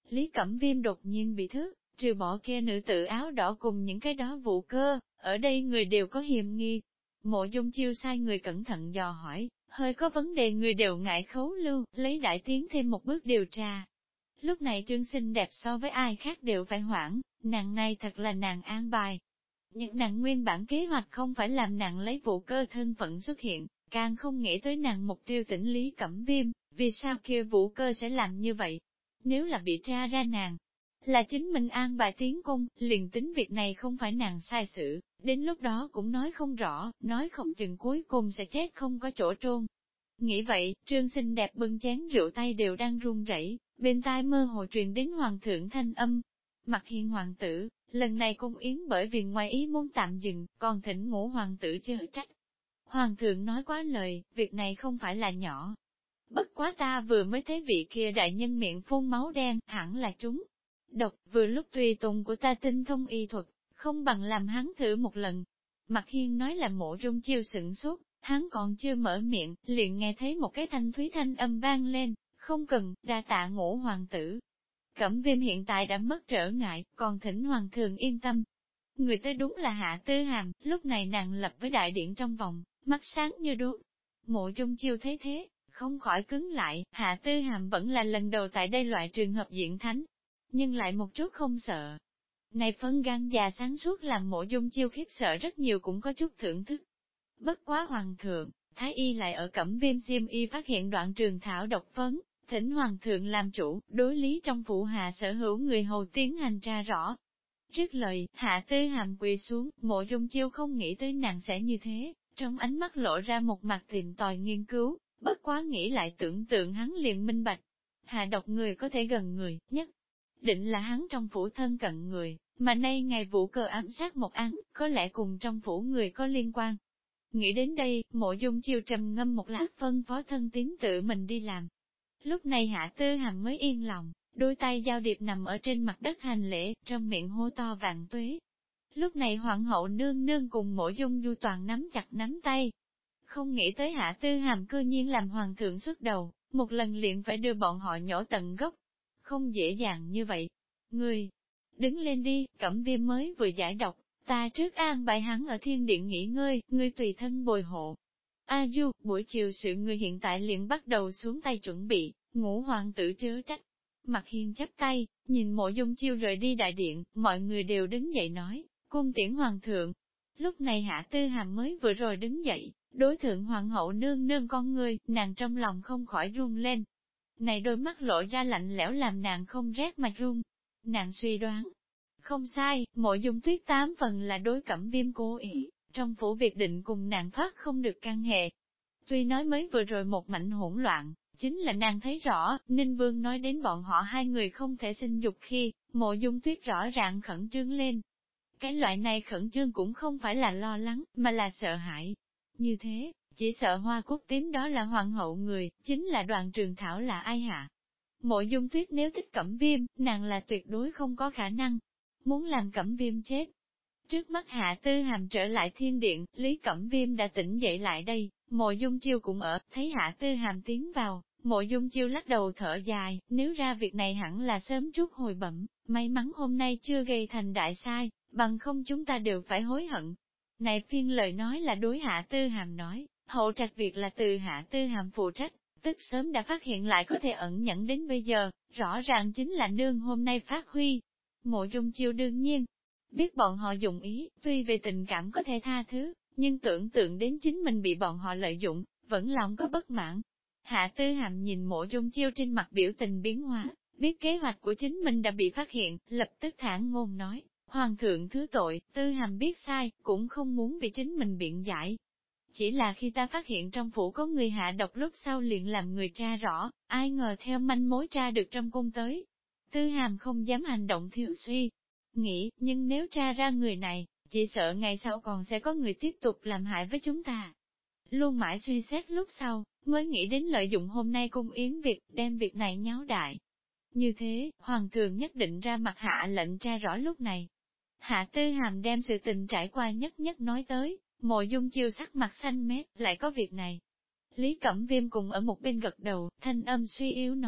Lý Cẩm Viêm đột nhiên bị thức, trừ bỏ kia nữ tự áo đỏ cùng những cái đó vụ cơ, ở đây người đều có hiềm nghi. Mộ Dung Chiêu sai người cẩn thận dò hỏi, hơi có vấn đề người đều ngại khấu lưu, lấy đại tiến thêm một bước điều tra. Lúc này Trương xinh đẹp so với ai khác đều phải hoảng, nàng này thật là nàng an bài. Nhưng nàng nguyên bản kế hoạch không phải làm nàng lấy vụ cơ thân phận xuất hiện, càng không nghĩ tới nàng mục tiêu tỉnh Lý Cẩm Viêm, vì sao kia vụ cơ sẽ làm như vậy? Nếu là bị tra ra nàng, là chính mình an bài tiến cung, liền tính việc này không phải nàng sai sự, đến lúc đó cũng nói không rõ, nói không chừng cuối cùng sẽ chết không có chỗ trôn. Nghĩ vậy, Trương xinh đẹp bưng chén rượu tay đều đang run rẩy, bên tai mơ hồ truyền đến hoàng thượng thanh âm. Mặt Hiên hoàng tử, lần này cung yến bởi vì ngoài ý muốn tạm dừng, còn thỉnh Ngũ hoàng tử chớ trách. Hoàng thượng nói quá lời, việc này không phải là nhỏ. Bất quá ta vừa mới thấy vị kia đại nhân miệng phun máu đen, hẳn là trúng. Độc, vừa lúc tùy tùng của ta tinh thông y thuật, không bằng làm hắn thử một lần. Mặt Hiên nói là Mộ Dung Chiêu sửng sốt, hắn còn chưa mở miệng, liền nghe thấy một cái thanh thúy thanh âm vang lên, không cần, đa tạ Ngũ hoàng tử. Cẩm Viêm hiện tại đã mất trở ngại, còn thỉnh hoàng thượng yên tâm. Người tới đúng là Hạ Tư Hàm, lúc này nàng lập với đại điện trong vòng, mắt sáng như đuốc. Mộ Dung Chiêu thấy thế, không khỏi cứng lại, Hạ Tư Hàm vẫn là lần đầu tại đây loại trường hợp diện thánh, nhưng lại một chút không sợ. Này phân gan già sáng suốt làm Mộ Dung Chiêu khiếp sợ rất nhiều cũng có chút thưởng thức. Bất quá hoàng thượng, Thái y lại ở Cẩm Viêm xiêm y phát hiện đoạn trường thảo độc phấn, thỉnh hoàng thượng làm chủ, đối lý trong phủ hạ sở hữu người hầu tiến hành tra rõ. Trước lời, Hạ Tư Hàm quỳ xuống, Mộ Dung Chiêu không nghĩ tới nàng sẽ như thế, trong ánh mắt lộ ra một mặt tìm tòi nghiên cứu, bất quá nghĩ lại tưởng tượng hắn liền minh bạch. Hạ độc người có thể gần người, nhất định là hắn trong phủ thân cận người, mà nay ngày vụ cờ ám sát một án, có lẽ cùng trong phủ người có liên quan. Nghĩ đến đây, Mộ Dung Chiêu trầm ngâm một lát phân phó thân tín tự mình đi làm. Lúc này Hạ Tư Hàm mới yên lòng, đôi tay giao điệp nằm ở trên mặt đất hành lễ, trong miệng hô to vạn tuế. Lúc này hoàng hậu nương nương cùng Mộ Dung Du toàn nắm chặt nắm tay. Không nghĩ tới Hạ Tư Hàm cư nhiên làm hoàng thượng xuất đầu, một lần liền phải đưa bọn họ nhổ tận gốc. Không dễ dàng như vậy. Ngươi, đứng lên đi, Cẩm Viêm mới vừa giải độc, ta trước an bài hắn ở thiên điện nghỉ ngơi, ngươi tùy thân bồi hộ. A Du, buổi chiều sự người hiện tại liền bắt đầu xuống tay chuẩn bị, Ngũ hoàng tử chớ trách. Mặt Hiên chắp tay, nhìn Mộ Dung Chiêu rời đi đại điện, mọi người đều đứng dậy nói, cung tiễn hoàng thượng. Lúc này Hạ Tư Hàm mới vừa rồi đứng dậy, đối thượng hoàng hậu nương nương con người, nàng trong lòng không khỏi run lên. Này đôi mắt lộ ra lạnh lẽo làm nàng không rét mà run. Nàng suy đoán, không sai, Mộ Dung Tuyết 8 phần là đối Cẩm Viêm cố ý, trong phủ việc định cùng nàng thoát không được can hệ. Tuy nói mới vừa rồi một mảnh hỗn loạn, chính là nàng thấy rõ, Ninh Vương nói đến bọn họ hai người không thể sinh dục khi, Mộ Dung Tuyết rõ ràng khẩn trương lên. Cái loại này khẩn trương cũng không phải là lo lắng, mà là sợ hãi. Như thế, chỉ sợ Hoa Cúc tím đó là hoàng hậu người, chính là Đoàn Trường Thảo là ai hả? Mộ Dung Tuyết nếu thích Cẩm Viêm, nàng là tuyệt đối không có khả năng muốn làm Cẩm Viêm chết. Trước mắt Hạ Tư Hàm trở lại thiên điện, Lý Cẩm Viêm đã tỉnh dậy lại đây, Mộ Dung Chiêu cũng ở, thấy Hạ Tư Hàm tiến vào, Mộ Dung Chiêu lắc đầu thở dài, nếu ra việc này hẳn là sớm chút hồi bẩm, may mắn hôm nay chưa gây thành đại sai, bằng không chúng ta đều phải hối hận. Này phiên lời nói là đối Hạ Tư Hàm nói, hậu trạch việc là từ Hạ Tư Hàm phụ trách, tức sớm đã phát hiện lại có thể ẩn nhẫn đến bây giờ, rõ ràng chính là nương hôm nay phát huy. Mộ Dung Chiêu đương nhiên biết bọn họ dụng ý, tuy về tình cảm có thể tha thứ, nhưng tưởng tượng đến chính mình bị bọn họ lợi dụng, vẫn lòng có bất mãn. Hạ Tư Hàm nhìn Mộ Dung Chiêu trên mặt biểu tình biến hóa, biết kế hoạch của chính mình đã bị phát hiện, lập tức thản ngôn nói, Hoàng thượng thứ tội, Tư Hàm biết sai, cũng không muốn vì chính mình biện giải. Chỉ là khi ta phát hiện trong phủ có người hạ độc lúc sau liền làm người tra rõ, ai ngờ theo manh mối tra được trong cung tới. Tư Hàm không dám hành động thiếu suy nghĩ, nhưng nếu tra ra người này, chỉ sợ ngày sau còn sẽ có người tiếp tục làm hại với chúng ta. Luôn mãi suy xét lúc sau, mới nghĩ đến lợi dụng hôm nay cung yến việc, đem việc này nháo đại. Như thế, Hoàng thượng nhất định ra mặt hạ lệnh tra rõ lúc này. Hạ Tư Hàm đem sự tình trải qua nhất nhất nói tới, Mộ Dung Chiêu sắc mặt xanh mét, lại có việc này. Lý Cẩm Viêm cùng ở một bên gật đầu, thanh âm suy yếu nói,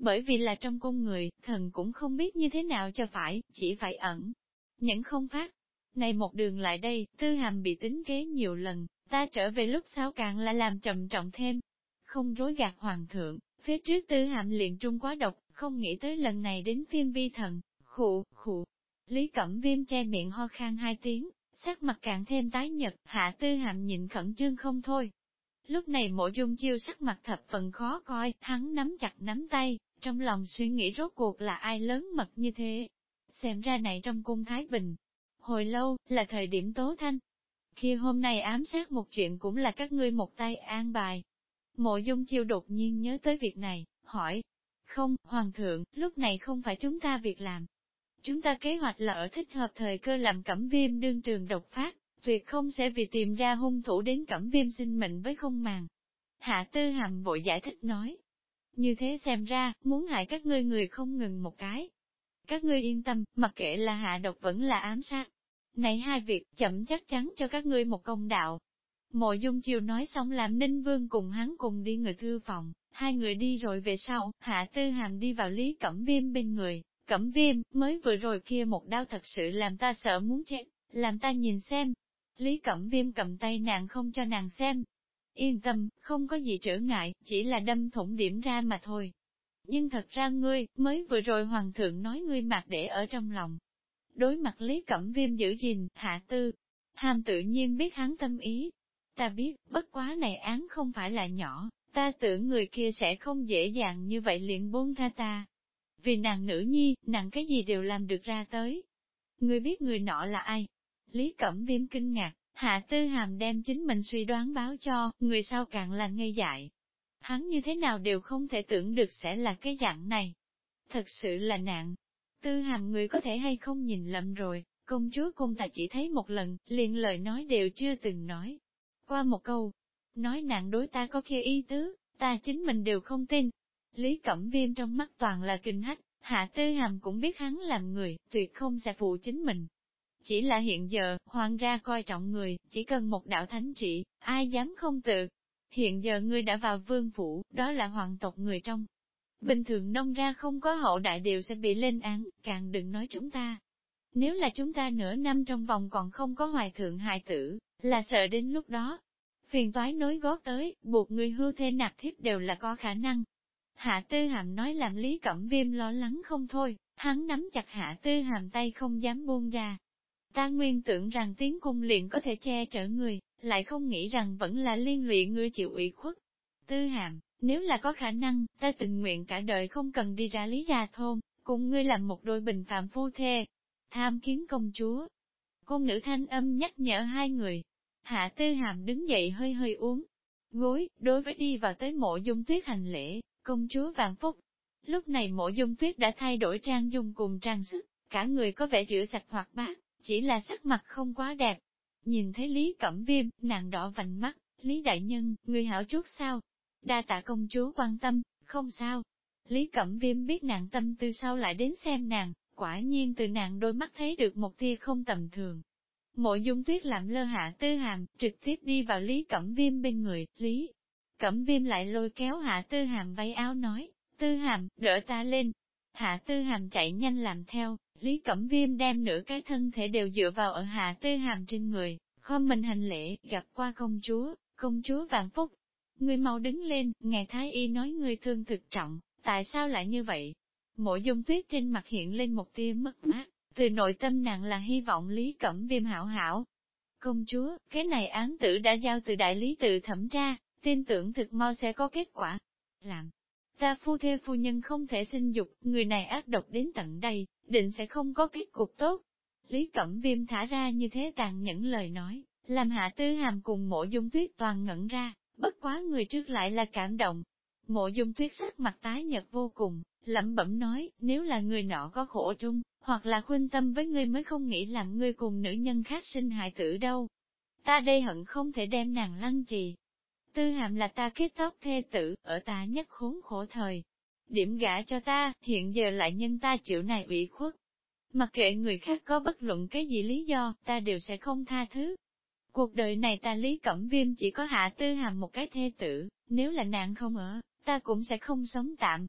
Bởi vì là trong cung người, thần cũng không biết như thế nào cho phải, chỉ phải ẩn. Nhẫn không phát. Này một đường lại đây, Tư Hàm bị tính kế nhiều lần, ta trở về lúc sau càng là làm trầm trọng thêm. Không rối gạt hoàng thượng, phía trước Tư Hàm liền trung quá độc, không nghĩ tới lần này đến phiên vi thần, khụ, khụ. Lý Cẩm Viêm che miệng ho khan 2 tiếng, sắc mặt càng thêm tái nhật, Hạ Tư Hàm nhịn khẩn trương không thôi. Lúc này Mộ Dung Chiêu sắc mặt thập phần khó coi, hắn nắm chặt nắm tay, trong lòng suy nghĩ rốt cuộc là ai lớn mật như thế. Xem ra này trong cung Thái Bình, hồi lâu, là thời điểm tố thanh. Khi hôm nay ám sát một chuyện cũng là các ngươi một tay an bài. Mộ Dung Chiêu đột nhiên nhớ tới việc này, hỏi. Không, Hoàng thượng, lúc này không phải chúng ta việc làm. Chúng ta kế hoạch là ở thích hợp thời cơ làm Cẩm Viêm đương trường độc phát, tuyệt không sẽ vì tìm ra hung thủ đến Cẩm Viêm sinh mệnh với không màng. Hạ Tư Hàm vội giải thích nói. Như thế xem ra, muốn hại các ngươi người không ngừng một cái. Các ngươi yên tâm, mặc kệ là hạ độc vẫn là ám sát. Này hai việc, chậm chắc chắn cho các ngươi một công đạo. Mộ Dung Chiêu nói xong làm Ninh Vương cùng hắn cùng đi người thư phòng, hai người đi rồi về sau, Hạ Tư Hàm đi vào Lý Cẩm Viêm bên người. Cẩm Viêm, mới vừa rồi kia một đau thật sự làm ta sợ muốn chết, làm ta nhìn xem. Lý Cẩm Viêm cầm tay nàng không cho nàng xem. Yên tâm, không có gì trở ngại, chỉ là đâm thủng điểm ra mà thôi. Nhưng thật ra ngươi, mới vừa rồi Hoàng thượng nói ngươi mặc để ở trong lòng. Đối mặt Lý Cẩm Viêm giữ gìn, Hạ Tư Hàm tự nhiên biết hắn tâm ý. Ta biết, bất quá này án không phải là nhỏ, ta tưởng người kia sẽ không dễ dàng như vậy liền buông tha ta. Vì nàng nữ nhi, nàng cái gì đều làm được ra tới. Ngươi biết người nọ là ai? Lý Cẩm Viêm kinh ngạc, Hạ Tư Hàm đem chính mình suy đoán báo cho, người sau càng là ngây dại. Hắn như thế nào đều không thể tưởng được sẽ là cái dạng này. Thật sự là nạn. Tư Hàm người có thể hay không nhìn lầm rồi, công chúa cung ta chỉ thấy một lần, liền lời nói đều chưa từng nói. Qua một câu, nói nàng đối ta có kia ý tứ, ta chính mình đều không tin. Lý Cẩm Viêm trong mắt toàn là kinh hách, Hạ Tư Hàm cũng biết hắn làm người, tuyệt không sẽ phụ chính mình. Chỉ là hiện giờ, hoàng gia coi trọng người, chỉ cần một đạo thánh trị, ai dám không tự. Hiện giờ ngươi đã vào vương phủ, đó là hoàng tộc người trong. Bình thường nông ra không có hậu đại đều sẽ bị lên án, càng đừng nói chúng ta. Nếu là chúng ta nửa năm trong vòng còn không có hoài thượng hài tử, là sợ đến lúc đó. Phiền toái nối gót tới, buộc người hưu thê nạp thiếp đều là có khả năng. Hạ Tư Hàm nói làm Lý Cẩm Viêm lo lắng không thôi, hắn nắm chặt Hạ Tư Hàm tay không dám buông ra. Ta nguyên tưởng rằng tiến cung liền có thể che chở người, lại không nghĩ rằng vẫn là liên lụy ngươi chịu ủy khuất. Tư Hàm, nếu là có khả năng, ta tình nguyện cả đời không cần đi ra Lý Gia Thôn, cùng ngươi làm một đôi bình phạm phu thê. Tham kiến công chúa. Cung nữ thanh âm nhắc nhở hai người. Hạ Tư Hàm đứng dậy hơi hơi uống gối, đối với đi vào tới Mộ Dung Tuyết hành lễ, công chúa vạn phúc. Lúc này Mộ Dung Tuyết đã thay đổi trang dung cùng trang sức, cả người có vẻ rửa sạch hoạt bát, chỉ là sắc mặt không quá đẹp. Nhìn thấy Lý Cẩm Viêm, nàng đỏ vành mắt, Lý đại nhân, người hảo chút sao? Đa tạ công chúa quan tâm, không sao. Lý Cẩm Viêm biết nàng tâm tư sau lại đến xem nàng, quả nhiên từ nàng đôi mắt thấy được một tia không tầm thường. Mộ Dung Tuyết làm lơ Hạ Tư Hàm, trực tiếp đi vào Lý Cẩm Viêm bên người, Lý Cẩm Viêm lại lôi kéo Hạ Tư Hàm váy áo nói, Tư Hàm, đỡ ta lên. Hạ Tư Hàm chạy nhanh làm theo, Lý Cẩm Viêm đem nửa cái thân thể đều dựa vào ở Hạ Tư Hàm trên người, khom mình hành lễ, gặp qua công chúa vạn phúc. Ngươi mau đứng lên, ngài Thái Y nói ngươi thương thực trọng, tại sao lại như vậy? Mộ Dung Tuyết trên mặt hiện lên một tia mất mát, từ nội tâm nàng là hy vọng Lý Cẩm Viêm hảo hảo. Công chúa, cái này án tử đã giao từ đại lý tự thẩm tra, tin tưởng thực mau sẽ có kết quả. Làm, ta phu thê phu nhân không thể sinh dục, người này ác độc đến tận đây, định sẽ không có kết cục tốt. Lý Cẩm Viêm thả ra như thế tàn nhẫn lời nói, làm Hạ Tư Hàm cùng Mộ Dung Tuyết toàn ngẩn ra, bất quá người trước lại là cảm động. Mộ Dung Tuyết sắc mặt tái nhợt vô cùng, lẩm bẩm nói, nếu là người nọ có khổ trung, hoặc là khuyên tâm với ngươi mới không nghĩ làm ngươi cùng nữ nhân khác sinh hại tử đâu. Ta đây hận không thể đem nàng lăng trì. Tư Hàm là ta kết tóc thê tử, ở ta nhất khốn khổ thời. Điểm gả cho ta, hiện giờ lại nhân ta chịu này ủy khuất. Mặc kệ người khác có bất luận cái gì lý do, ta đều sẽ không tha thứ. Cuộc đời này ta Lý Cẩm Viêm chỉ có Hạ Tư Hàm một cái thê tử, nếu là nàng không ở, ta cũng sẽ không sống tạm.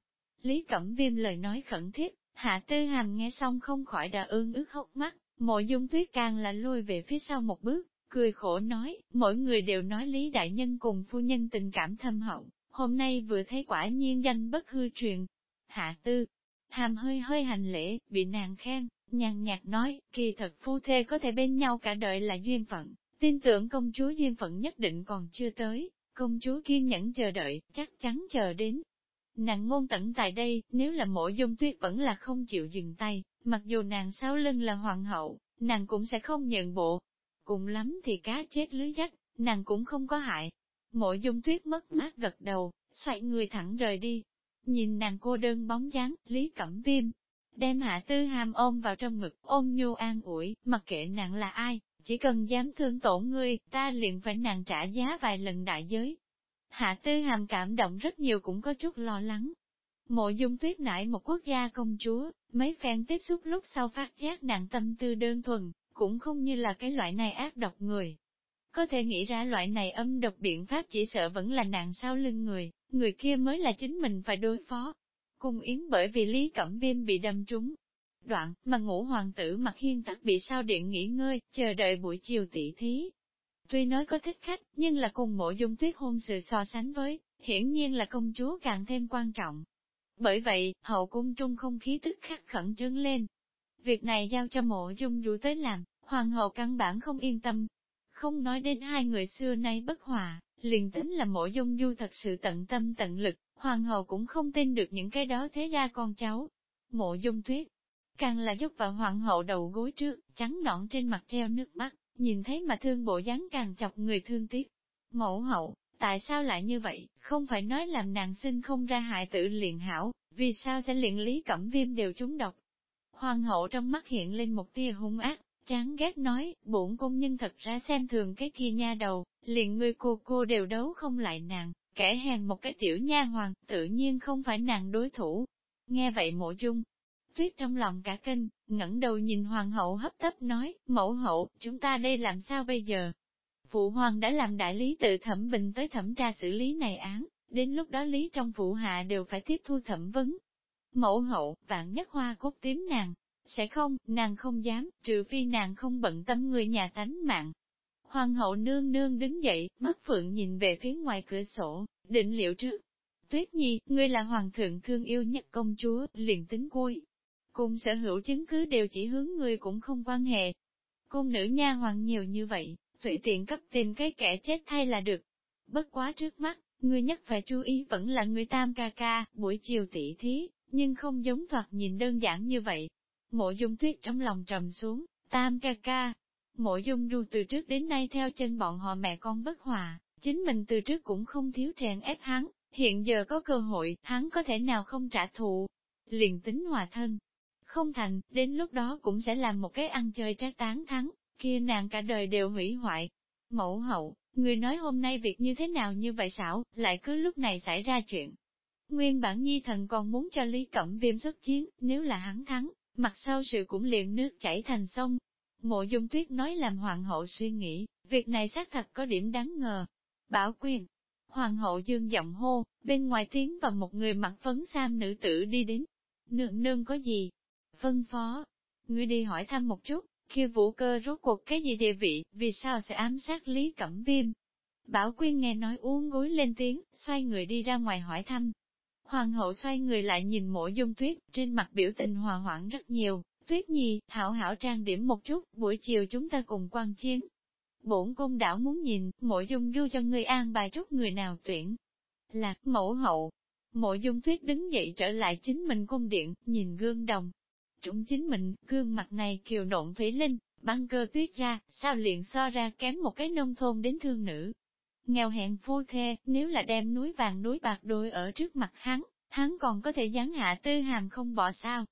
Lý Cẩm Viêm lời nói khẩn thiết, Hạ Tư Hàm nghe xong không khỏi đã ương ướt hốc mắt, Mộ Dung Tuyết càng là lui về phía sau một bước, cười khổ nói, mỗi người đều nói Lý Đại Nhân cùng phu nhân tình cảm thâm hậu, hôm nay vừa thấy quả nhiên danh bất hư truyền. Hạ Tư Hàm hơi hơi hành lễ, bị nàng khen, nhàn nhạt nói, kỳ thật phu thê có thể bên nhau cả đời là duyên phận, tin tưởng công chúa duyên phận nhất định còn chưa tới, công chúa kiên nhẫn chờ đợi, chắc chắn chờ đến. Nàng ngôn tận tại đây, nếu là Mộ Dung Tuyết vẫn là không chịu dừng tay, mặc dù nàng sau lưng là hoàng hậu, nàng cũng sẽ không nhận bộ. Cùng lắm thì cá chết lưới dắt, nàng cũng không có hại. Mộ Dung Tuyết mất mát gật đầu, xoay người thẳng rời đi. Nhìn nàng cô đơn bóng dáng, Lý Cẩm Viêm đem Hạ Tư Hàm ôm vào trong ngực, ôn nhu an ủi, mặc kệ nàng là ai, chỉ cần dám thương tổn ngươi, ta liền phải nàng trả giá vài lần đại giới. Hạ Tư Hàm cảm động rất nhiều cũng có chút lo lắng. Mộ Dung Tuyết nải một quốc gia công chúa, mấy phen tiếp xúc lúc sau phát giác nàng tâm tư đơn thuần, cũng không như là cái loại này ác độc người. Có thể nghĩ ra loại này âm độc biện pháp chỉ sợ vẫn là nàng sau lưng người kia mới là chính mình phải đối phó. Cung yến bởi vì Lý Cẩm Viêm bị đâm trúng đoạn, mà Ngũ hoàng tử Mặc Hiên tắc bị sao điện nghỉ ngơi, chờ đợi buổi chiều tỷ thí. Tuy nói có thích khách, nhưng là cùng Mộ Dung Tuyết hôn sự so sánh với, hiển nhiên là công chúa càng thêm quan trọng. Bởi vậy, hậu cung trung không khí tức khắc khẩn trương lên. Việc này giao cho Mộ Dung Du tới làm, hoàng hậu căn bản không yên tâm. Không nói đến hai người xưa nay bất hòa, liền tính là Mộ Dung Du thật sự tận tâm tận lực, hoàng hậu cũng không tin được những cái đó thế ra con cháu. Mộ Dung Tuyết càng là dốc vào hoàng hậu đầu gối trước, trắng nõn trên mặt treo nước mắt, nhìn thấy mà thương bộ dáng càng chọc người thương tiếc. Mẫu hậu, tại sao lại như vậy, không phải nói làm nàng sinh không ra hại tử liền hảo, vì sao sẽ liền Lý Cẩm Viêm đều trúng độc? Hoàng hậu trong mắt hiện lên một tia hung ác, chán ghét nói, bổn cung nhân thật ra xem thường cái kia nha đầu, liền ngươi cô đều đấu không lại nàng, kẻ hèn một cái tiểu nha hoàng, tự nhiên không phải nàng đối thủ. Nghe vậy Mộ Dung Tuyết trong lòng cả kinh, ngẩng đầu nhìn hoàng hậu hấp tấp nói, mẫu hậu, chúng ta đây làm sao bây giờ? Phụ hoàng đã làm đại lý tự thẩm bình tới thẩm tra xử lý này án, đến lúc đó lý trong phụ hạ đều phải tiếp thu thẩm vấn. Mẫu hậu, vạn nhất hoa cốt tím nàng, sẽ không, nàng không dám, trừ phi nàng không bận tâm người nhà tánh mạng. Hoàng hậu nương nương đứng dậy, mắt phượng nhìn về phía ngoài cửa sổ, định liệu trước. Tuyết Nhi, ngươi là hoàng thượng thương yêu nhất công chúa, liền tính cui. Cùng sở hữu chứng cứ đều chỉ hướng ngươi cũng không quan hệ. Cung nữ nha hoàng nhiều như vậy, tùy tiện cấp tìm cái kẻ chết thay là được. Bất quá trước mắt, ngươi nhất phải chú ý vẫn là người tam ca ca, buổi chiều tỷ thí, nhưng không giống thoạt nhìn đơn giản như vậy. Mộ Dung Tuyết trong lòng trầm xuống, tam ca ca. Mộ Dung Du từ trước đến nay theo chân bọn họ mẹ con bất hòa, chính mình từ trước cũng không thiếu chèn ép hắn, hiện giờ có cơ hội, hắn có thể nào không trả thù. Liền tính hòa thân, không thành, đến lúc đó cũng sẽ làm một cái ăn chơi trác tán thắng, kia nàng cả đời đều hủy hoại. Mẫu hậu, người nói hôm nay việc như thế nào như vậy xảo, lại cứ lúc này xảy ra chuyện. Nguyên bản nhi thần còn muốn cho Lý Cẩm Viêm xuất chiến, nếu là hắn thắng, mặt sau sự cũng liền nước chảy thành sông. Mộ Dung Tuyết nói làm hoàng hậu suy nghĩ, việc này xác thật có điểm đáng ngờ. Bảo quyền, hoàng hậu dương giọng hô, bên ngoài tiếng và một người mặc phấn sam nữ tử đi đến. Nương nương có gì? Phân phó, ngươi đi hỏi thăm một chút, kia Vũ Cơ rốt cuộc cái gì địa vị, vì sao sẽ ám sát Lý Cẩm Viêm. Bảo Quyên nghe nói uống gối lên tiếng, xoay người đi ra ngoài hỏi thăm. Hoàng hậu xoay người lại nhìn Mộ Dung Tuyết, trên mặt biểu tình hòa hoãn rất nhiều. Tuyết Nhi, hảo hảo trang điểm một chút, buổi chiều chúng ta cùng quan chiến. Bổn cung đảo muốn nhìn, Mộ Dung Du cho ngươi an bài chút người nào tuyển. Lạc mẫu hậu. Mộ Dung Tuyết đứng dậy trở lại chính mình cung điện, nhìn gương đồng. Trúng chính mình, gương mặt này kiều nộn thủy linh, băng cơ tuyết ra, sao liền so ra kém một cái nông thôn đến thương nữ. Nghèo hèn phu thê, nếu là đem núi vàng núi bạc đôi ở trước mặt hắn còn có thể giáng Hạ Tư Hàm không bỏ sao.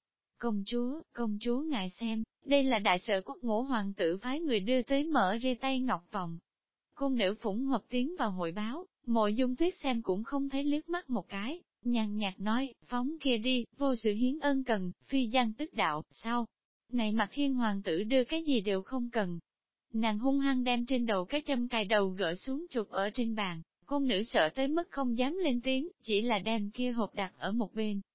Công chúa ngài xem, đây là đại sở quốc Ngũ hoàng tử phái người đưa tới mở rê tay ngọc vòng. Cung nữ Phủng Hợp tiến vào hội báo, Mộ Dung Tuyết xem cũng không thấy liếc mắt một cái, nhàn nhạt nói, phóng kia đi, vô sự hiến ân cần, phi gian tức đạo, sao? Này Mặc Hiên hoàng tử đưa cái gì đều không cần. Nàng hung hăng đem trên đầu cái châm cài đầu gỡ xuống chụp ở trên bàn, cung nữ sợ tới mức không dám lên tiếng, chỉ là đem kia hộp đặt ở một bên.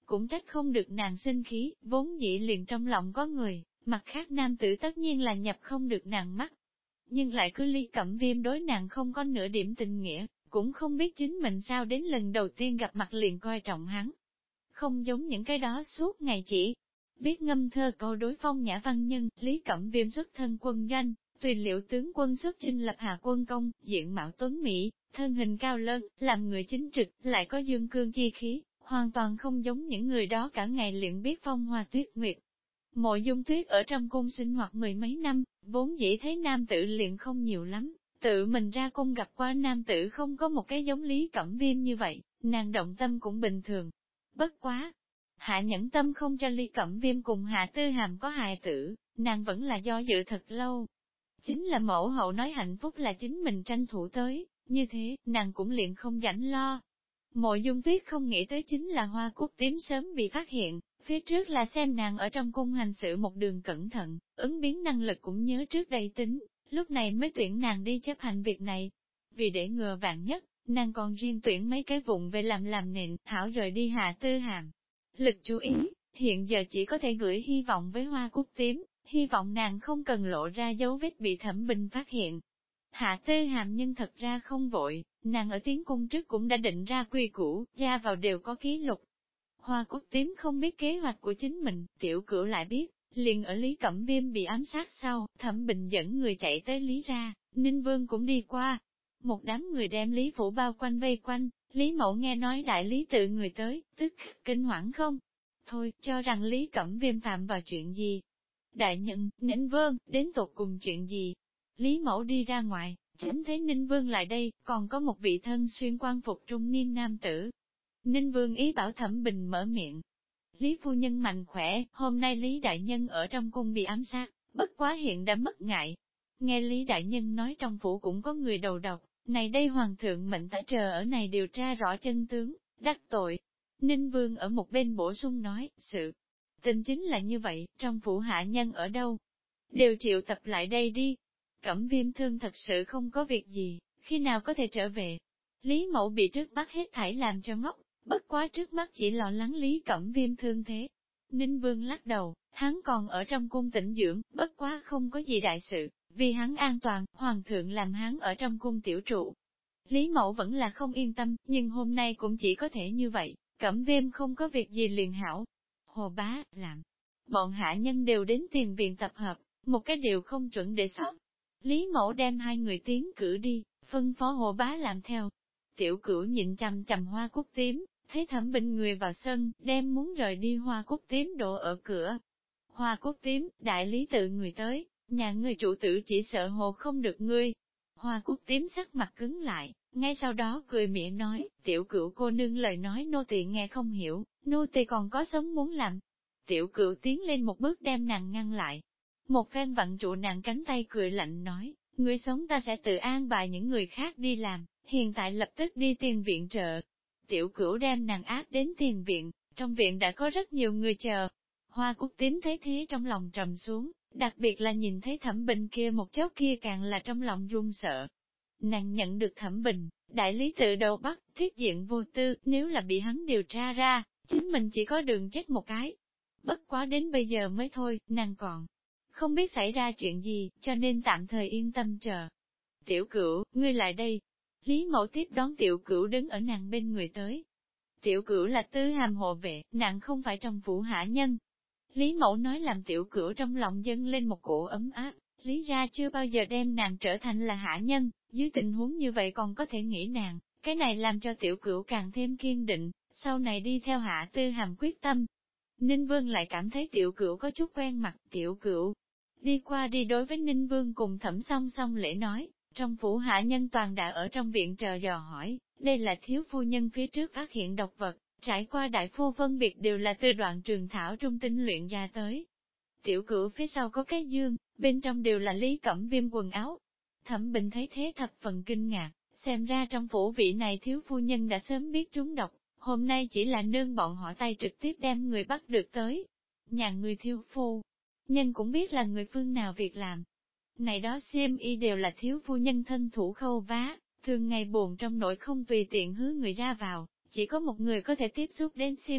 cũng trách không được nàng sinh khí, vốn dĩ liền trong lòng có người, mặt khác nam tử tất nhiên là nhập không được nàng mắt. Nhưng lại cứ Lý Cẩm Viêm đối nàng không có nửa điểm tình nghĩa, cũng không biết chính mình sao đến lần đầu tiên gặp mặt liền coi trọng hắn. Không giống những cái đó suốt ngày chỉ biết ngâm thơ câu đối phong nhã văn nhân, Lý Cẩm Viêm xuất thân quân doanh, tùy liệu tướng quân xuất chinh lập hạ quân công, diện mạo tuấn Mỹ, thân hình cao lớn, làm người chính trực, lại có dương cương chi khí, hoàn toàn không giống những người đó cả ngày luyện biết phong hoa tuyết nguyệt. Mộ Dung Tuyết ở trong cung sinh hoạt mười mấy năm, vốn dĩ thấy nam tử liền không nhiều lắm, tự mình ra cung gặp qua nam tử không có một cái giống Lý Cẩm Viêm như vậy, nàng động tâm cũng bình thường. Bất quá, Hạ nhẫn tâm không cho Lý Cẩm Viêm cùng Hạ Tư Hàm có hài tử, nàng vẫn là do dự thật lâu. Chính là mẫu hậu nói hạnh phúc là chính mình tranh thủ tới, như thế, nàng cũng liền không rảnh lo. Mộ Dung Tuyết không nghĩ tới chính là Hoa Cúc Tím sớm bị phát hiện, phía trước là xem nàng ở trong cung hành sự một đường cẩn thận, ứng biến năng lực cũng nhớ trước đây tính, lúc này mới tuyển nàng đi chấp hành việc này. Vì để ngừa vạn nhất, nàng còn riêng tuyển mấy cái vụn về làm nịnh, hảo rời đi Hạ Tư Hàm. Lực chú ý, hiện giờ chỉ có thể gửi hy vọng với Hoa Cúc Tím, hy vọng nàng không cần lộ ra dấu vết bị Thẩm Bình phát hiện. Hạ Tư Hàm nhưng thật ra không vội, nàng ở tiến cung trước cũng đã định ra quy củ, ra vào đều có ký lục. Hoa Cúc Tím không biết kế hoạch của chính mình, Tiểu Cửu lại biết, liền ở Lý Cẩm Viêm bị ám sát sau, Thẩm Bình dẫn người chạy tới Lý ra, Ninh Vương cũng đi qua. Một đám người đem Lý Phủ bao quanh vây quanh, Lý Mẫu nghe nói đại lý tự người tới, tức kinh hoảng không? Thôi, cho rằng Lý Cẩm Viêm phạm vào chuyện gì? Đại nhân, Ninh Vương, đến tột cùng chuyện gì? Lý Mẫu đi ra ngoài, chính thấy Ninh Vương lại đây, còn có một vị thân xuyên quan phục trung niên nam tử. Ninh Vương ý bảo Thẩm Bình mở miệng. Lý phu nhân mạnh khỏe, hôm nay Lý Đại Nhân ở trong cung bị ám sát, bất quá hiện đã mất ngại. Nghe Lý Đại Nhân nói trong phủ cũng có người đầu độc, này đây Hoàng thượng mệnh tả chờ ở này điều tra rõ chân tướng, đắc tội. Ninh Vương ở một bên bổ sung nói, sự tình chính là như vậy, trong phủ hạ nhân ở đâu? Đều triệu tập lại đây đi. Cẩm Viêm thương thật sự không có việc gì, khi nào có thể trở về? Lý Mẫu bị trước mắt hết thảy làm cho ngốc, bất quá trước mắt chỉ lo lắng Lý Cẩm Viêm thương thế. Ninh Vương lắc đầu, hắn còn ở trong cung tĩnh dưỡng, bất quá không có gì đại sự, vì hắn an toàn, Hoàng thượng làm hắn ở trong cung tiểu trụ. Lý Mẫu vẫn là không yên tâm, nhưng hôm nay cũng chỉ có thể như vậy, Cẩm Viêm không có việc gì liền hảo. Hồ Bá, làm. Bọn hạ nhân đều đến tiền viện tập hợp, một cái điều không chuẩn để sót. Lý Mẫu đem hai người tiến cử đi, phân phó Hồ Bá làm theo. Tiểu Cửu nhịn chằm chằm Hoa Cúc Tím, thấy Thẩm Bình người vào sân, đem muốn rời đi Hoa Cúc Tím đổ ở cửa. Hoa Cúc Tím, đại lý tự người tới, nhà người chủ tử chỉ sợ hồ không được ngươi. Hoa Cúc Tím sắc mặt cứng lại, ngay sau đó cười miệng nói, Tiểu Cửu cô nương lời nói nô tỳ nghe không hiểu, nô tỳ còn có sống muốn làm. Tiểu Cửu tiến lên một bước đem nàng ngăn lại. Một phen vặn trụ nàng cánh tay cười lạnh nói, ngươi sống ta sẽ tự an bài những người khác đi làm, hiện tại lập tức đi tiền viện trợ. Tiểu Cửu đem nàng áp đến tiền viện, trong viện đã có rất nhiều người chờ. Hoa Cúc Tím thấy thế trong lòng trầm xuống, đặc biệt là nhìn thấy Thẩm Bình kia một chốc kia càng là trong lòng run sợ. Nàng nhận được Thẩm Bình, đại lý tự đầu bắt, thiết diện vô tư, nếu là bị hắn điều tra ra, chính mình chỉ có đường chết một cái. Bất quá đến bây giờ mới thôi, nàng còn không biết xảy ra chuyện gì, cho nên tạm thời yên tâm chờ. Tiểu Cửu, ngươi lại đây. Lý Mẫu tiếp đón Tiểu Cửu đứng ở nàng bên người tới. Tiểu Cửu là Tư Hàm hộ vệ, nàng không phải trong phủ hạ nhân. Lý Mẫu nói làm Tiểu Cửu trong lòng dâng lên một cổ ấm áp, Lý ra chưa bao giờ đem nàng trở thành là hạ nhân, dưới tình huống như vậy còn có thể nghĩ nàng, cái này làm cho Tiểu Cửu càng thêm kiên định, sau này đi theo Hạ Tư Hàm quyết tâm. Ninh Vương lại cảm thấy Tiểu Cửu có chút quen mặt, Tiểu Cửu đi qua đi đối với Ninh Vương cùng Thẩm song song lễ nói, trong phủ hạ nhân toàn đã ở trong viện chờ dò hỏi, đây là thiếu phu nhân phía trước phát hiện độc vật, trải qua đại phu phân biệt đều là từ đoạn trường thảo trung tinh luyện ra tới. Tiểu Cửu phía sau có cái dương, bên trong đều là Lý Cẩm Viêm quần áo. Thẩm Bình thấy thế thập phần kinh ngạc, xem ra trong phủ vị này thiếu phu nhân đã sớm biết trúng độc, hôm nay chỉ là nương bọn họ tay trực tiếp đem người bắt được tới. Nhà người thiếu phu nhân cũng biết là người phương nào việc làm. Này đó xiêm y đều là thiếu phu nhân thân thủ khâu vá, thường ngày buồn trong nội không tùy tiện hứa người ra vào, chỉ có một người có thể tiếp xúc đến xiêm y,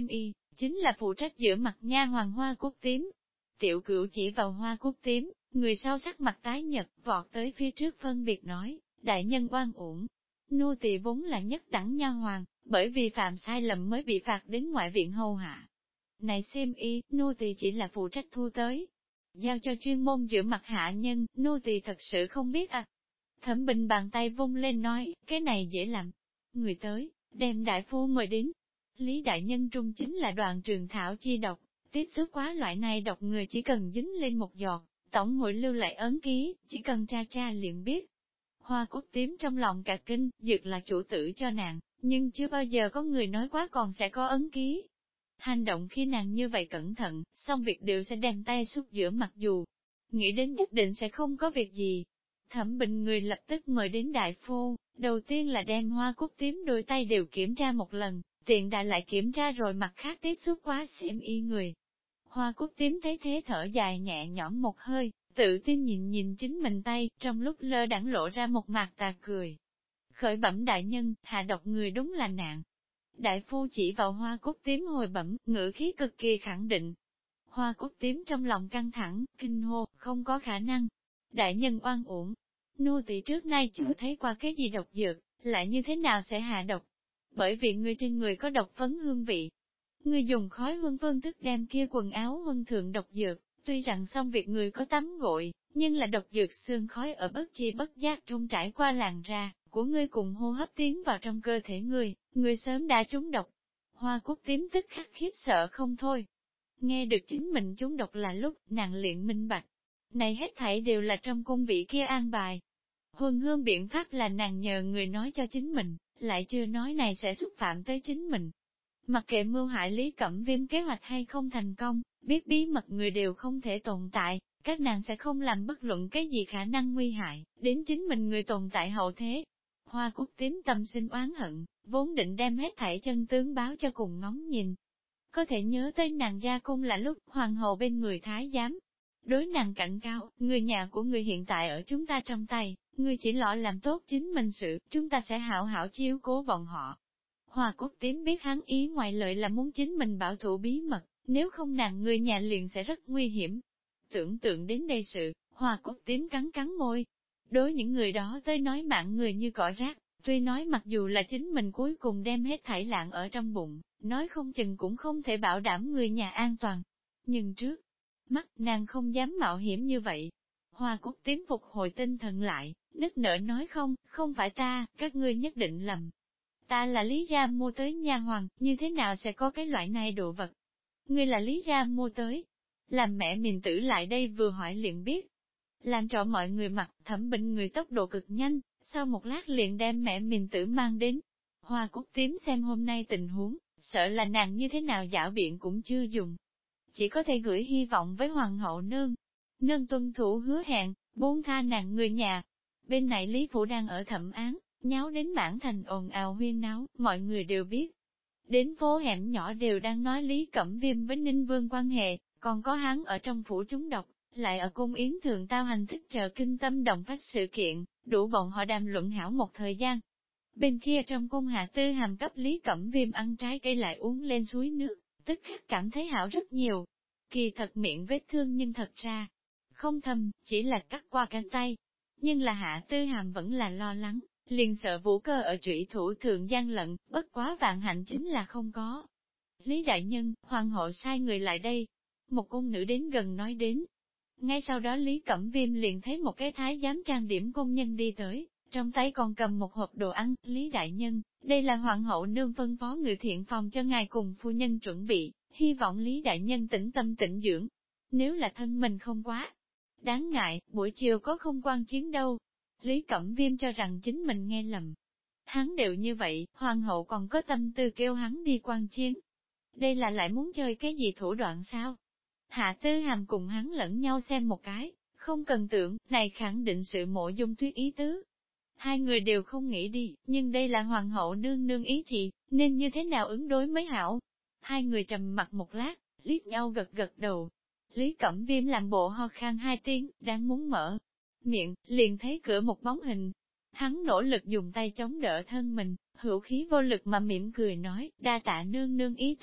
chính là phụ trách giữa mặt nha hoàng Hoa Cúc Tím. Tiểu Cửu chỉ vào Hoa Cúc Tím, người sau sắc mặt tái nhật, vọt tới phía trước phân biệt nói, đại nhân oan uổng. Nô tỳ vốn là nhất đẳng nha hoàng, bởi vì phạm sai lầm mới bị phạt đến ngoại viện hầu hạ. Này xem y, nô tỳ chỉ là phụ trách thu tới. Giao cho chuyên môn giữa mặt hạ nhân, nô tỳ thật sự không biết à. Thẩm Bình bàn tay vung lên nói, cái này dễ làm. Người tới, đem đại phu mời đến. Lý đại nhân trung chính là Đoàn Trường Thảo chi độc, tiếp xúc quá loại này độc người chỉ cần dính lên một giọt, tổng hội lưu lại ấn ký, chỉ cần tra tra liền biết. Hoa Cúc Tím trong lòng cả kinh, dược là chủ tử cho nàng, nhưng chưa bao giờ có người nói quá còn sẽ có ấn ký. Hành động khi nàng như vậy cẩn thận, xong việc đều sẽ đem tay xúc giữa mặc dù, nghĩ đến nhất định sẽ không có việc gì. Thẩm Bình người lập tức mời đến đại phu, đầu tiên là đem Hoa Cúc Tím đôi tay đều kiểm tra một lần, tiện đã lại kiểm tra rồi mặt khác tiếp xúc quá xem y người. Hoa Cúc Tím thấy thế thở dài nhẹ nhõm một hơi, tự tin nhìn nhìn chính mình tay, trong lúc lơ đãng lộ ra một mặt tà cười. Khởi bẩm đại nhân, hạ độc người đúng là nạn. Đại phu chỉ vào Hoa Cúc Tím hồi bẩm, ngữ khí cực kỳ khẳng định. Hoa Cúc Tím trong lòng căng thẳng, kinh hô, không có khả năng. Đại nhân oan uổng. Nô tỳ trước nay chưa thấy qua cái gì độc dược, lại như thế nào sẽ hạ độc? Bởi vì ngươi trên người có độc phấn hương vị. Ngươi dùng khói hương phương thức đem kia quần áo huân thượng độc dược, tuy rằng xong việc người có tắm gội, nhưng là độc dược xương khói ở bất chi bất giác trung trải qua làn ra của ngươi cùng hô hấp tiến vào trong cơ thể ngươi sớm đã trúng độc. Hoa Cúc Tím tức khắc khiếp sợ không thôi. Nghe được chính mình trúng độc là lúc nàng liền minh bạch. Này hết thảy đều là trong cung vị kia an bài. Huân hương biện pháp là nàng nhờ người nói cho chính mình, lại chưa nói này sẽ xúc phạm tới chính mình. Mặc kệ mưu hại Lý Cẩm Viêm kế hoạch hay không thành công, biết bí mật người đều không thể tồn tại, các nàng sẽ không làm bất luận cái gì khả năng nguy hại, đến chính mình người tồn tại hậu thế. Hoa Cúc Tím tâm sinh oán hận, vốn định đem hết thảy chân tướng báo cho cùng ngóng nhìn. Có thể nhớ tới nàng gia cung là lúc hoàng hậu bên người thái giám. Đối nàng cảnh cáo, người nhà của người hiện tại ở chúng ta trong tay, người chỉ lo làm tốt chính mình sự, chúng ta sẽ hảo hảo chiếu cố bọn họ. Hoa Cúc Tím biết hắn ý ngoài lợi là muốn chính mình bảo thủ bí mật, nếu không nàng người nhà liền sẽ rất nguy hiểm. Tưởng tượng đến đây sự, Hoa Cúc Tím cắn cắn môi. Đối những người đó tới nói mạng người như cỏ rác, tuy nói mặc dù là chính mình cuối cùng đem hết thảy lạng ở trong bụng, nói không chừng cũng không thể bảo đảm người nhà an toàn. Nhưng trước mắt nàng không dám mạo hiểm như vậy. Hoa Cúc Tím phục hồi tinh thần lại, nức nở nói không phải ta, các ngươi nhất định lầm. Ta là Lý Ra mua tới nha hoàng, như thế nào sẽ có cái loại này đồ vật? Ngươi là Lý Ra mua tới. Làm mẹ mình tử lại đây vừa hỏi liền biết. Làm trọ mọi người mặt, Thẩm Bình người tốc độ cực nhanh, sau một lát liền đem mẹ mình tử mang đến. Hoa Cúc Tím xem hôm nay tình huống, sợ là nàng như thế nào giảo biện cũng chưa dùng. Chỉ có thể gửi hy vọng với Hoàng hậu nương. Nương tuân thủ hứa hẹn, buông tha nàng người nhà. Bên này Lý Phủ đang ở thẩm án, nháo đến mãn thành ồn ào huyên náo, mọi người đều biết. Đến phố hẻm nhỏ đều đang nói Lý Cẩm Viêm với Ninh Vương quan hệ, còn có hắn ở trong phủ trúng độc, lại ở cung yến thường tao hành thích chờ kinh tâm động phách sự kiện, đủ bọn họ đàm luận hảo một thời gian. Bên kia trong cung Hạ Tư Hàm cấp Lý Cẩm Viêm ăn trái cây lại uống lên suối nước, tức khắc cảm thấy hảo rất nhiều. Kỳ thật miệng vết thương nhưng thật ra không thâm, chỉ là cắt qua cánh tay. Nhưng là Hạ Tư Hàm vẫn là lo lắng, liền sợ Vũ Cơ ở trụy thủ thượng gian lận, bất quá vạn hạnh chính là không có. Lý đại nhân, hoàng hậu sai người lại đây. Một cung nữ đến gần nói đến. Ngay sau đó Lý Cẩm Viêm liền thấy một cái thái giám trang điểm công nhân đi tới, trong tay còn cầm một hộp đồ ăn. Lý đại nhân, đây là hoàng hậu nương phân phó người thiện phòng cho ngài cùng phu nhân chuẩn bị, hy vọng Lý đại nhân tĩnh tâm tĩnh dưỡng. Nếu là thân mình không quá đáng ngại, buổi chiều có không quan chiến đâu. Lý Cẩm Viêm cho rằng chính mình nghe lầm. Hắn đều như vậy, hoàng hậu còn có tâm tư kêu hắn đi quan chiến. Đây là lại muốn chơi cái gì thủ đoạn sao? Hạ Tư Hàm cùng hắn lẫn nhau xem một cái, không cần tưởng, này khẳng định sự mộ dung tuyết ý tứ. Hai người đều không nghĩ đi, nhưng đây là hoàng hậu nương nương ý chị, nên như thế nào ứng đối mới hảo? Hai người trầm mặt một lát, liếc nhau gật gật đầu. Lý Cẩm Viêm làm bộ ho khan hai tiếng, đang muốn mở miệng, liền thấy cửa một bóng hình. Hắn nỗ lực dùng tay chống đỡ thân mình, hữu khí vô lực mà mỉm cười nói, đa tạ nương nương ý tốt,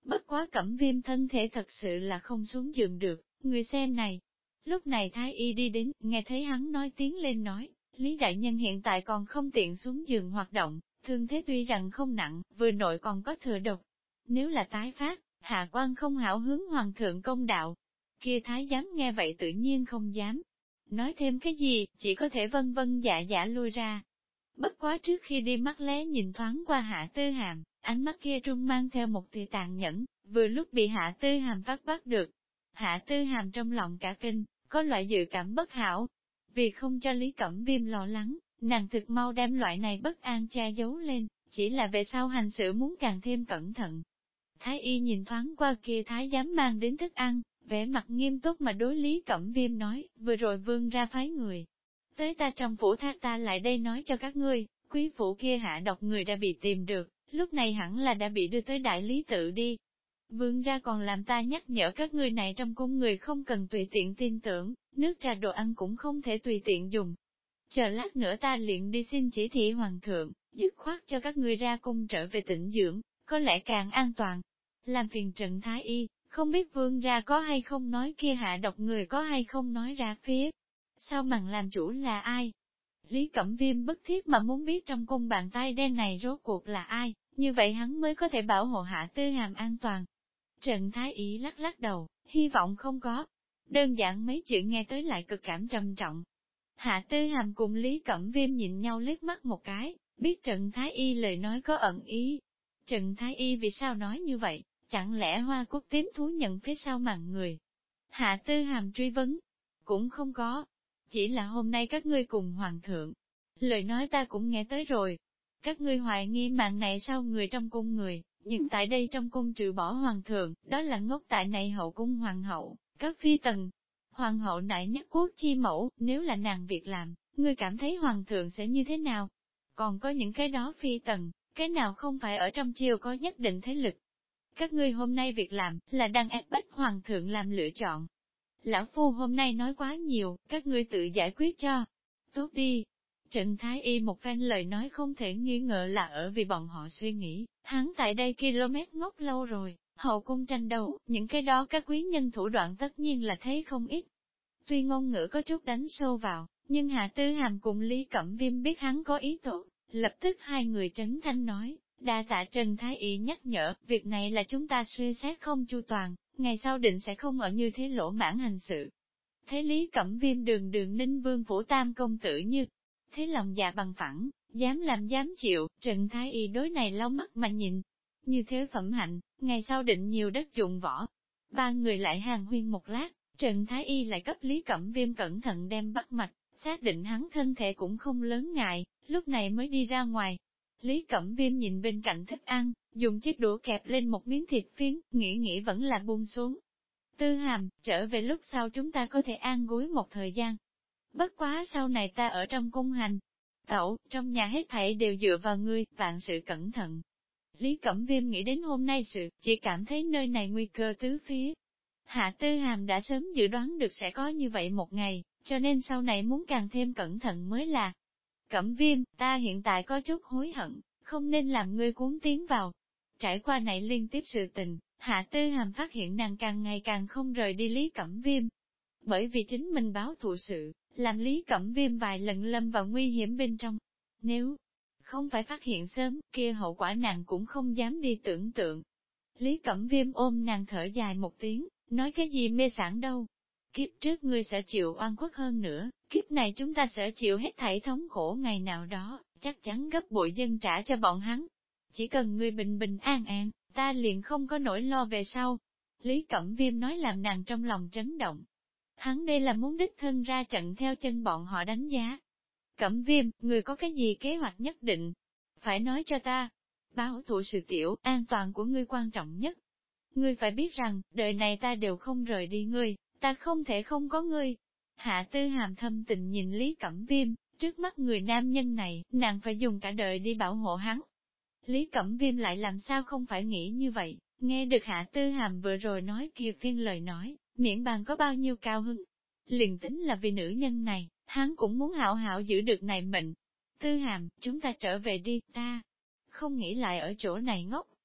Bất quá Cẩm Viêm thân thể thật sự là không xuống giường được, người xem này. Lúc này Thái Y đi đến, nghe thấy hắn nói tiếng lên nói, Lý Đại Nhân hiện tại còn không tiện xuống giường hoạt động, thương thế tuy rằng không nặng, vừa nội còn có thừa độc. Nếu là tái phát, hạ quan không hảo hướng hoàng thượng công đạo. Kia Thái giám nghe vậy tự nhiên không dám nói thêm cái gì, chỉ có thể vân vân dạ dạ lui ra. Bất quá trước khi đi mắt lé nhìn thoáng qua Hạ Tư Hàm, ánh mắt kia trung mang theo một tia tàn nhẫn, vừa lúc bị Hạ Tư Hàm bắt được. Hạ Tư Hàm trong lòng cả kinh, có loại dự cảm bất hảo. Vì không cho Lý Cẩm Viêm lo lắng, nàng thực mau đem loại này bất an che giấu lên, chỉ là về sau hành sự muốn càng thêm cẩn thận. Thái y nhìn thoáng qua kia thái giám mang đến thức ăn, vẻ mặt nghiêm túc mà đối Lý Cẩm Viêm nói, vừa rồi vương ra phái người. Tới ta trong phủ thác ta lại đây nói cho các ngươi, quý phủ kia hạ độc người đã bị tìm được, lúc này hẳn là đã bị đưa tới đại lý tự đi. Vương ra còn làm ta nhắc nhở các ngươi này trong cung người không cần tùy tiện tin tưởng, nước trà đồ ăn cũng không thể tùy tiện dùng. Chờ lát nữa ta liền đi xin chỉ thị hoàng thượng, dứt khoát cho các ngươi ra cung trở về tĩnh dưỡng, có lẽ càng an toàn. Làm phiền Trần Thái Y, không biết vương ra có hay không nói kia hạ độc người có hay không nói ra phía. Sao màn làm chủ là ai? Lý Cẩm Viêm bức thiết mà muốn biết trong cung bàn tay đen này rốt cuộc là ai, như vậy hắn mới có thể bảo hộ Hạ Tư Hàm an toàn. Trần Thái Y lắc lắc đầu, hy vọng không có. Đơn giản mấy chữ nghe tới lại cực cảm trầm trọng. Hạ Tư Hàm cùng Lý Cẩm Viêm nhìn nhau liếc mắt một cái, biết Trần Thái Y lời nói có ẩn ý. Trần Thái Y vì sao nói như vậy, chẳng lẽ Hoa Quốc tím thú nhận phía sau màn người? Hạ Tư Hàm truy vấn, cũng không có, chỉ là hôm nay các ngươi cùng Hoàng thượng. Lời nói ta cũng nghe tới rồi, các ngươi hoài nghi mạng này sau người trong cung người, nhưng tại đây trong cung trừ bỏ Hoàng thượng, đó là ngốc tại này hậu cung Hoàng hậu, các phi tần. Hoàng hậu nại nhất quốc chi mẫu, nếu là nàng việc làm, ngươi cảm thấy Hoàng thượng sẽ như thế nào? Còn có những cái đó phi tần, cái nào không phải ở trong triều có nhất định thế lực? Các ngươi hôm nay việc làm, là đang ép bách Hoàng thượng làm lựa chọn. Lão Phu hôm nay nói quá nhiều, các ngươi tự giải quyết cho. Tốt đi. Trần Thái Y một phen lời nói không thể nghi ngờ là ở vì bọn họ suy nghĩ, hắn tại đây km ngốc lâu rồi, hậu cung tranh đấu, những cái đó các quý nhân thủ đoạn tất nhiên là thấy không ít. Tuy ngôn ngữ có chút đánh sâu vào, nhưng Hạ Tư Hàm cùng Lý Cẩm Viêm biết hắn có ý tốt, lập tức hai người trấn thanh nói, đa tạ Trần Thái Y nhắc nhở, việc này là chúng ta suy xét không chu toàn, ngày sau định sẽ không ở như thế lỗ mãn hành sự. Thế Lý Cẩm Viêm đường đường Ninh Vương phủ tam công tử như thế lòng dạ bằng phẳng, dám làm dám chịu, Trần Thái Y đối này lau mắt mà nhìn. Như thế phẩm hạnh, ngày sau định nhiều đất dụng võ. Ba người lại hàng huyên một lát, Trần Thái Y lại cấp Lý Cẩm Viêm cẩn thận đem bắt mạch, xác định hắn thân thể cũng không lớn ngại, lúc này mới đi ra ngoài. Lý Cẩm Viêm nhìn bên cạnh thức ăn, dùng chiếc đũa kẹp lên một miếng thịt phiến, nghĩ vẫn là buông xuống. Tư Hàm, trở về lúc sau chúng ta có thể an gối một thời gian. Bất quá sau này ta ở trong cung hành. Tẩu, trong nhà hết thảy đều dựa vào ngươi, vạn sự cẩn thận. Lý Cẩm Viêm nghĩ đến hôm nay sự, chỉ cảm thấy nơi này nguy cơ tứ phía. Hạ Tư Hàm đã sớm dự đoán được sẽ có như vậy một ngày, cho nên sau này muốn càng thêm cẩn thận mới là. Cẩm Viêm, ta hiện tại có chút hối hận, không nên làm ngươi cuốn tiến vào. Trải qua này liên tiếp sự tình, Hạ Tư Hàm phát hiện nàng càng ngày càng không rời đi Lý Cẩm Viêm. Bởi vì chính mình báo thù sự, làm Lý Cẩm Viêm vài lần lâm vào nguy hiểm bên trong. Nếu không phải phát hiện sớm, kia hậu quả nàng cũng không dám đi tưởng tượng. Lý Cẩm Viêm ôm nàng thở dài một tiếng, nói cái gì mê sản đâu. Kiếp trước ngươi sẽ chịu oan khuất hơn nữa, kiếp này chúng ta sẽ chịu hết thảy thống khổ ngày nào đó, chắc chắn gấp bội dân trả cho bọn hắn. Chỉ cần ngươi bình bình an an, ta liền không có nỗi lo về sau. Lý Cẩm Viêm nói làm nàng trong lòng chấn động. Hắn đây là muốn đích thân ra trận theo chân bọn họ đánh giá. Cẩm Viêm, người có cái gì kế hoạch nhất định? Phải nói cho ta. Bảo thủ sự tiểu, an toàn của ngươi quan trọng nhất. Ngươi phải biết rằng, đời này ta đều không rời đi ngươi, ta không thể không có ngươi. Hạ Tư Hàm thâm tình nhìn Lý Cẩm Viêm, trước mắt người nam nhân này, nàng phải dùng cả đời đi bảo hộ hắn. Lý Cẩm Viêm lại làm sao không phải nghĩ như vậy, nghe được Hạ Tư Hàm vừa rồi nói kia phiên lời nói, miệng bàn có bao nhiêu cao hứng. Liền tính là vì nữ nhân này, hắn cũng muốn hảo hảo giữ được này mệnh. Tư Hàm, chúng ta trở về đi, ta không nghĩ lại ở chỗ này ngốc.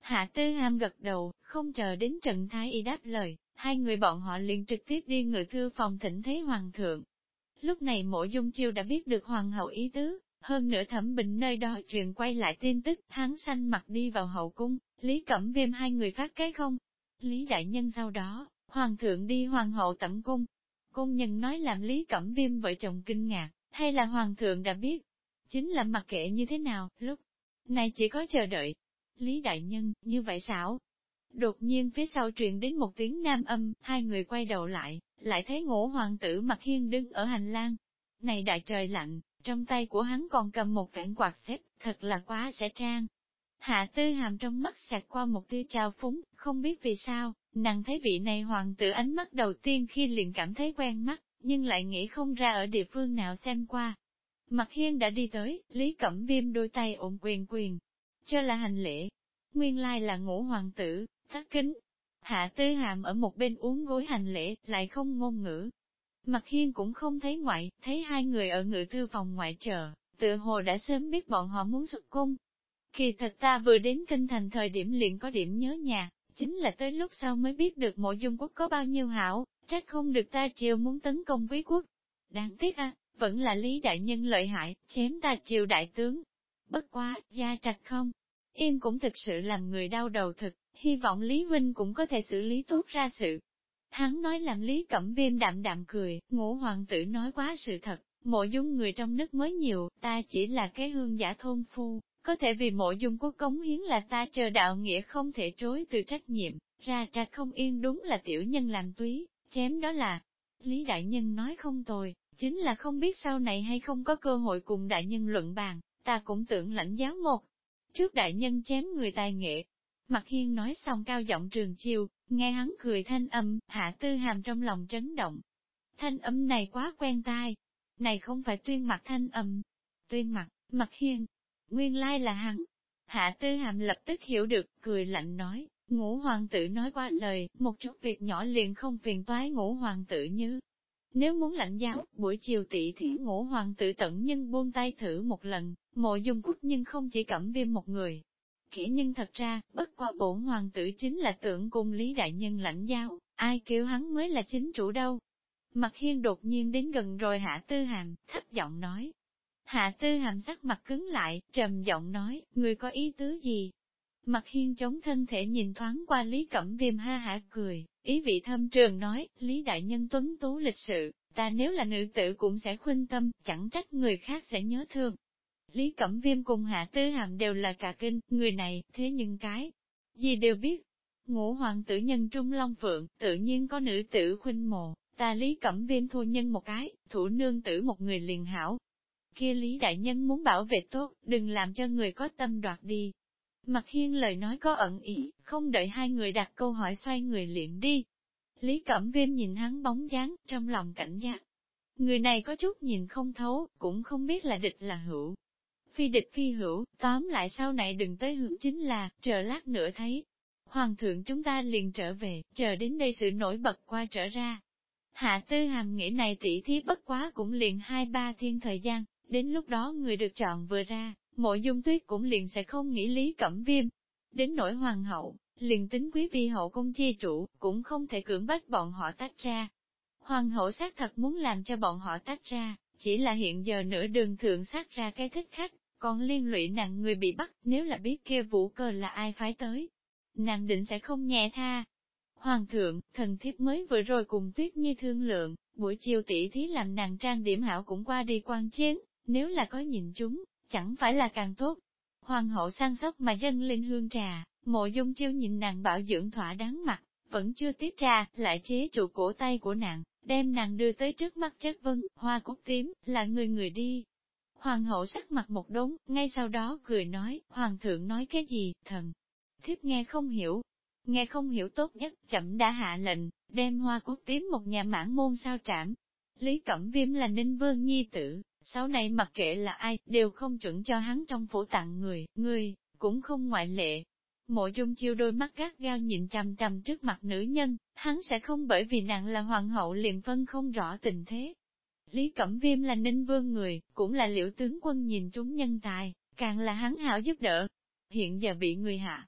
Hạ Tư Hàm gật đầu, không chờ đến Trần Thái Y đáp lời, hai người bọn họ liền trực tiếp đi ngự thư phòng thỉnh thấy hoàng thượng. Lúc này Mộ Dung Chiêu đã biết được hoàng hậu ý tứ, hơn nữa Thẩm Bình nơi đó truyền quay lại tin tức, hắn xanh mặt đi vào hậu cung, Lý Cẩm Viêm hai người phát cái không. Lý đại nhân sau đó, hoàng thượng đi hoàng hậu tẩm cung. Cung nhân nói làm Lý Cẩm Viêm vợ chồng kinh ngạc, hay là hoàng thượng đã biết? Chính là mặc kệ như thế nào, lúc này chỉ có chờ đợi. Lý đại nhân, như vậy xảo. Đột nhiên phía sau truyền đến một tiếng nam âm, hai người quay đầu lại thấy Ngũ hoàng tử Mặc Hiên đứng ở hành lang. Này đại trời lạnh, trong tay của hắn còn cầm một vẹn quạt xếp, thật là quá sẽ trang. Hạ Tư Hàm trong mắt xẹt qua một tia trào phúng, không biết vì sao, nàng thấy vị này hoàng tử ánh mắt đầu tiên khi liền cảm thấy quen mắt, nhưng lại nghĩ không ra ở địa phương nào xem qua. Mặc Hiên đã đi tới, Lý Cẩm Viêm đôi tay ôm quyền, cho là hành lễ. Nguyên lai là Ngũ hoàng tử, thất kính. Hạ Tư Hàm ở một bên uống gối hành lễ, lại không ngôn ngữ. Mặc Hiên cũng không thấy ngoại, thấy hai người ở ngự thư phòng ngoại chờ, tựa hồ đã sớm biết bọn họ muốn xuất cung. Kỳ thật ta vừa đến kinh thành thời điểm liền có điểm nhớ nhà, chính là tới lúc sau mới biết được Mộ Dung quốc có bao nhiêu hảo, trách không được ta triều muốn tấn công quý quốc. Đáng tiếc vẫn là Lý đại nhân lợi hại, chém ta triều đại tướng. Bất quá, gia trạch không. Yên cũng thực sự làm người đau đầu thực, hy vọng Lý huynh cũng có thể xử lý tốt ra sự. Hắn nói làm Lý Cẩm Viêm đạm đạm cười, Ngũ hoàng tử nói quá sự thật, Mộ Dung người trong nước mới nhiều, ta chỉ là cái hương giả thôn phu, có thể vì Mộ Dung quốc cống hiến là ta chờ đạo nghĩa không thể chối từ trách nhiệm, ra trạch không yên đúng là tiểu nhân làm túy, chém đó là. Lý đại nhân nói không tồi, chính là không biết sau này hay không có cơ hội cùng đại nhân luận bàn, ta cũng tưởng lãnh giáo một. Trước đại nhân chém người tài nghệ. Mặc Hiên nói xong cao giọng trường chiêu, nghe hắn cười thanh âm, Hạ Tư Hàm trong lòng chấn động. Thanh âm này quá quen tai. Này không phải Tuyên Mặc thanh âm. Tuyên Mặc, Mặc Hiên. Nguyên lai là hắn. Hạ Tư Hàm lập tức hiểu được, cười lạnh nói, Ngũ hoàng tử nói qua lời, một chút việc nhỏ liền không phiền toái Ngũ hoàng tử như. Nếu muốn lãnh giáo, buổi chiều tỷ thí Ngũ hoàng tử tận nhân buông tay thử một lần, Mộ Dung quốc nhưng không chỉ Cẩm Viêm một người. Kỹ nhưng thật ra, bất qua bổn hoàng tử chính là tưởng cùng Lý đại nhân lãnh giáo, ai kêu hắn mới là chính chủ đâu. Mặc Hiên đột nhiên đến gần rồi Hạ Tư Hàm, thấp giọng nói. Hạ Tư Hàm sắc mặt cứng lại, trầm giọng nói, người có ý tứ gì? Mặc Hiên chống thân thể nhìn thoáng qua Lý Cẩm Viêm ha hả cười, ý vị thâm trường nói, Lý đại nhân tuấn tú lịch sự, ta nếu là nữ tử cũng sẽ khuyên tâm, chẳng trách người khác sẽ nhớ thương. Lý Cẩm Viêm cùng Hạ Tư Hàm đều là cả kinh, người này, thế nhưng cái gì đều biết. Ngũ hoàng tử nhân trung long phượng, tự nhiên có nữ tử khuynh mộ, ta Lý Cẩm Viêm thua nhân một cái, thủ nương tử một người liền hảo. Kia Lý đại nhân muốn bảo vệ tốt, đừng làm cho người có tâm đoạt đi. Mặc Hiên lời nói có ẩn ý, không đợi hai người đặt câu hỏi xoay người liền đi. Lý Cẩm Viêm nhìn hắn bóng dáng, trong lòng cảnh giác. Người này có chút nhìn không thấu, cũng không biết là địch là hữu. Phi địch phi hữu, tóm lại sau này đừng tới hữu chính là, chờ lát nữa thấy. Hoàng thượng chúng ta liền trở về, chờ đến đây sự nổi bật qua trở ra. Hạ Tư Hàm nghĩ này tỷ thí bất quá cũng liền 2-3 thiên thời gian, đến lúc đó người được chọn vừa ra, Mộ Dung Tuyết cũng liền sẽ không nghĩ Lý Cẩm Viêm. Đến nỗi hoàng hậu, liền tính quý vi hậu cung chi chủ, cũng không thể cưỡng bách bọn họ tách ra. Hoàng hậu xác thật muốn làm cho bọn họ tách ra, chỉ là hiện giờ nửa đường thượng sát ra cái thích khách, còn liên lụy nàng người bị bắt, nếu là biết kia Vũ Cơ là ai phái tới. Nàng định sẽ không nhẹ tha. Hoàng thượng, thần thiếp mới vừa rồi cùng Tuyết Nhi thương lượng, buổi chiều tỷ thí làm nàng trang điểm hảo cũng qua đi quan chiến, nếu là có nhìn chúng, chẳng phải là càng tốt. Hoàng hậu săn sóc mà dâng lên hương trà, Mộ Dung Chiêu nhìn nàng bảo dưỡng thỏa đáng mặt, vẫn chưa tiếp trà, lại chế trụ cổ tay của nàng, đem nàng đưa tới trước mắt chất vấn, hoa cúc tím, là người đi. Hoàng hậu sắc mặt một đống, ngay sau đó cười nói, hoàng thượng nói cái gì, thần. Thiếp nghe không hiểu. Nghe không hiểu tốt nhất, chậm đã hạ lệnh, đem hoa cúc tím một nhà mãn môn sao trảm. Lý Cẩm Viêm là Ninh Vương nhi tử, sau này mặc kệ là ai, đều không chuẩn cho hắn trong phủ tặng người, cũng không ngoại lệ. Mộ Dung Chiêu đôi mắt gắt gao nhìn chằm chằm trước mặt nữ nhân, hắn sẽ không bởi vì nàng là hoàng hậu liền phân không rõ tình thế. Lý Cẩm Viêm là Ninh Vương người, cũng là Liễu tướng quân nhìn trúng nhân tài, càng là hắn hảo giúp đỡ. Hiện giờ bị người hạ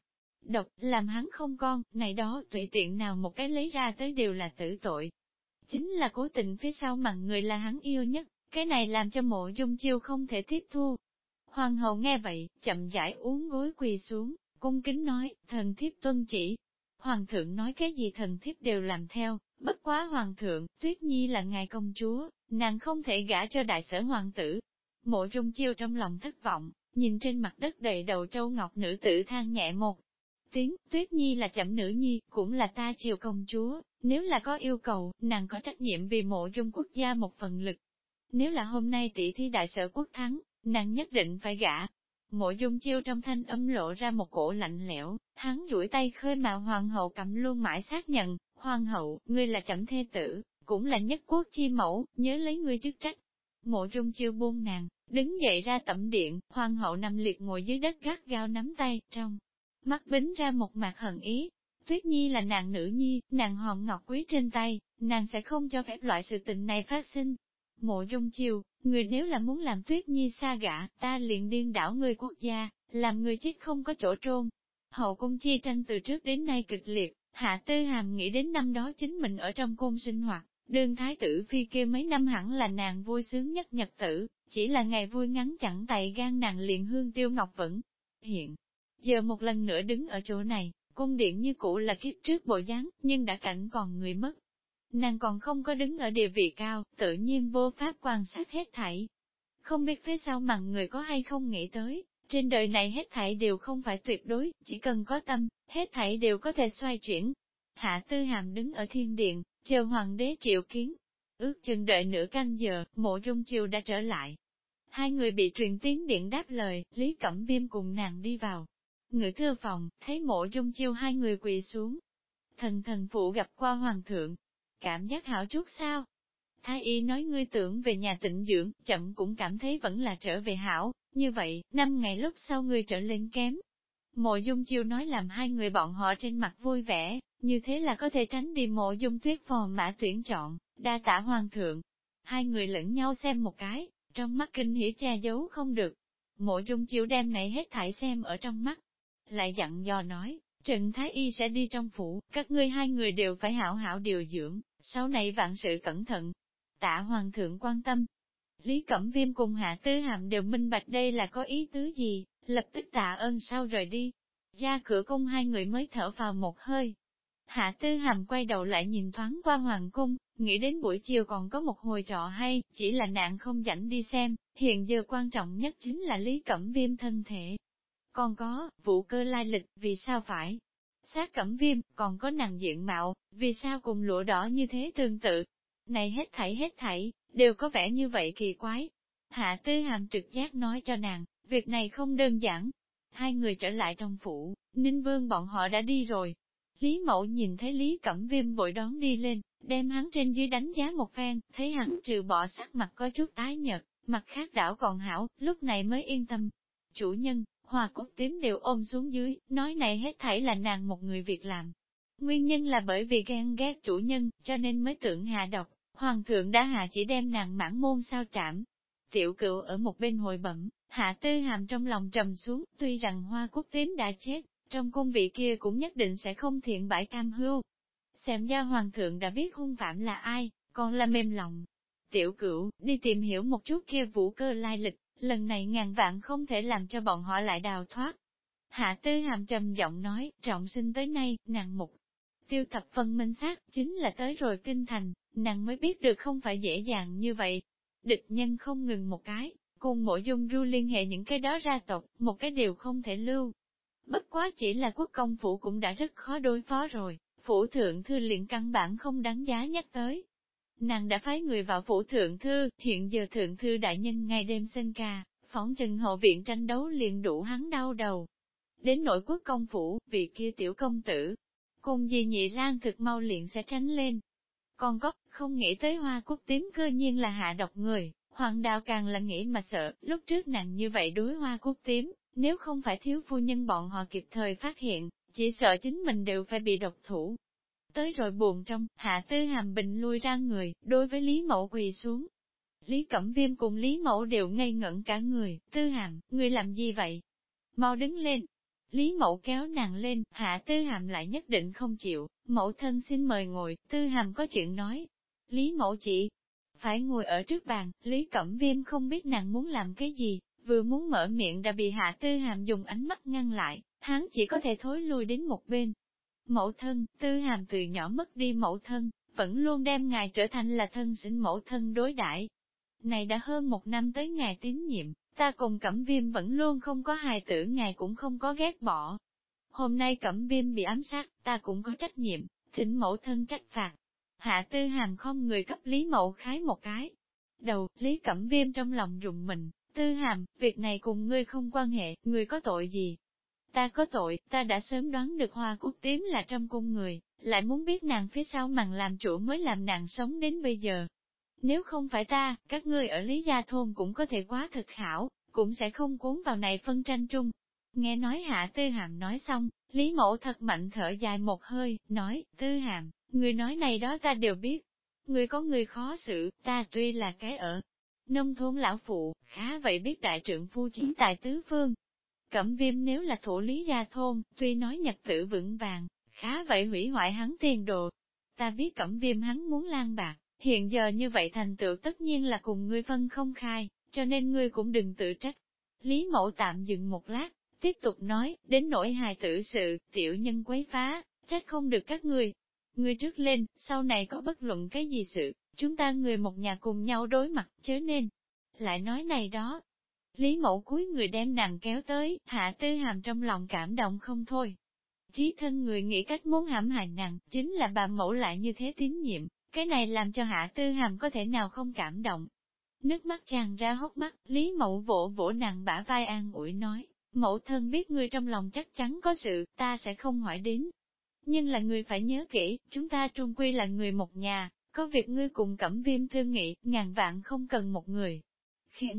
độc, làm hắn không con, này đó tùy tiện nào một cái lấy ra tới đều là tử tội. Chính là cố tình phía sau mặt người là hắn yêu nhất, cái này làm cho Mộ Dung Chiêu không thể tiếp thu. Hoàng hậu nghe vậy, chậm rãi uốn gối quỳ xuống, cung kính nói, thần thiếp tuân chỉ. Hoàng thượng nói cái gì thần thiếp đều làm theo, bất quá hoàng thượng, Tuyết Nhi là ngài công chúa, nàng không thể gả cho đại sở hoàng tử. Mộ Dung Chiêu trong lòng thất vọng, nhìn trên mặt đất đầy đầu trâu ngọc nữ tử than nhẹ một tiếng, Tuyết Nhi là chậm nữ nhi, cũng là ta chiều công chúa, nếu là có yêu cầu, nàng có trách nhiệm vì Mộ Dung quốc gia một phần lực. Nếu là hôm nay tỷ thí đại sở quốc thắng, nàng nhất định phải gả. Mộ Dung Chiêu trong thanh âm lộ ra một cổ lạnh lẽo, hắn duỗi tay khơi mà hoàng hậu cầm luôn mãi xác nhận, hoàng hậu, ngươi là chậm thê tử, cũng là nhất quốc chi mẫu, nhớ lấy ngươi chức trách. Mộ Dung Chiêu buông nàng, đứng dậy ra tẩm điện, hoàng hậu nằm liệt ngồi dưới đất gắt gao nắm tay, trong mắt bính ra một mặt hận ý. Tuyết Nhi là nàng nữ nhi, nàng hòn ngọc quý trên tay, nàng sẽ không cho phép loại sự tình này phát sinh. Mộ Dung Chiêu, người nếu là muốn làm Tuyết Nhi xa gả, ta liền điên đảo người quốc gia, làm người chết không có chỗ trôn. Hậu cung chi tranh từ trước đến nay kịch liệt, Hạ Tư Hàm nghĩ đến năm đó chính mình ở trong cung sinh hoạt, đương thái tử phi kia mấy năm hẳn là nàng vui sướng nhất nhật tử, chỉ là ngày vui ngắn chẳng tay gan nàng liền hương tiêu ngọc vẫn. Hiện giờ một lần nữa đứng ở chỗ này, cung điện như cũ là kiếp trước bộ dáng, nhưng đã cảnh còn người mất. Nàng còn không có đứng ở địa vị cao, tự nhiên vô pháp quan sát hết thảy. Không biết phía sau mặt người có hay không nghĩ tới, trên đời này hết thảy đều không phải tuyệt đối, chỉ cần có tâm, hết thảy đều có thể xoay chuyển. Hạ Tư Hàm đứng ở thiên điện, chờ hoàng đế triệu kiến. Ước chừng đợi nửa canh giờ, Mộ Dung Chiêu đã trở lại. Hai người bị truyền tiếng điện đáp lời, Lý Cẩm Viêm cùng nàng đi vào. Ngự thư phòng, thấy Mộ Dung Chiêu hai người quỳ xuống. Thần phụ gặp qua hoàng thượng. Cảm giác hảo chút sao? Thái y nói ngươi tưởng về nhà tịnh dưỡng, chậm cũng cảm thấy vẫn là trở về hảo, như vậy, 5 ngày lúc sau ngươi trở lên kém. Mộ Dung Chiêu nói làm hai người bọn họ trên mặt vui vẻ, như thế là có thể tránh đi Mộ Dung Tuyết phò mã tuyển chọn, đa tả hoàng thượng. Hai người lẫn nhau xem một cái, trong mắt kinh hỉ che giấu không được. Mộ Dung Chiêu đem này hết thảy xem ở trong mắt, lại dặn dò nói, Trần Thái Y sẽ đi trong phủ, các ngươi hai người đều phải hảo hảo điều dưỡng, sau này vạn sự cẩn thận. Tạ hoàng thượng quan tâm. Lý Cẩm Viêm cùng Hạ Tư Hàm đều minh bạch đây là có ý tứ gì, lập tức tạ ơn sau rời đi. Ra cửa cung hai người mới thở vào một hơi. Hạ Tư Hàm quay đầu lại nhìn thoáng qua hoàng cung, nghĩ đến buổi chiều còn có một hồi trọ hay, chỉ là nạn không rảnh đi xem, hiện giờ quan trọng nhất chính là Lý Cẩm Viêm thân thể. Còn có, Vũ Cơ lai lịch, vì sao phải? Sát Cẩm Viêm, còn có nàng diện mạo, vì sao cùng lụa đỏ như thế tương tự? Này hết thảy, đều có vẻ như vậy kỳ quái. Hạ Tư Hàm trực giác nói cho nàng, việc này không đơn giản. Hai người trở lại trong phủ, Ninh Vương bọn họ đã đi rồi. Lý Mẫu nhìn thấy Lý Cẩm Viêm vội đón đi lên, đem hắn trên dưới đánh giá một phen, thấy hắn trừ bỏ sắc mặt có chút tái nhợt, mặt khác đảo còn hảo, lúc này mới yên tâm. Chủ nhân, Hoa cốt tím đều ôm xuống dưới, nói này hết thảy là nàng một người việc làm. Nguyên nhân là bởi vì ghen ghét chủ nhân, cho nên mới tưởng hạ độc, hoàng thượng đã hạ chỉ đem nàng mãn môn sao trảm. Tiểu Cựu ở một bên hồi bẩm, Hạ Tư Hàm trong lòng trầm xuống, tuy rằng Hoa cốt tím đã chết, trong cung vị kia cũng nhất định sẽ không thiện bãi cam hưu. Xem ra hoàng thượng đã biết hung phạm là ai, còn là mềm lòng. Tiểu Cựu, đi tìm hiểu một chút kia Vũ Cơ lai lịch, lần này ngàn vạn không thể làm cho bọn họ lại đào thoát. Hạ Tư Hàm trầm giọng nói, trọng sinh tới nay, nàng mục tiêu thập phân minh xác, chính là tới rồi kinh thành, nàng mới biết được không phải dễ dàng như vậy. Địch nhân không ngừng một cái, cùng Mộ Dung Ru liên hệ những cái đó ra tộc, một cái đều không thể lưu. Bất quá chỉ là quốc công phủ cũng đã rất khó đối phó rồi, phủ thượng thư liền căn bản không đáng giá nhắc tới. Nàng đã phái người vào phủ thượng thư, hiện giờ thượng thư đại nhân ngày đêm sinh ca, phóng chừng hậu viện tranh đấu liền đủ hắn đau đầu. Đến nội quốc công phủ, vị kia tiểu công tử, cùng gì nhị rang thực mau liền sẽ tránh lên. Còn có, không nghĩ tới Hoa cúc tím cơ nhiên là hạ độc người, hoàng đạo càng là nghĩ mà sợ, lúc trước nàng như vậy đối Hoa cúc tím, nếu không phải thiếu phu nhân bọn họ kịp thời phát hiện, chỉ sợ chính mình đều phải bị độc thủ. Tới rồi buồn trong, Hạ Tư Hàm bình lui ra người, đối với Lý Mẫu quỳ xuống. Lý Cẩm Viêm cùng Lý Mẫu đều ngây ngẩn cả người, Tư Hàm, ngươi làm gì vậy? Mau đứng lên. Lý Mậu kéo nàng lên, Hạ Tư Hàm lại nhất định không chịu, mẫu thân xin mời ngồi, Tư Hàm có chuyện nói. Lý Mậu chị phải ngồi ở trước bàn, Lý Cẩm Viêm không biết nàng muốn làm cái gì, vừa muốn mở miệng đã bị Hạ Tư Hàm dùng ánh mắt ngăn lại, hắn chỉ có thể thối lui đến một bên. Mẫu thân, Tư Hàm từ nhỏ mất đi mẫu thân, vẫn luôn đem ngài trở thành là thân sinh mẫu thân đối đãi. Này đã hơn 1 năm tới ngài tín nhiệm, ta cùng Cẩm Viêm vẫn luôn không có hài tử, ngài cũng không có ghét bỏ. Hôm nay Cẩm Viêm bị ám sát, ta cũng có trách nhiệm, thỉnh mẫu thân trách phạt. Hạ Tư Hàm không người cấp Lý Mậu khái một cái. Đầu, Lý Cẩm Viêm trong lòng rùng mình, Tư Hàm, việc này cùng ngươi không quan hệ, ngươi có tội gì? Ta có tội, ta đã sớm đoán được Hoa Cúc Tím là trong cung người, lại muốn biết nàng phía sau màn làm chủ mới làm nàng sống đến bây giờ. Nếu không phải ta, các ngươi ở Lý Gia Thôn cũng có thể quá thực hảo, cũng sẽ không cuốn vào này phân tranh trung. Nghe nói Hạ Tư Hàm nói xong, Lý Mẫu thật mạnh thở dài một hơi, nói, Tư Hàm, người nói này đó ta đều biết. Người có người khó xử, ta tuy là cái ở nông thôn lão phụ, khá vậy biết đại trượng phu chiến tài tứ phương. Cẩm Viêm nếu là thủ Lý Gia Thôn, tuy nói nhật tử vững vàng, khá vậy hủy hoại hắn tiền đồ. Ta biết Cẩm Viêm hắn muốn lan bạc, hiện giờ như vậy thành tựu tất nhiên là cùng ngươi phân không khai, cho nên ngươi cũng đừng tự trách. Lý Mẫu tạm dừng một lát, tiếp tục nói, đến nỗi hài tử sự, tiểu nhân quấy phá, trách không được các ngươi. Ngươi trước lên, sau này có bất luận cái gì sự, chúng ta người một nhà cùng nhau đối mặt, chớ nên. Lại nói này đó. Lý Mẫu cúi người đem nàng kéo tới, Hạ Tư Hàm trong lòng cảm động không thôi. Chí thân người nghĩ cách muốn hãm hại nàng, chính là bà mẫu lại như thế tín nhiệm, cái này làm cho Hạ Tư Hàm có thể nào không cảm động. Nước mắt tràn ra hốc mắt, Lý Mẫu vỗ vỗ nàng bả vai an ủi nói, mẫu thân biết ngươi trong lòng chắc chắn có sự, ta sẽ không hỏi đến. Nhưng là ngươi phải nhớ kỹ, chúng ta trung quy là người một nhà, có việc ngươi cùng Cẩm Viêm thương nghị, ngàn vạn không cần một người. Khiển,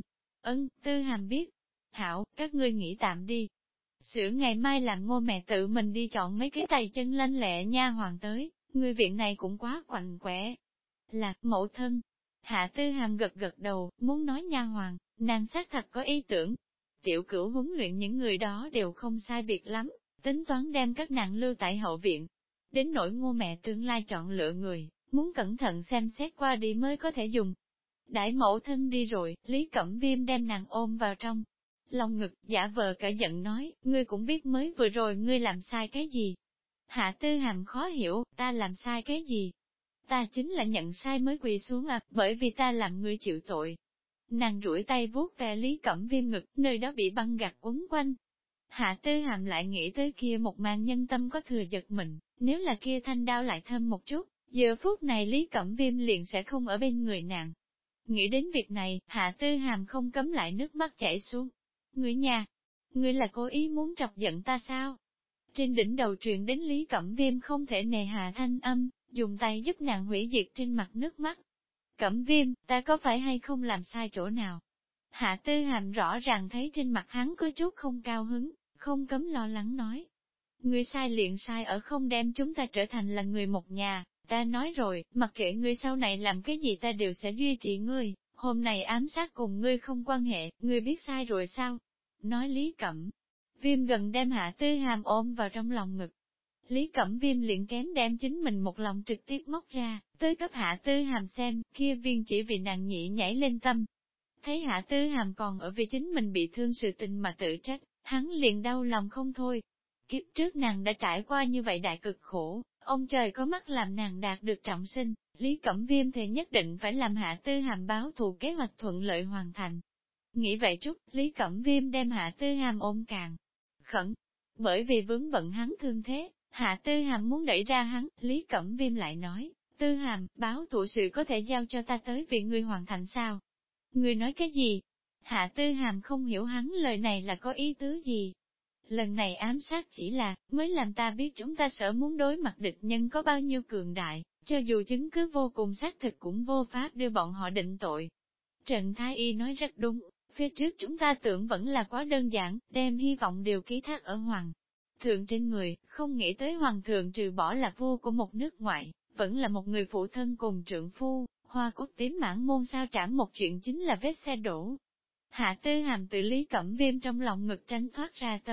Tư Hàm biết. Hảo, các ngươi nghĩ tạm đi. Sửa ngày mai làm Ngô mẹ tự mình đi chọn mấy cái tay chân lanh lẹ nha hoàng tới, người viện này cũng quá quạnh quẻ. Là, mẫu thân. Hạ Tư Hàm gật gật đầu, muốn nói nha hoàng, nàng xác thật có ý tưởng. Tiểu Cửu huấn luyện những người đó đều không sai biệt lắm, tính toán đem các nàng lưu tại hậu viện. Đến nỗi Ngô mẹ tương lai chọn lựa người, muốn cẩn thận xem xét qua đi mới có thể dùng. Đại mẫu thân đi rồi, Lý Cẩm Viêm đem nàng ôm vào trong lòng ngực, giả vờ cả giận nói, ngươi cũng biết mới vừa rồi ngươi làm sai cái gì. Hạ Tư Hàm khó hiểu, ta làm sai cái gì? Ta chính là nhận sai mới quỳ xuống à, bởi vì ta làm ngươi chịu tội. Nàng duỗi tay vuốt ve Lý Cẩm Viêm ngực, nơi đó bị băng gạc quấn quanh. Hạ Tư Hàm lại nghĩ tới kia một màn nhân tâm có thừa giật mình, nếu là kia thanh đao lại thơm một chút, giờ phút này Lý Cẩm Viêm liền sẽ không ở bên người nàng. Nghĩ đến việc này, Hạ Tư Hàm không cấm lại nước mắt chảy xuống. Ngươi nhà, ngươi là cố ý muốn chọc giận ta sao? Trên đỉnh đầu truyền đến Lý Cẩm Viêm không thể nề hà thanh âm, dùng tay giúp nàng hủy diệt trên mặt nước mắt. Cẩm Viêm, ta có phải hay không làm sai chỗ nào? Hạ Tư Hàm rõ ràng thấy trên mặt hắn có chút không cao hứng, không cấm lo lắng nói. Ngươi sai liền sai ở không đem chúng ta trở thành là người một nhà, ta nói rồi, mặc kệ ngươi sau này làm cái gì ta đều sẽ duy trì ngươi, hôm nay ám sát cùng ngươi không quan hệ, ngươi biết sai rồi sao? Nói Lý Cẩm Viêm gần đem Hạ Tư Hàm ôm vào trong lòng ngực. Lý Cẩm Viêm liền kém đem chính mình một lòng trực tiếp móc ra, tới cấp Hạ Tư Hàm xem, kia viên chỉ vì nàng nhị nhảy lên tâm. Thấy Hạ Tư Hàm còn ở vì chính mình bị thương sự tình mà tự trách, hắn liền đau lòng không thôi. Kiếp trước nàng đã trải qua như vậy đại cực khổ, ông trời có mắt làm nàng đạt được trọng sinh, Lý Cẩm Viêm thì nhất định phải làm Hạ Tư Hàm báo thù kế hoạch thuận lợi hoàn thành. Nghĩ vậy chút, Lý Cẩm Viêm đem Hạ Tư Hàm ôm càng khẩn. Bởi vì vướng bận hắn thương thế, Hạ Tư Hàm muốn đẩy ra hắn, Lý Cẩm Viêm lại nói, Tư Hàm, báo thù sự có thể giao cho ta tới vì ngươi hoàn thành sao? Ngươi nói cái gì? Hạ Tư Hàm không hiểu hắn lời này là có ý tứ gì. Lần này ám sát chỉ là, mới làm ta biết chúng ta sợ muốn đối mặt địch nhân có bao nhiêu cường đại, cho dù chứng cứ vô cùng xác thực cũng vô pháp đưa bọn họ định tội. Trần Thái Y nói rất đúng, phía trước chúng ta tưởng vẫn là quá đơn giản, đem hy vọng đều ký thác ở hoàng thượng trên người, không nghĩ tới hoàng thượng trừ bỏ là vua của một nước ngoại, vẫn là một người phụ thân cùng trượng phu, Hoa Cúc Tím mãn môn sao trảm một chuyện chính là vết xe đổ. Hạ Tư Hàm tự Lý Cẩm Viêm trong lòng ngực tránh thoát ra tới,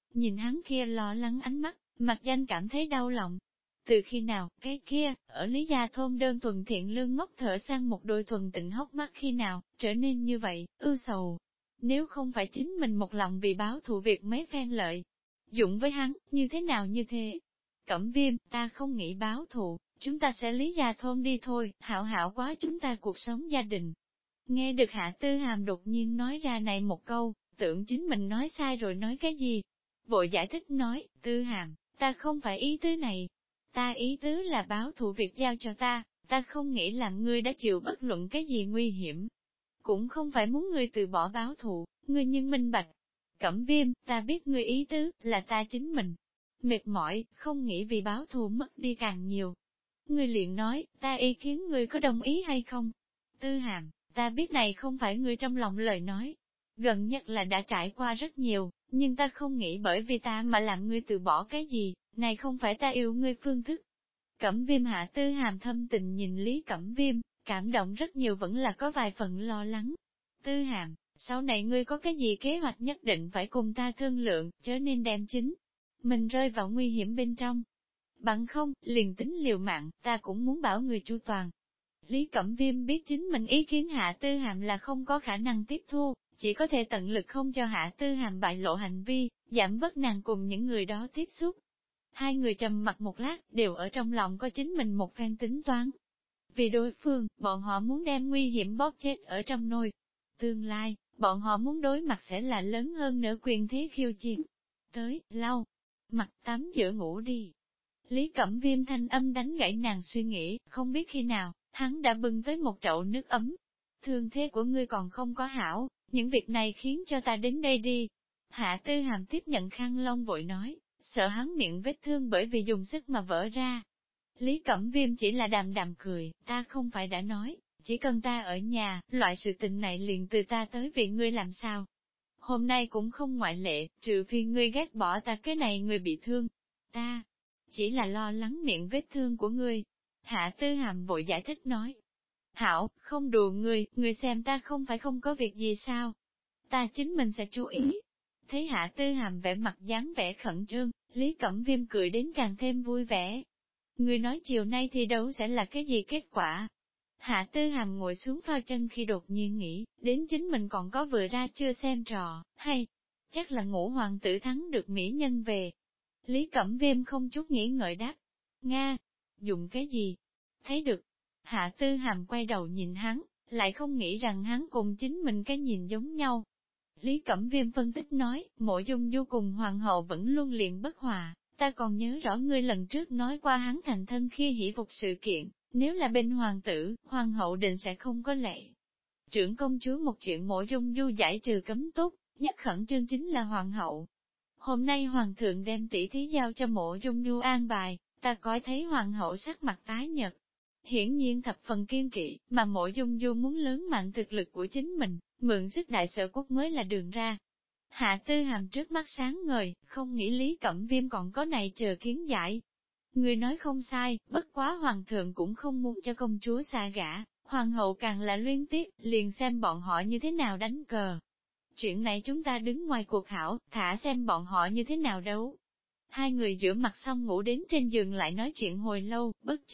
Nhìn hắn kia lo lắng ánh mắt, Mạc Danh cảm thấy đau lòng. Từ khi nào, cái kia, ở Lý Gia Thôn đơn thuần thiện lương ngốc thở sang một đôi thuần tịnh hốc mắt khi nào, trở nên như vậy, ưu sầu. Nếu không phải chính mình một lòng vì báo thù việc mấy phen lợi, dụng với hắn, như thế nào như thế? Cẩm Viêm, ta không nghĩ báo thù, chúng ta sẽ Lý Gia Thôn đi thôi, hảo hảo quá chúng ta cuộc sống gia đình. Nghe được Hạ Tư Hàm đột nhiên nói ra này một câu, tưởng chính mình nói sai rồi nói cái gì? Vội giải thích nói, Tư Hàm, ta không phải ý tứ này. Ta ý tứ là báo thù việc giao cho ta không nghĩ là ngươi đã chịu bất luận cái gì nguy hiểm. Cũng không phải muốn ngươi từ bỏ báo thù, ngươi nhưng minh bạch. Cẩm Viêm, ta biết ngươi ý tứ, là ta chính mình. Mệt mỏi, không nghĩ vì báo thù mất đi càng nhiều. Ngươi liền nói, ta ý kiến ngươi có đồng ý hay không? Tư Hàm, ta biết này không phải ngươi trong lòng lời nói. Gần nhất là đã trải qua rất nhiều, nhưng ta không nghĩ bởi vì ta mà làm ngươi từ bỏ cái gì, này không phải ta yêu ngươi phương thức. Cẩm Viêm Hạ Tư Hàm thâm tình nhìn Lý Cẩm Viêm, cảm động rất nhiều vẫn là có vài phần lo lắng. Tư Hàm, sau này ngươi có cái gì kế hoạch nhất định phải cùng ta thương lượng, chớ nên đem chính mình rơi vào nguy hiểm bên trong. Bằng không, liền tính liều mạng, ta cũng muốn bảo người chu toàn. Lý Cẩm Viêm biết chính mình ý kiến Hạ Tư Hàm là không có khả năng tiếp thu, chỉ có thể tận lực không cho Hạ Tư Hàm bại lộ hành vi, giảm bớt nàng cùng những người đó tiếp xúc. Hai người trầm mặt một lát, đều ở trong lòng có chính mình một phen tính toán. Vì đối phương, bọn họ muốn đem nguy hiểm bóp chết ở trong nồi. Tương lai, bọn họ muốn đối mặt sẽ là lớn hơn nữa quyền thế khiêu chiến. Tới, lau, mặt tắm giữa ngủ đi. Lý Cẩm Viêm thanh âm đánh gãy nàng suy nghĩ, không biết khi nào, hắn đã bưng tới một chậu nước ấm. Thương thế của ngươi còn không có hảo, những việc này khiến cho ta đến đây đi. Hạ Tư Hàm tiếp nhận khăn lông vội nói, sợ hắn miệng vết thương bởi vì dùng sức mà vỡ ra. Lý Cẩm Viêm chỉ là đàm đàm cười, ta không phải đã nói, chỉ cần ta ở nhà, loại sự tình này liền từ ta tới viện ngươi làm sao. Hôm nay cũng không ngoại lệ, trừ phi ngươi ghét bỏ ta cái này người bị thương. Ta chỉ là lo lắng miệng vết thương của ngươi. Hạ Tư Hàm vội giải thích nói. Hảo, không đùa ngươi xem ta không phải không có việc gì sao. Ta chính mình sẽ chú ý. Thấy Hạ Tư Hàm vẻ mặt dáng vẻ khẩn trương, Lý Cẩm Viêm cười đến càng thêm vui vẻ. Ngươi nói chiều nay thì đâu sẽ là cái gì kết quả? Hạ Tư Hàm ngồi xuống phao chân khi đột nhiên nghĩ, đến chính mình còn có vừa ra chưa xem trò, hay, chắc là Ngũ hoàng tử thắng được mỹ nhân về. Lý Cẩm Viêm không chút nghĩ ngợi đáp, Nga, dùng cái gì? Thấy được, Hạ Tư Hàm quay đầu nhìn hắn, lại không nghĩ rằng hắn cùng chính mình cái nhìn giống nhau. Lý Cẩm Viêm phân tích nói, Mộ Dung Du cùng hoàng hậu vẫn luôn liền bất hòa, ta còn nhớ rõ ngươi lần trước nói qua hắn thành thân khi hỷ phục sự kiện, nếu là bên hoàng tử, hoàng hậu định sẽ không có lệ. Trưởng công chúa một chuyện Mộ Dung Du giải trừ cấm túc, nhất khẩn trương chính là hoàng hậu. Hôm nay hoàng thượng đem tỷ thí giao cho Mộ Dung Du an bài, ta coi thấy hoàng hậu sắc mặt tái nhợt. Hiển nhiên thập phần kiên kỵ, mà Mộ Dung Du muốn lớn mạnh thực lực của chính mình, mượn sức đại sở quốc mới là đường ra. Hạ Tư Hàm trước mắt sáng ngời, không nghĩ Lý Cẩm Viêm còn có này chờ kiến giải. Người nói không sai, bất quá hoàng thượng cũng không muốn cho công chúa xa gả, hoàng hậu càng là liên tiếp, liền xem bọn họ như thế nào đánh cờ. Chuyện này chúng ta đứng ngoài cuộc hảo, thả xem bọn họ như thế nào đấu. Hai người rửa mặt xong ngủ đến trên giường lại nói chuyện hồi lâu,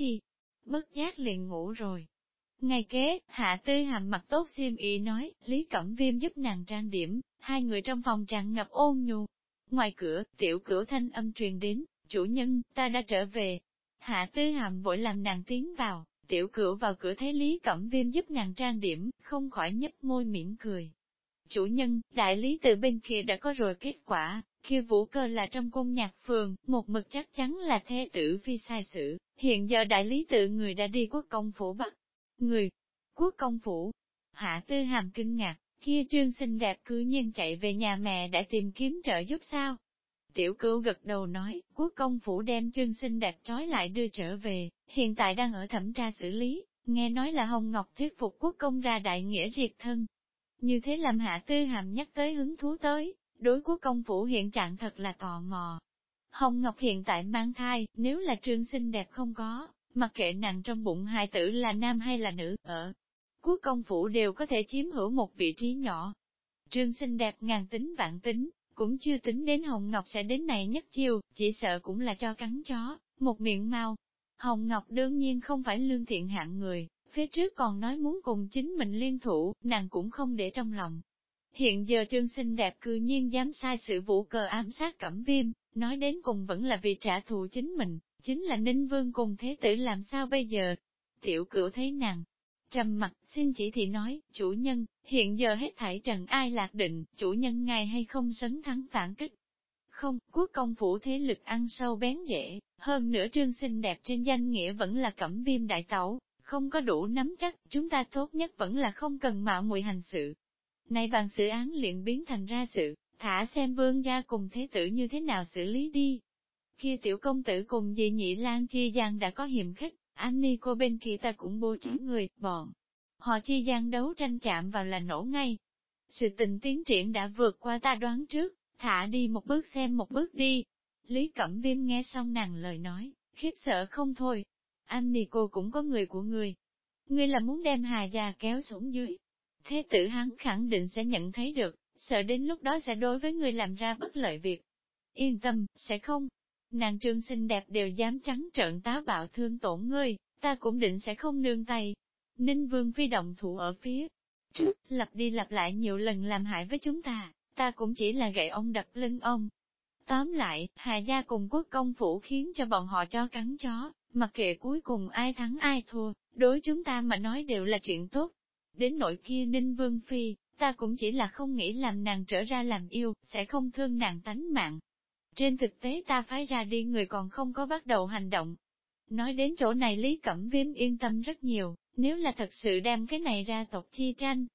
bất giác liền ngủ rồi. Ngày kế, Hạ Tư Hàm mặc tốt xiêm y nói, Lý Cẩm Viêm giúp nàng trang điểm, hai người trong phòng tràn ngập ôn nhu. Ngoài cửa, tiểu cửu thanh âm truyền đến, chủ nhân, ta đã trở về. Hạ Tư Hàm vội làm nàng tiến vào, tiểu cửu vào cửa thấy Lý Cẩm Viêm giúp nàng trang điểm, không khỏi nhếch môi mỉm cười. Chủ nhân, đại lý từ bên kia đã có rồi kết quả, kia Vũ Cơ là trong cung nhạc phường, một mực chắc chắn là thê tử phi sai sự, hiện giờ đại lý tự người đã đi quốc công phủ bắt. Người, quốc công phủ, Hạ Tư Hàm kinh ngạc, kia trương xinh đẹp cư nhiên chạy về nhà mẹ đã tìm kiếm trợ giúp sao? Tiểu Cửu gật đầu nói, quốc công phủ đem trương xinh đẹp trói lại đưa trở về, hiện tại đang ở thẩm tra xử lý, nghe nói là Hồng Ngọc thuyết phục quốc công ra đại nghĩa diệt thân. Như thế làm Hạ Tư Hàm nhắc tới hứng thú tới, đối quốc công phủ hiện trạng thật là tò mò. Hồng Ngọc hiện tại mang thai, nếu là trương xinh đẹp không có, mặc kệ nàng trong bụng hài tử là nam hay là nữ, ở quốc công phủ đều có thể chiếm hữu một vị trí nhỏ. Trương xinh đẹp ngàn tính vạn tính, cũng chưa tính đến Hồng Ngọc sẽ đến này nhất chiêu, chỉ sợ cũng là cho cắn chó, một miệng mau. Hồng Ngọc đương nhiên không phải lương thiện hạng người, phía trước còn nói muốn cùng chính mình liên thủ, nàng cũng không để trong lòng. Hiện giờ Trương xinh đẹp cư nhiên dám sai sự vũ cờ ám sát Cẩm Viêm, nói đến cùng vẫn là vì trả thù chính mình, chính là Ninh Vương cùng thế tử làm sao bây giờ? Tiểu Cửu thấy nàng trầm mặt, xin chỉ thị nói, chủ nhân, hiện giờ hết thảy trần ai lạc định, chủ nhân ngài hay không sấn thắng phản kích. Không, quốc công phủ thế lực ăn sâu bén dễ, hơn nữa Trương xinh đẹp trên danh nghĩa vẫn là Cẩm Viêm đại tẩu, không có đủ nắm chắc, chúng ta tốt nhất vẫn là không cần mạo muội hành sự. Này bằng sự án liền biến thành ra sự, thả xem vương gia cùng thế tử như thế nào xử lý đi. Kia tiểu công tử cùng dì nhị lang chi gian đã có hiểm khích, anh ni cô bên kia ta cũng bố trí người, bọn. Họ chi gian đấu tranh chạm vào là nổ ngay. Sự tình tiến triển đã vượt qua ta đoán trước, thả đi một bước xem một bước đi. Lý Cẩm Viêm nghe xong nàng lời nói, khiếp sợ không thôi. Anh ni cô cũng có người của người. Ngươi là muốn đem Hà già kéo xuống dưới. Thế tử hắn khẳng định sẽ nhận thấy được, sợ đến lúc đó sẽ đối với người làm ra bất lợi việc. Yên tâm, sẽ không. Nàng Trương xinh đẹp đều dám trắng trợn táo bạo thương tổn ngươi, ta cũng định sẽ không nương tay. Ninh Vương Phi động thủ ở phía trước, lặp đi lặp lại nhiều lần làm hại với chúng ta cũng chỉ là gậy ông đập lưng ông. Tóm lại, Hà gia cùng quốc công phủ khiến cho bọn họ cho cắn chó, mặc kệ cuối cùng ai thắng ai thua, đối chúng ta mà nói đều là chuyện tốt. Đến nội kia Ninh Vương Phi, ta cũng chỉ là không nghĩ làm nàng trở ra làm yêu, sẽ không thương nàng tánh mạng. Trên thực tế ta phái ra đi người còn không có bắt đầu hành động. Nói đến chỗ này Lý Cẩm Viêm yên tâm rất nhiều, nếu là thật sự đem cái này ra tộc chi tranh.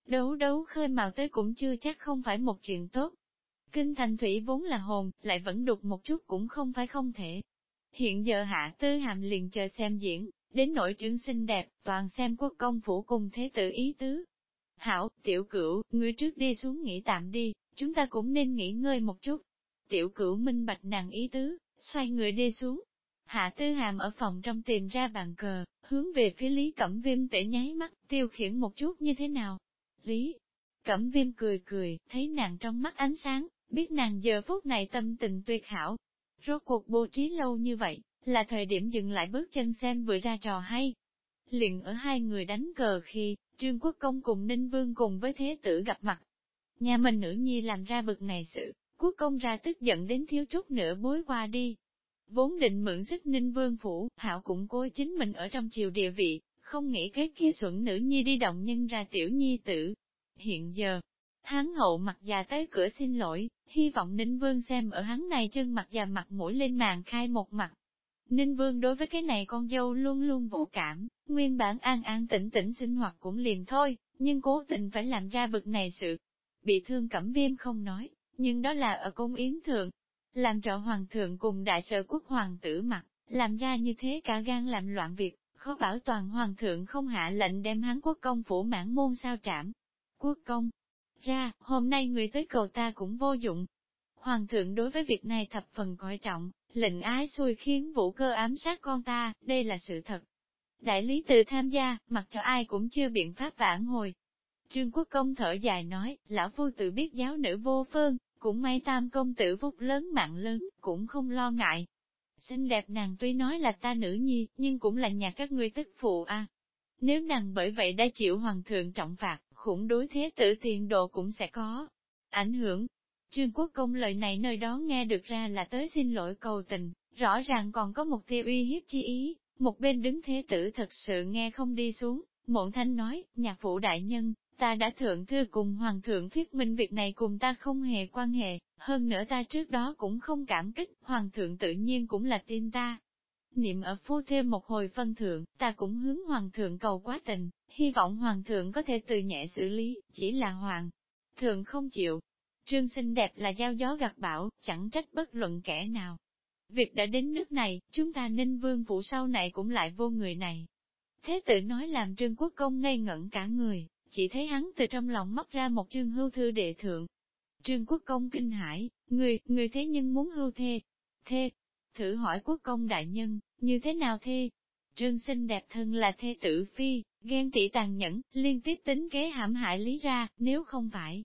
Đấu khơi mào tới cũng chưa chắc không phải một chuyện tốt. Kinh thành thủy vốn là hồn, lại vẫn đục một chút cũng không phải không thể. Hiện giờ Hạ Tư Hàm liền chờ xem diễn, đến nội trưởng xinh đẹp, toàn xem quốc công phủ cùng thế tử ý tứ. Hảo, Tiểu Cửu, ngươi trước đi xuống nghỉ tạm đi, chúng ta cũng nên nghỉ ngơi một chút. Tiểu Cửu minh bạch nàng ý tứ, xoay người đi xuống. Hạ Tư Hàm ở phòng trong tìm ra bàn cờ, hướng về phía Lý Cẩm Viêm tể nháy mắt, tiêu khiển một chút như thế nào. Lý Cẩm Viêm cười cười, thấy nàng trong mắt ánh sáng, biết nàng giờ phút này tâm tình tuyệt hảo. Rốt cuộc bố trí lâu như vậy, là thời điểm dừng lại bước chân xem vừa ra trò hay. Liền ở hai người đánh cờ khi, Trương Quốc Công cùng Ninh Vương cùng với Thế Tử gặp mặt. Nhà mình nữ nhi làm ra bực này sự, Quốc Công ra tức giận đến thiếu chút nữa bối qua đi. Vốn định mượn sức Ninh Vương phủ, Hảo cũng cố chính mình ở trong triều địa vị, không nghĩ cái kia xuẩn nữ nhi đi động nhân ra tiểu nhi tử. Hiện giờ, hắn hậu mặt già tới cửa xin lỗi, hy vọng Ninh Vương xem ở hắn này chân mặt già mặt mũi lên màn khai một mặt. Ninh Vương đối với cái này con dâu luôn luôn vô cảm, nguyên bản an an tĩnh tĩnh sinh hoạt cũng liền thôi, nhưng cố tình phải làm ra bực này sự. Bị thương Cẩm Viêm không nói, nhưng đó là ở cung yến thượng. Làm trọ hoàng thượng cùng đại sở quốc hoàng tử mặt, làm ra như thế cả gan làm loạn việc, khó bảo toàn hoàng thượng không hạ lệnh đem hắn quốc công phủ mãn môn sao trảm. Quốc công ra, hôm nay người tới cầu ta cũng vô dụng. Hoàng thượng đối với việc này thập phần coi trọng, lệnh ái xuôi khiến vũ cơ ám sát con ta, đây là sự thật. Đại lý tự tham gia, mặc cho ai cũng chưa biện pháp vãn hồi. Trương Quốc Công thở dài nói, lão phu tự biết giáo nữ vô phương, cũng may tam công tử phúc lớn mạng lớn, cũng không lo ngại. Xinh đẹp nàng tuy nói là ta nữ nhi, nhưng cũng là nhà các ngươi tức phụ a. Nếu nàng bởi vậy đã chịu hoàng thượng trọng phạt, khủng đối thế tử tiền độ cũng sẽ có ảnh hưởng. Trương Quốc Công lời này nơi đó nghe được ra là tới xin lỗi cầu tình, rõ ràng còn có một tia uy hiếp chi ý, một bên đứng thế tử thật sự nghe không đi xuống, Mộng Thanh nói, nhạc phụ đại nhân, ta đã thượng thư cùng hoàng thượng thuyết minh việc này cùng ta không hề quan hệ, hơn nữa ta trước đó cũng không cảm kích, hoàng thượng tự nhiên cũng là tin ta. Niệm ở phu thêm một hồi phân thượng, ta cũng hướng hoàng thượng cầu quá tình, hy vọng hoàng thượng có thể từ nhẹ xử lý, chỉ là hoàng thượng không chịu. Trương xinh đẹp là gieo gió gặt bão, chẳng trách bất luận kẻ nào. Việc đã đến nước này, chúng ta Ninh Vương phủ sau này cũng lại vô người này. Thế tử nói làm Trương Quốc Công ngây ngẩn cả người, chỉ thấy hắn từ trong lòng móc ra một chương hưu thư đệ thượng. Trương Quốc Công kinh hãi, người thế nhưng muốn hưu thê. Thê, thử hỏi Quốc Công đại nhân, như thế nào thê? Trương xinh đẹp thân là thê tử phi, ghen tị tàn nhẫn, liên tiếp tính kế hãm hại lý ra, nếu không phải.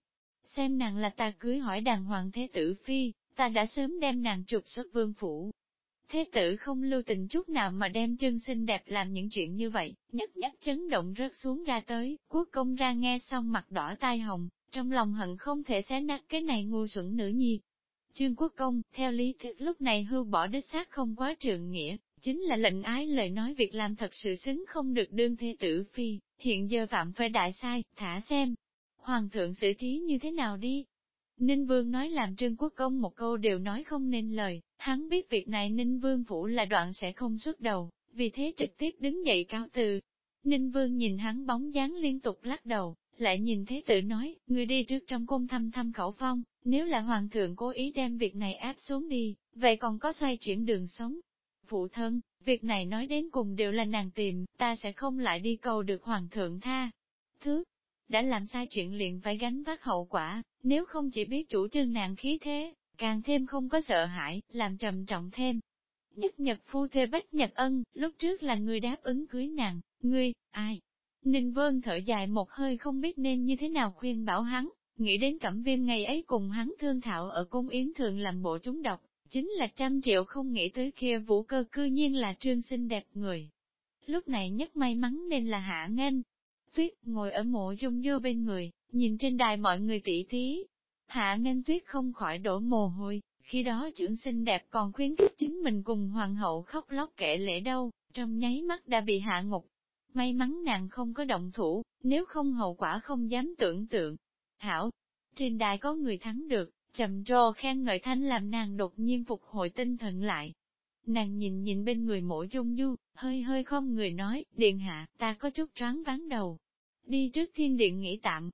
xem nàng là ta cưới hỏi đàng hoàng thế tử phi, ta đã sớm đem nàng trục xuất vương phủ. Thế tử không lưu tình chút nào mà đem chân xinh đẹp làm những chuyện như vậy, nhất nhất chấn động rớt xuống ra tới, quốc công ra nghe xong mặt đỏ tai hồng, trong lòng hận không thể xé nát cái này ngu xuẩn nữ nhi. Trương quốc công, theo lý thuyết lúc này hưu bỏ đích xác không quá trượng nghĩa, chính là lệnh ái lời nói việc làm thật sự xứng không được đương thế tử phi, hiện giờ phạm phải đại sai, thả xem. Hoàng thượng xử trí như thế nào đi? Ninh Vương nói làm Trương Quốc Công một câu đều nói không nên lời, hắn biết việc này Ninh Vương phủ là đoạn sẽ không xuất đầu, vì thế trực tiếp đứng dậy cáo từ. Ninh Vương nhìn hắn bóng dáng liên tục lắc đầu, lại nhìn thế tử nói, người đi trước trong cung thăm thăm khẩu phong, nếu là Hoàng thượng cố ý đem việc này áp xuống đi, vậy còn có xoay chuyển đường sống. Phụ thân, việc này nói đến cùng đều là nàng tìm, ta sẽ không lại đi cầu được Hoàng thượng tha. Thứ, đã làm sai chuyện liền phải gánh vác hậu quả, nếu không chỉ biết chủ trương nàng khí thế, càng thêm không có sợ hãi, làm trầm trọng thêm. Nhất nhật phu thê bách nhật ân, lúc trước là ngươi đáp ứng cưới nàng, ngươi, ai? Ninh Vân thở dài một hơi không biết nên như thế nào khuyên bảo hắn, nghĩ đến Cẩm Viêm ngày ấy cùng hắn thương thảo ở cung yến thường làm bộ trúng độc, chính là 100 triệu không nghĩ tới kia Vũ Cơ cư nhiên là trương xinh đẹp người. Lúc này nhất may mắn nên là Hạ Nghênh Tuyết ngồi ở Mộ Dung Du bên người, nhìn trên đài mọi người tỉ thí. Hạ Nghênh Tuyết không khỏi đổ mồ hôi, khi đó trưởng xinh đẹp còn khuyến khích chính mình cùng hoàng hậu khóc lóc kể lể đâu, trong nháy mắt đã bị hạ ngục. May mắn nàng không có động thủ, nếu không hậu quả không dám tưởng tượng. Hảo, trên đài có người thắng được, trầm trồ khen ngợi thanh làm nàng đột nhiên phục hồi tinh thần lại. Nàng nhìn nhìn bên người Mộ Dung Du, hơi hơi không người nói, điện hạ, ta có chút choáng váng đầu. Đi trước thiên điện nghỉ tạm.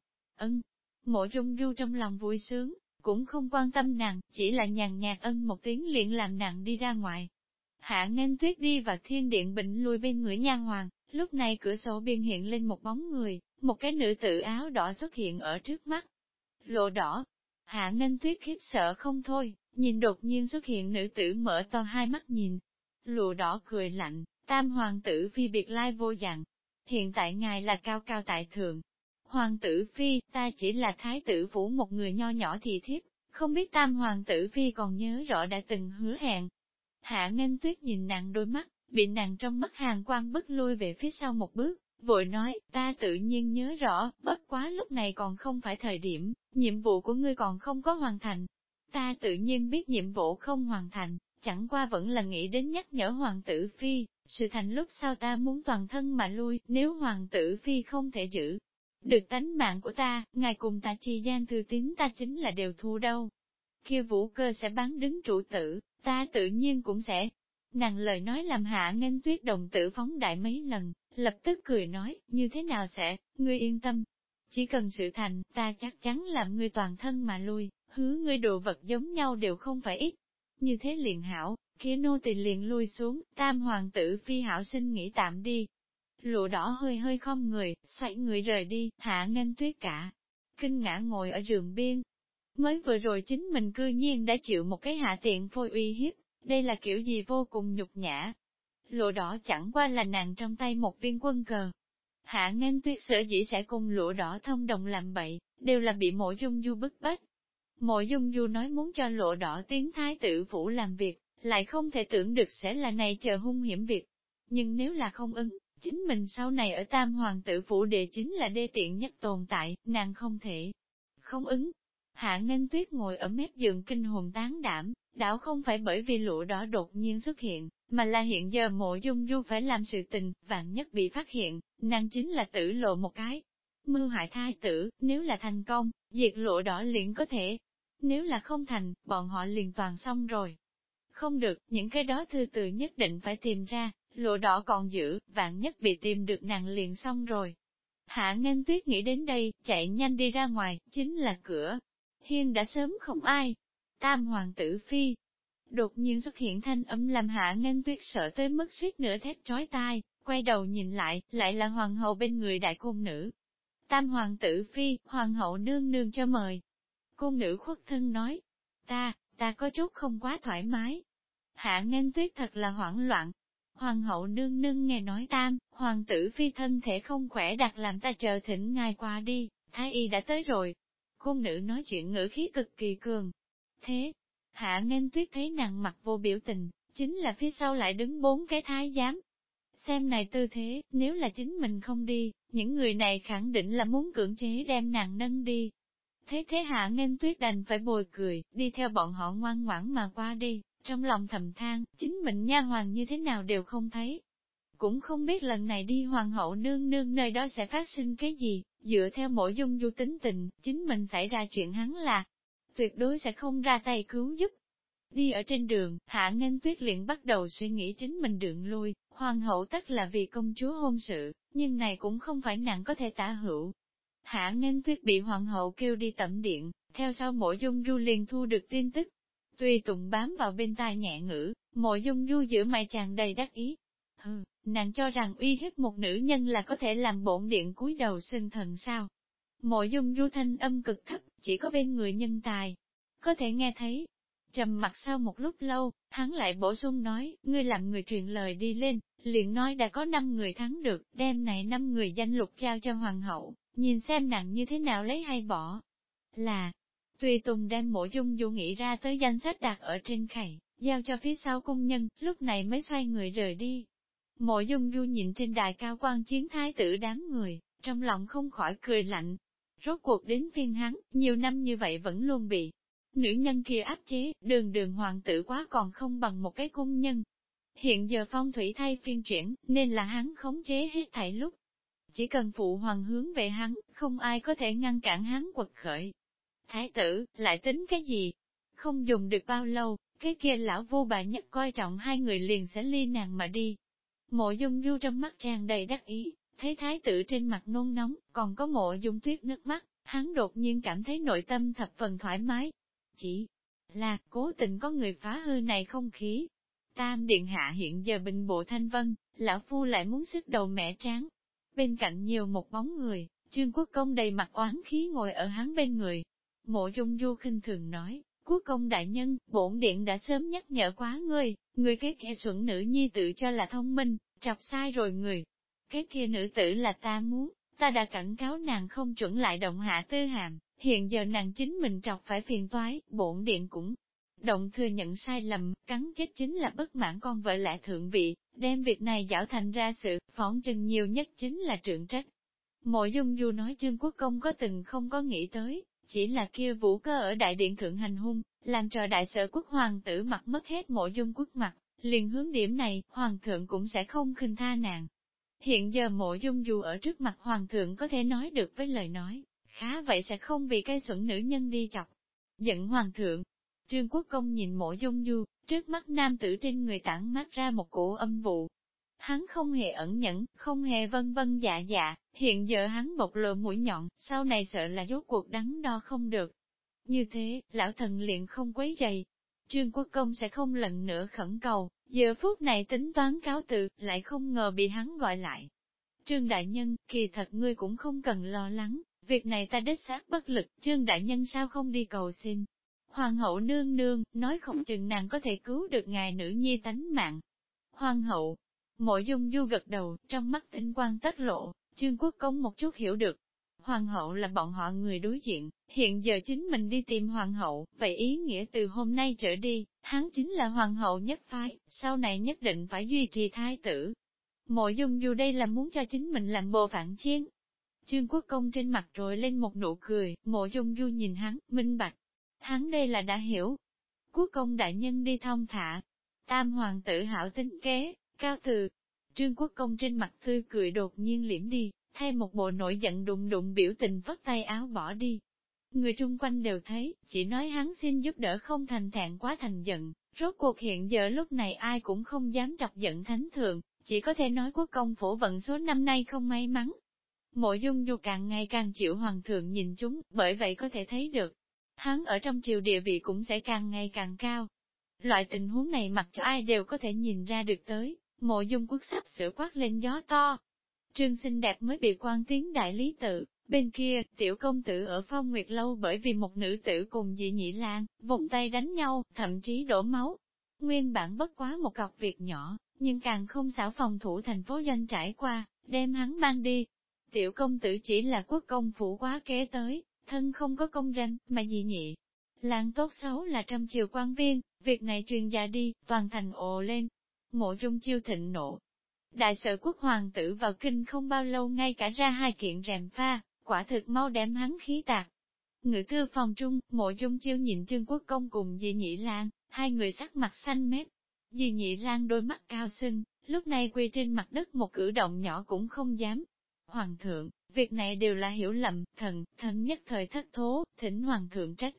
Mộ Dung Du trong lòng vui sướng, cũng không quan tâm nàng, chỉ là nhàn nhạt một tiếng liền làm nàng đi ra ngoài. Hạ Nghênh Tuyết đi vào thiên điện bệnh lui bên người nha hoàng, lúc này cửa sổ biên hiện lên một bóng người, một cái nữ tử áo đỏ xuất hiện ở trước mắt. Lộ đỏ. Hạ Nghênh Tuyết khiếp sợ không thôi, nhìn đột nhiên xuất hiện nữ tử mở to hai mắt nhìn. Lụa đỏ cười lạnh, tam hoàng tử phi biệt lai vô dạng. Hiện tại ngài là cao cao tại thượng. Hoàng tử phi, ta chỉ là thái tử phủ một người nho nhỏ thì thiếp, không biết tam hoàng tử phi còn nhớ rõ đã từng hứa hẹn. Hạ Nghênh Tuyết nhìn nàng đôi mắt, bị nàng trong mắt hàn quang bức lui về phía sau một bước, vội nói, ta tự nhiên nhớ rõ, bất quá lúc này còn không phải thời điểm, nhiệm vụ của ngươi còn không có hoàn thành. Ta tự nhiên biết nhiệm vụ không hoàn thành, chẳng qua vẫn là nghĩ đến nhắc nhở hoàng tử phi, sự thành lúc sau ta muốn toàn thân mà lui, nếu hoàng tử phi không thể giữ được tánh mạng của ta, ngài cùng ta chi gian thư tín ta chính là đều thu đâu. Kia Vũ Cơ sẽ bán đứng trụ tử, ta tự nhiên cũng sẽ. Nàng lời nói làm Hạ Nghênh Tuyết đồng tử phóng đại mấy lần, lập tức cười nói, như thế nào sẽ, ngươi yên tâm. Chỉ cần sự thành, ta chắc chắn làm ngươi toàn thân mà lui, hứa ngươi đồ vật giống nhau đều không phải ít. Như thế liền hảo, kia nô tỳ liền lui xuống, tam hoàng tử phi hảo sinh nghĩ tạm đi. Lụa đỏ hơi hơi không người, xoay người rời đi, Hạ Nghênh Tuyết cả. Kinh ngã ngồi ở giường biên. Mới vừa rồi chính mình cư nhiên đã chịu một cái hạ tiện phôi uy hiếp, đây là kiểu gì vô cùng nhục nhã. Lụa đỏ chẳng qua là nàng trong tay một viên quân cờ. Hạ Nghênh Tuyết sở dĩ sẽ cùng lụa đỏ thông đồng làm bậy, đều là bị Mộ Dung Du bức bách. Mộ Dung Du nói muốn cho lụa đỏ tiến thái tử phủ làm việc, lại không thể tưởng được sẽ là này chờ hung hiểm việc. Nhưng nếu là không ưng, chính mình sau này ở tam hoàng tử phủ địa chính là đê tiện nhất tồn tại, nàng không thể không ứng. Hạ Nghênh Tuyết ngồi ở mép giường kinh hồn tán đảm, đảo không phải bởi vì lụa đỏ đột nhiên xuất hiện, mà là hiện giờ Mộ Dung Du phải làm sự tình, vạn nhất bị phát hiện, nàng chính là tử lộ một cái. Mưu hại thai tử, nếu là thành công, diệt lụa đỏ liền có thể. Nếu là không thành, bọn họ liền toàn xong rồi. Không được, những cái đó thư từ nhất định phải tìm ra, lụa đỏ còn giữ, vạn nhất bị tìm được nàng liền xong rồi. Hạ Nghênh Tuyết nghĩ đến đây, chạy nhanh đi ra ngoài, chính là cửa. Hiên đã sớm không ai. Tam hoàng tử phi. Đột nhiên xuất hiện thanh âm làm Hạ Nghênh Tuyết sợ tới mức suýt nửa thét trói tai, quay đầu nhìn lại là hoàng hậu bên người đại cung nữ. Tam hoàng tử phi, hoàng hậu nương nương cho mời. Cung nữ khuất thân nói, ta có chút không quá thoải mái. Hạ Nghênh Tuyết thật là hoảng loạn. Hoàng hậu nương nương nghe nói tam, hoàng tử phi thân thể không khỏe đặt làm ta chờ thỉnh ngài qua đi, thái y đã tới rồi. Cung nữ nói chuyện ngữ khí cực kỳ cường. Thế, Hạ Nghênh Tuyết thấy nàng mặt vô biểu tình, chính là phía sau lại đứng 4 cái thái giám. Xem này tư thế, nếu là chính mình không đi, những người này khẳng định là muốn cưỡng chế đem nàng nâng đi. Thế Hạ Nghênh Tuyết đành phải bồi cười, đi theo bọn họ ngoan ngoãn mà qua đi, trong lòng thầm than, chính mình nha hoàng như thế nào đều không thấy. Cũng không biết lần này đi hoàng hậu nương nương nơi đó sẽ phát sinh cái gì, dựa theo mỗi dung du tính tình, chính mình xảy ra chuyện hắn là tuyệt đối sẽ không ra tay cứu giúp. Đi ở trên đường, Hạ Nghênh Tuyết liền bắt đầu suy nghĩ chính mình đường lui, hoàng hậu tất là vì công chúa hôn sự, nhưng này cũng không phải nàng có thể tả hữu. Hạ Nghênh Tuyết bị hoàng hậu kêu đi tẩm điện, theo sau Mộ Dung Du liền thu được tin tức. Tùy Tùng bám vào bên tai nhẹ ngữ, Mộ Dung Du giữa mày tràn đầy đắc ý. Nàng cho rằng uy hiếp một nữ nhân là có thể làm bổn điện cúi đầu xưng thần sao. Mộ Dung Du thanh âm cực thấp, chỉ có bên người nhân tài. Có thể nghe thấy. Trầm mặt sau một lúc lâu, hắn lại bổ sung nói, ngươi làm người truyền lời đi lên, liền nói đã có 5 người thắng được, đem này 5 người danh lục trao cho hoàng hậu, nhìn xem nàng như thế nào lấy hay bỏ. Là, Tùy Tùng đem Mộ Dung Du nghĩ ra tới danh sách đặt ở trên khay, giao cho phía sau cung nhân, lúc này mới xoay người rời đi. Mộ Dung Du nhìn trên đài cao quan chiến thái tử đám người, trong lòng không khỏi cười lạnh. Rốt cuộc đến phiên hắn, nhiều năm như vậy vẫn luôn bị nữ nhân kia áp chế, đường đường hoàng tử quá còn không bằng một cái cung nhân. Hiện giờ phong thủy thay phiên chuyển, nên là hắn khống chế hết thảy lúc. Chỉ cần phụ hoàng hướng về hắn, không ai có thể ngăn cản hắn quật khởi. Thái tử, lại tính cái gì? Không dùng được bao lâu, cái kia lão vô bà nhất coi trọng hai người liền sẽ ly nàng mà đi. Mộ Dung Du trong mắt tràn đầy đắc ý, thấy thái tử trên mặt nôn nóng, còn có Mộ Dung Tuyết nước mắt, hắn đột nhiên cảm thấy nội tâm thập phần thoải mái. Chỉ là, cố tình có người phá hư này không khí. Tam điện hạ hiện giờ bình bộ thanh vân, lão phu lại muốn sức đầu mẻ tráng. Bên cạnh nhiều một bóng người, Trương Quốc Công đầy mặt oán khí ngồi ở hắn bên người. Mộ Dung Du khinh thường nói, Quốc Công đại nhân, bổn điện đã sớm nhắc nhở quá ngươi, ngươi cái kẻ xuẩn nữ nhi tự cho là thông minh, chọc sai rồi người. Cái kia nữ tử là ta muốn, ta đã cảnh cáo nàng không chuẩn lại động hạ tư hàm, hiện giờ nàng chính mình trọc phải phiền toái, bổn điện cũng động thừa nhận sai lầm, cắn chết chính là bất mãn con vợ lẽ thượng vị, đem việc này giảo thành ra sự, phỏng chừng nhiều nhất chính là trượng trách. Mộ Dung Du nói Trương Quốc Công có từng không có nghĩ tới, chỉ là kia Vũ Cơ ở đại điện thượng hành hung, làm trò đại sở quốc hoàng tử mặt mất hết Mộ Dung quốc mặt, liền hướng điểm này, hoàng thượng cũng sẽ không khinh tha nàng. Hiện giờ Mộ Dung Du ở trước mặt hoàng thượng có thể nói được với lời nói, khá vậy sẽ không vì cái xuẩn nữ nhân đi chọc. Giận hoàng thượng, Trương Quốc Công nhìn Mộ Dung Du, trước mắt nam tử trên người tản mát ra một cổ âm vụ. Hắn không hề ẩn nhẫn, không hề vân vân dạ dạ, hiện giờ hắn bộc lộ mũi nhọn, sau này sợ là rốt cuộc đắn đo không được. Như thế, lão thần liền không quấy rầy. Trương Quốc Công sẽ không lần nữa khẩn cầu, giờ phút này tính toán cáo từ, lại không ngờ bị hắn gọi lại. Trương Đại Nhân, kỳ thật ngươi cũng không cần lo lắng, việc này ta đích xác bất lực, Trương Đại Nhân sao không đi cầu xin. Hoàng hậu nương nương, nói không chừng nàng có thể cứu được ngài nữ nhi tánh mạng. Hoàng hậu, Mộ Dung Du gật đầu, trong mắt tinh quang tất lộ, Trương Quốc Công một chút hiểu được. Hoàng hậu là bọn họ người đối diện, hiện giờ chính mình đi tìm hoàng hậu, vậy ý nghĩa từ hôm nay trở đi, hắn chính là hoàng hậu nhất phái, sau này nhất định phải duy trì thái tử. Mộ Dung Du đây là muốn cho chính mình làm bộ phản chiến. Trương Quốc Công trên mặt trồi lên một nụ cười, Mộ Dung Du nhìn hắn, minh bạch. Hắn đây là đã hiểu. Quốc Công đại nhân đi thong thả. Tam hoàng tử hảo tính kế, cao từ. Trương Quốc Công trên mặt tươi cười đột nhiên liễm đi, thay một bộ nổi giận đụng đụng biểu tình vất tay áo bỏ đi. Người chung quanh đều thấy, chỉ nói hắn xin giúp đỡ không thành thẹn quá thành giận, rốt cuộc hiện giờ lúc này ai cũng không dám trọc giận thánh thượng, chỉ có thể nói Quốc Công phổ vận số năm nay không may mắn. Mộ Dung Du càng ngày càng chịu hoàng thượng nhìn chúng, bởi vậy có thể thấy được, hắn ở trong triều địa vị cũng sẽ càng ngày càng cao. Loại tình huống này mặc cho ai đều có thể nhìn ra được tới, Mộ Dung Quốc sắp sửa quát lên gió to. Trương xinh đẹp mới bị quan tiến đại lý tự, bên kia, tiểu công tử ở Phong Nguyệt Lâu bởi vì một nữ tử cùng dị nhị lang, vụng tay đánh nhau, thậm chí đổ máu. Nguyên bản bất quá một cọc việc nhỏ, nhưng càng không xảo phòng thủ thành phố doanh trải qua, đem hắn mang đi. Tiểu công tử chỉ là quốc công phủ quá kế tới, thân không có công danh, mà dị nhị. Làng tốt xấu là trăm triều quan viên, việc này truyền ra đi, toàn thành ồ lên. Mộ Dung Chiêu thịnh nộ. Đại sở quốc hoàng tử vào kinh không bao lâu ngay cả ra 2 kiện rèm pha, quả thực mau đem hắn khí tạc. Ngự thư phòng trung, Mộ Dung Chiêu nhìn Trương Quốc Công cùng Dị Nhị Lang, hai người sắc mặt xanh mét. Dị Nhị Lang đôi mắt cao sưng, lúc này quỳ trên mặt đất một cử động nhỏ cũng không dám. Hoàng thượng, việc này đều là hiểu lầm, thần nhất thời thất thố, thỉnh hoàng thượng trách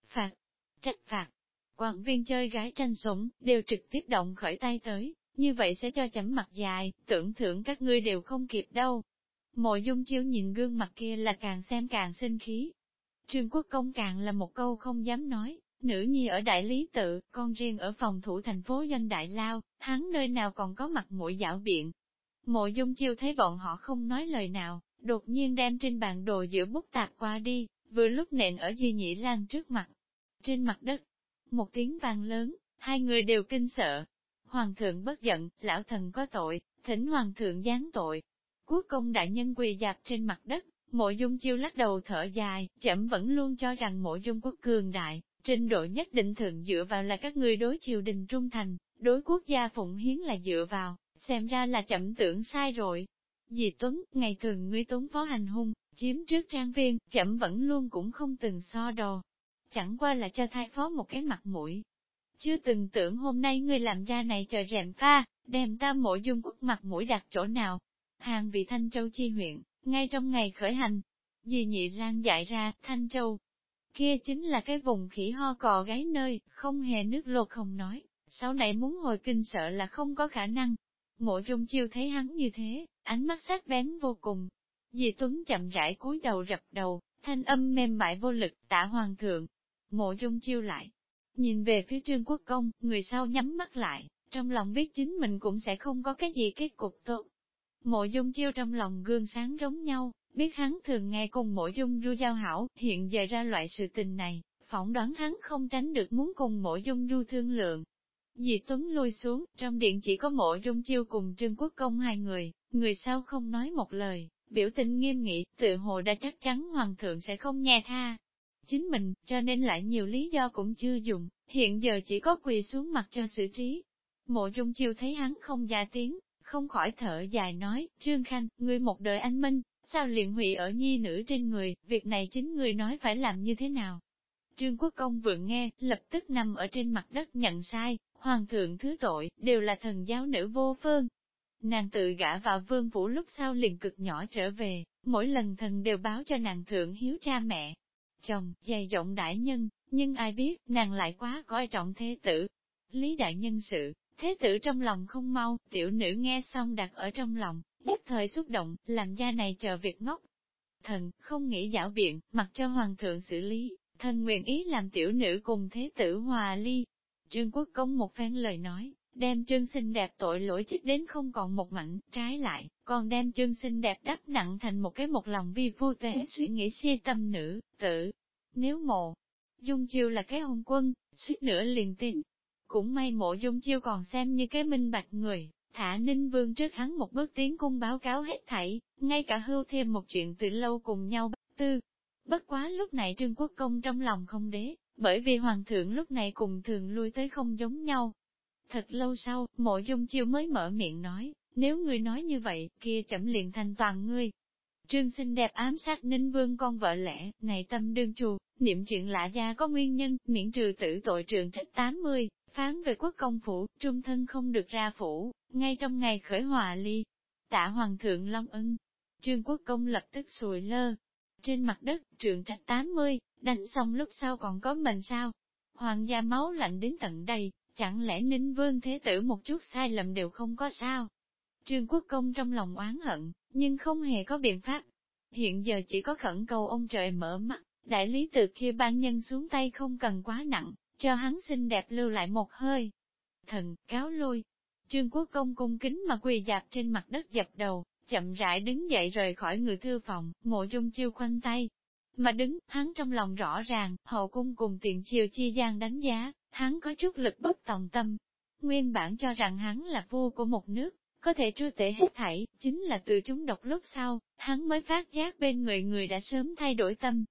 phạt. Quan viên chơi gái tranh sủng, đều trực tiếp động khởi tay tới, như vậy sẽ cho chấm mặt dài, tưởng thưởng các ngươi đều không kịp đâu. Mộ Dung Chiêu nhìn gương mặt kia là càng xem càng sinh khí. Trương Quốc Công càng là một câu không dám nói, nữ nhi ở đại lý tự, con riêng ở phòng thủ thành phố doanh đại lao, hắn nơi nào còn có mặt mũi giảo biện. Mộ Dung Chiêu thấy bọn họ không nói lời nào, đột nhiên đem trên bàn đồ giữa bút tạp qua đi, vừa lúc nện ở Di Nhị Lang trước mặt. Trên mặt đất, một tiếng vang lớn, hai người đều kinh sợ. Hoàng thượng bất giận, lão thần có tội, thỉnh hoàng thượng giáng tội. Quốc công đại nhân quỳ dạp trên mặt đất, Mộ Dung Chiêu lắc đầu thở dài, chậm vẫn luôn cho rằng Mộ Dung quốc cường đại, trình độ nhất định thượng dựa vào là các ngươi đối triều đình trung thành, đối quốc gia phụng hiến là dựa vào, xem ra là chậm tưởng sai rồi. Dì Tuấn, ngày thường ngươi tốn phó hành hung, chiếm trước trang viên, chậm vẫn luôn cũng không từng so đồ. Chẳng qua là cho thái phó một cái mặt mũi. Chưa từng tưởng hôm nay ngươi làm ra này trời rèm pha, đem ta Mộ Dung quốc mặt mũi đặt chỗ nào. Hàng vị Thanh Châu chi huyện, ngay trong ngày khởi hành, dì Nhị Lang dạy ra, Thanh Châu. Kia chính là cái vùng khỉ ho cò gáy nơi, không hề nước lột không nói, sau này muốn hồi kinh sợ là không có khả năng. Mộ Dung Chiêu thấy hắn như thế, ánh mắt sắc bén vô cùng. Dì Tuấn chậm rãi cúi đầu rập đầu, thanh âm mềm mại vô lực, tạ hoàng thượng. Mộ Dung Chiêu lại, nhìn về phía Trương Quốc Công, người sau nhắm mắt lại, trong lòng biết chính mình cũng sẽ không có cái gì kết cục tốt. Mộ Dung Chiêu trong lòng gương sáng giống nhau, biết hắn thường nghe cùng Mộ Dung Ru giao hảo, hiện giờ ra loại sự tình này, phỏng đoán hắn không tránh được muốn cùng Mộ Dung Ru thương lượng. Dì Tuấn lui xuống, trong điện chỉ có Mộ Dung Chiêu cùng Trương Quốc Công hai người sau không nói một lời, biểu tình nghiêm nghị, tự hồ đã chắc chắn hoàng thượng sẽ không nghe tha. Chính mình, cho nên lại nhiều lý do cũng chưa dùng, hiện giờ chỉ có quỳ xuống mặt cho xử trí. Mộ Dung Chiêu thấy hắn không ra tiếng, không khỏi thở dài nói, Trương Khanh, ngươi một đời anh minh, sao liền hủy ở nhi nữ trên người, việc này chính ngươi nói phải làm như thế nào. Trương Quốc Công vừa nghe, lập tức nằm ở trên mặt đất nhận sai, hoàng thượng thứ tội, đều là thần giáo nữ vô phương. Nàng tự gả vào vương phủ lúc sau liền cực nhỏ trở về, mỗi lần thần đều báo cho nàng thượng hiếu cha mẹ. Chồng, dày rộng đại nhân, nhưng ai biết, nàng lại quá coi trọng thế tử. Lý đại nhân sự, thế tử trong lòng không mau, tiểu nữ nghe xong đặt ở trong lòng, nhất thời xúc động, làm gia này chờ việc ngốc. Thần, không nghĩ giảo biện, mặc cho hoàng thượng xử lý, thần nguyện ý làm tiểu nữ cùng thế tử hòa ly. Trương Quốc Công một phen lời nói, đem Trương xinh đẹp tội lỗi chích đến không còn một mảnh, trái lại, còn đem Trương xinh đẹp đắp nặng thành một cái một lòng vi phu tế suy nghĩ si tâm nữ, tử. Nếu Mộ Dung Chiêu là cái hôn quân, suýt nữa liền tin. Cũng may Mộ Dung Chiêu còn xem như cái minh bạch người, thả Ninh Vương trước hắn một bước tiến cung báo cáo hết thảy, ngay cả hưu thêm một chuyện từ lâu cùng nhau bắt tư. Bất quá lúc này Trương Quốc Công trong lòng không đế, bởi vì hoàng thượng lúc này cùng thường lui tới không giống nhau. Thật lâu sau, Mộ Dung Chiêu mới mở miệng nói, nếu ngươi nói như vậy, kia chậm liền thành toàn ngươi. Trương xinh đẹp ám sát Ninh Vương con vợ lẽ, này tâm đương trù, niệm chuyện lạ gia có nguyên nhân, miễn trừ tử tội trường trách 80, phán về quốc công phủ, trung thân không được ra phủ, ngay trong ngày khởi hòa ly. Tạ hoàng thượng long ân. Trương Quốc Công lập tức sùi lơ. Trên mặt đất, trường trách 80, đánh xong lúc sau còn có mình sao? Hoàng gia máu lạnh đến tận đây, chẳng lẽ Ninh Vương thế tử một chút sai lầm đều không có sao? Trương Quốc Công trong lòng oán hận, nhưng không hề có biện pháp. Hiện giờ chỉ có khẩn cầu ông trời mở mắt, đại lý tự kia ban nhân xuống tay không cần quá nặng, cho hắn xinh đẹp lưu lại một hơi. Thần, cáo lui. Trương Quốc Công cung kính mà quỳ dạp trên mặt đất dập đầu, chậm rãi đứng dậy rời khỏi người thư phòng, Mộ Dung Chiêu khoanh tay. Mà đứng, hắn trong lòng rõ ràng, hậu cung cùng tiền triều chi gian đánh giá, hắn có chút lực bất tòng tâm. Nguyên bản cho rằng hắn là vua của một nước, có thể trưa tể hết thảy, chính là từ chúng độc lúc sau, hắn mới phát giác bên người người đã sớm thay đổi tâm.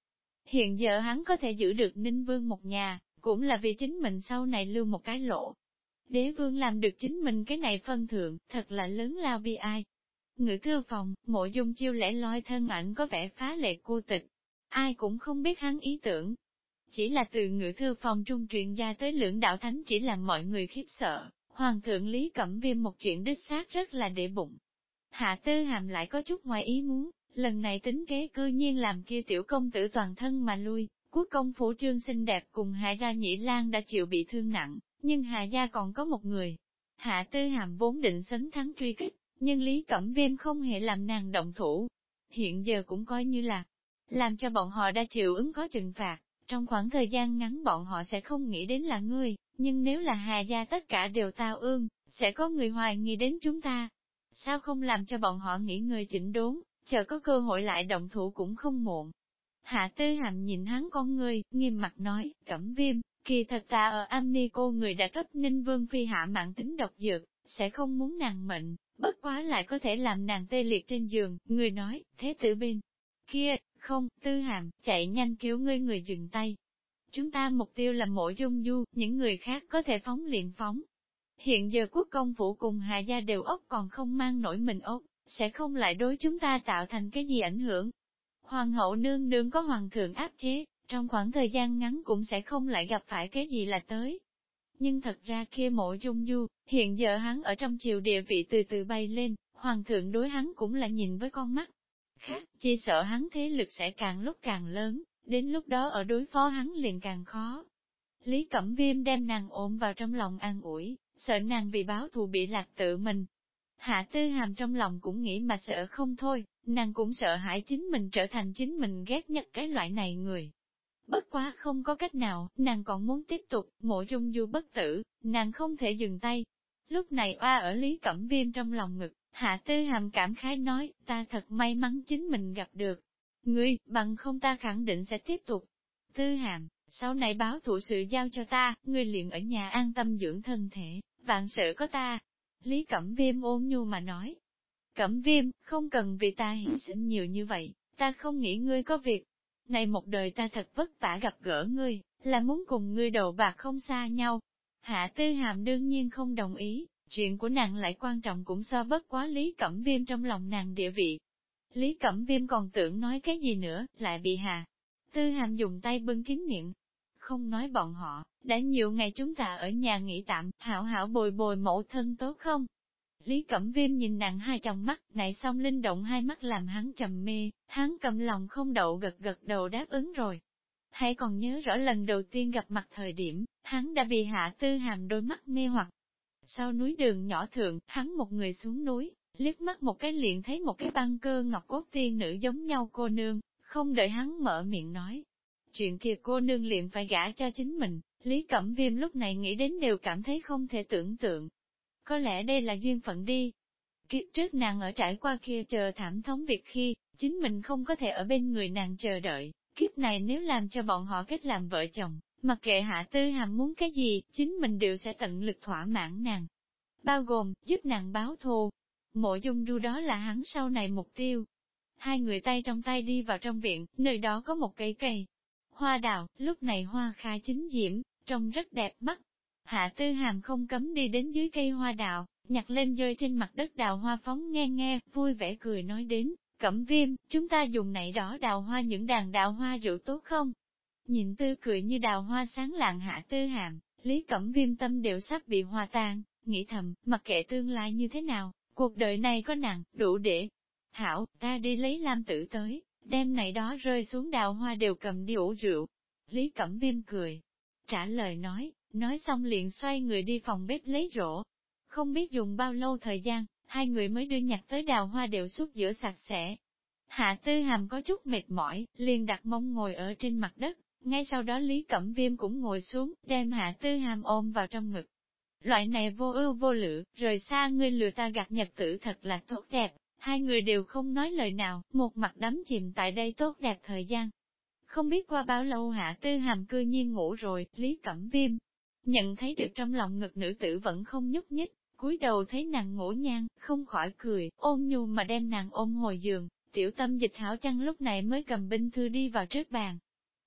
Hiện giờ hắn có thể giữ được Ninh Vương một nhà, cũng là vì chính mình sau này lưu một cái lộ. Đế vương làm được chính mình cái này phân thượng, thật là lớn lao bi ai. Ngự thư phòng, Mộ Dung Chiêu lẻ loi thân ảnh có vẻ phá lệ cô tịch. Ai cũng không biết hắn ý tưởng. Chỉ là từ ngự thư phòng trung truyền ra tới lưỡng đạo thánh chỉ làm mọi người khiếp sợ. Hoàng thượng Lý Cẩm Viêm một chuyện đích xác rất là để bụng. Hạ Tư Hàm lại có chút ngoài ý muốn, lần này tính kế cư nhiên làm kia tiểu công tử toàn thân mà lui. Quốc công phủ trương xinh đẹp cùng Hạ gia Nhĩ Lan đã chịu bị thương nặng, nhưng Hạ gia còn có một người. Hạ Tư Hàm vốn định sấn thắng truy kích, nhưng Lý Cẩm Viêm không hề làm nàng động thủ. Hiện giờ cũng coi như là làm cho bọn họ đã chịu ứng có trừng phạt, trong khoảng thời gian ngắn bọn họ sẽ không nghĩ đến là ngươi, nhưng nếu là Hà gia tất cả đều tao ương, sẽ có người hoài nghi đến chúng ta. Sao không làm cho bọn họ nghỉ ngơi chỉnh đốn, chờ có cơ hội lại động thủ cũng không muộn. Hạ Tư Hàm nhìn hắn con ngươi, nghiêm mặt nói, Cẩm Viêm, kỳ thật ta ở Am Ni cô người đã cấp Ninh Vương Phi hạ mạng tính độc dược, sẽ không muốn nàng mệnh, bất quá lại có thể làm nàng tê liệt trên giường, người nói, thế tử bên kia, không, Tư Hàm, chạy nhanh cứu ngươi người dừng tay. Chúng ta mục tiêu là Mộ Dung Du, những người khác có thể phóng liền phóng. Hiện giờ quốc công phủ cùng Hà gia đều ốc còn không mang nổi mình ốc, sẽ không lại đối chúng ta tạo thành cái gì ảnh hưởng. Hoàng hậu nương nương có hoàng thượng áp chế, trong khoảng thời gian ngắn cũng sẽ không lại gặp phải cái gì là tới. Nhưng thật ra kia Mộ Dung Du, hiện giờ hắn ở trong triều địa vị từ từ bay lên, hoàng thượng đối hắn cũng là nhìn với con mắt khác, chỉ sợ hắn thế lực sẽ càng lúc càng lớn, đến lúc đó ở đối phó hắn liền càng khó. Lý Cẩm Viêm đem nàng ôm vào trong lòng an ủi, sợ nàng vì báo thù bị lạc tự mình. Hạ Tư Hàm trong lòng cũng nghĩ mà sợ không thôi, nàng cũng sợ hãi chính mình trở thành chính mình ghét nhất cái loại này người. Bất quá không có cách nào, nàng còn muốn tiếp tục, Mộ Dung Du bất tử, nàng không thể dừng tay. Lúc này oa ở Lý Cẩm Viêm trong lòng ngực, Hạ Tư Hàm cảm khái nói, ta thật may mắn chính mình gặp được. Ngươi, bằng không ta khẳng định sẽ tiếp tục. Tư Hàm, sau này báo thù sự giao cho ta, ngươi liền ở nhà an tâm dưỡng thân thể, vạn sự có ta. Lý Cẩm Viêm ôn nhu mà nói. Cẩm Viêm, không cần vì ta hy sinh nhiều như vậy, ta không nghĩ ngươi có việc. Này một đời ta thật vất vả gặp gỡ ngươi, là muốn cùng ngươi đầu bạc không xa nhau. Hạ Tư Hàm đương nhiên không đồng ý, chuyện của nàng lại quan trọng cũng so bất quá Lý Cẩm Viêm trong lòng nàng địa vị. Lý Cẩm Viêm còn tưởng nói cái gì nữa, lại bị Hạ Tư Hàm dùng tay bưng kín miệng. Không nói bọn họ, đã nhiều ngày chúng ta ở nhà nghỉ tạm, hảo hảo bồi bồi mẫu thân tốt không? Lý Cẩm Viêm nhìn nàng hai trong mắt, này xong linh động hai mắt làm hắn trầm mê, hắn cầm lòng không đậu gật gật đầu đáp ứng rồi. Hãy còn nhớ rõ lần đầu tiên gặp mặt thời điểm, hắn đã bị Hạ Tư Hàm đôi mắt mê hoặc. Sau núi đường nhỏ thượng, hắn một người xuống núi, liếc mắt một cái liền thấy một cái băng cơ ngọc cốt tiên nữ giống nhau cô nương, không đợi hắn mở miệng nói. Chuyện kia cô nương liền phải gả cho chính mình, Lý Cẩm Viêm lúc này nghĩ đến đều cảm thấy không thể tưởng tượng. Có lẽ đây là duyên phận đi. Kiếp trước nàng ở trải qua kia chờ thảm thống việc khi, chính mình không có thể ở bên người nàng chờ đợi, kiếp này nếu làm cho bọn họ kết làm vợ chồng, mặc kệ Hạ Tư Hàm muốn cái gì, chính mình đều sẽ tận lực thỏa mãn nàng. Bao gồm, giúp nàng báo thù. Mộ Dung Du đó là hắn sau này mục tiêu. Hai người tay trong tay đi vào trong viện, nơi đó có một cây cây. Hoa đào, lúc này hoa khai chính diễm, trông rất đẹp mắt. Hạ Tư Hàm không cấm đi đến dưới cây hoa đào, nhặt lên rơi trên mặt đất đào hoa phóng nghe nghe, vui vẻ cười nói đến, Cẩm Viêm, chúng ta dùng nảy đỏ đào hoa những đàn đào hoa rượu tốt không? Nhìn tươi cười như đào hoa sáng lạng Hạ Tư Hàm, Lý Cẩm Viêm tâm đều sắp bị hòa tan, nghĩ thầm, mặc kệ tương lai như thế nào, cuộc đời này có nàng, đủ để. Hảo, ta đi lấy lam tử tới, đem này đó rơi xuống đào hoa đều cầm đi ủ rượu. Lý Cẩm Viêm cười, trả lời nói xong liền xoay người đi phòng bếp lấy rổ. Không biết dùng bao lâu thời gian, hai người mới đưa nhặt tới đào hoa đều suốt giữa sạch sẽ. Hạ Tư Hàm có chút mệt mỏi, liền đặt mông ngồi ở trên mặt đất, ngay sau đó Lý Cẩm Viêm cũng ngồi xuống, đem Hạ Tư Hàm ôm vào trong ngực. Loại này vô ưu vô lự, rời xa ngươi lừa ta gạt nhật tử thật là tốt đẹp, hai người đều không nói lời nào, một mặt đắm chìm tại đây tốt đẹp thời gian. Không biết qua bao lâu Hạ Tư Hàm cư nhiên ngủ rồi, Lý Cẩm Viêm nhận thấy được trong lòng ngực nữ tử vẫn không nhúc nhích, cúi đầu thấy nàng ngủ nhan, không khỏi cười, ôn nhu mà đem nàng ôm hồi giường, tiểu tâm dịch hảo chăng lúc này mới cầm binh thư đi vào trước bàn.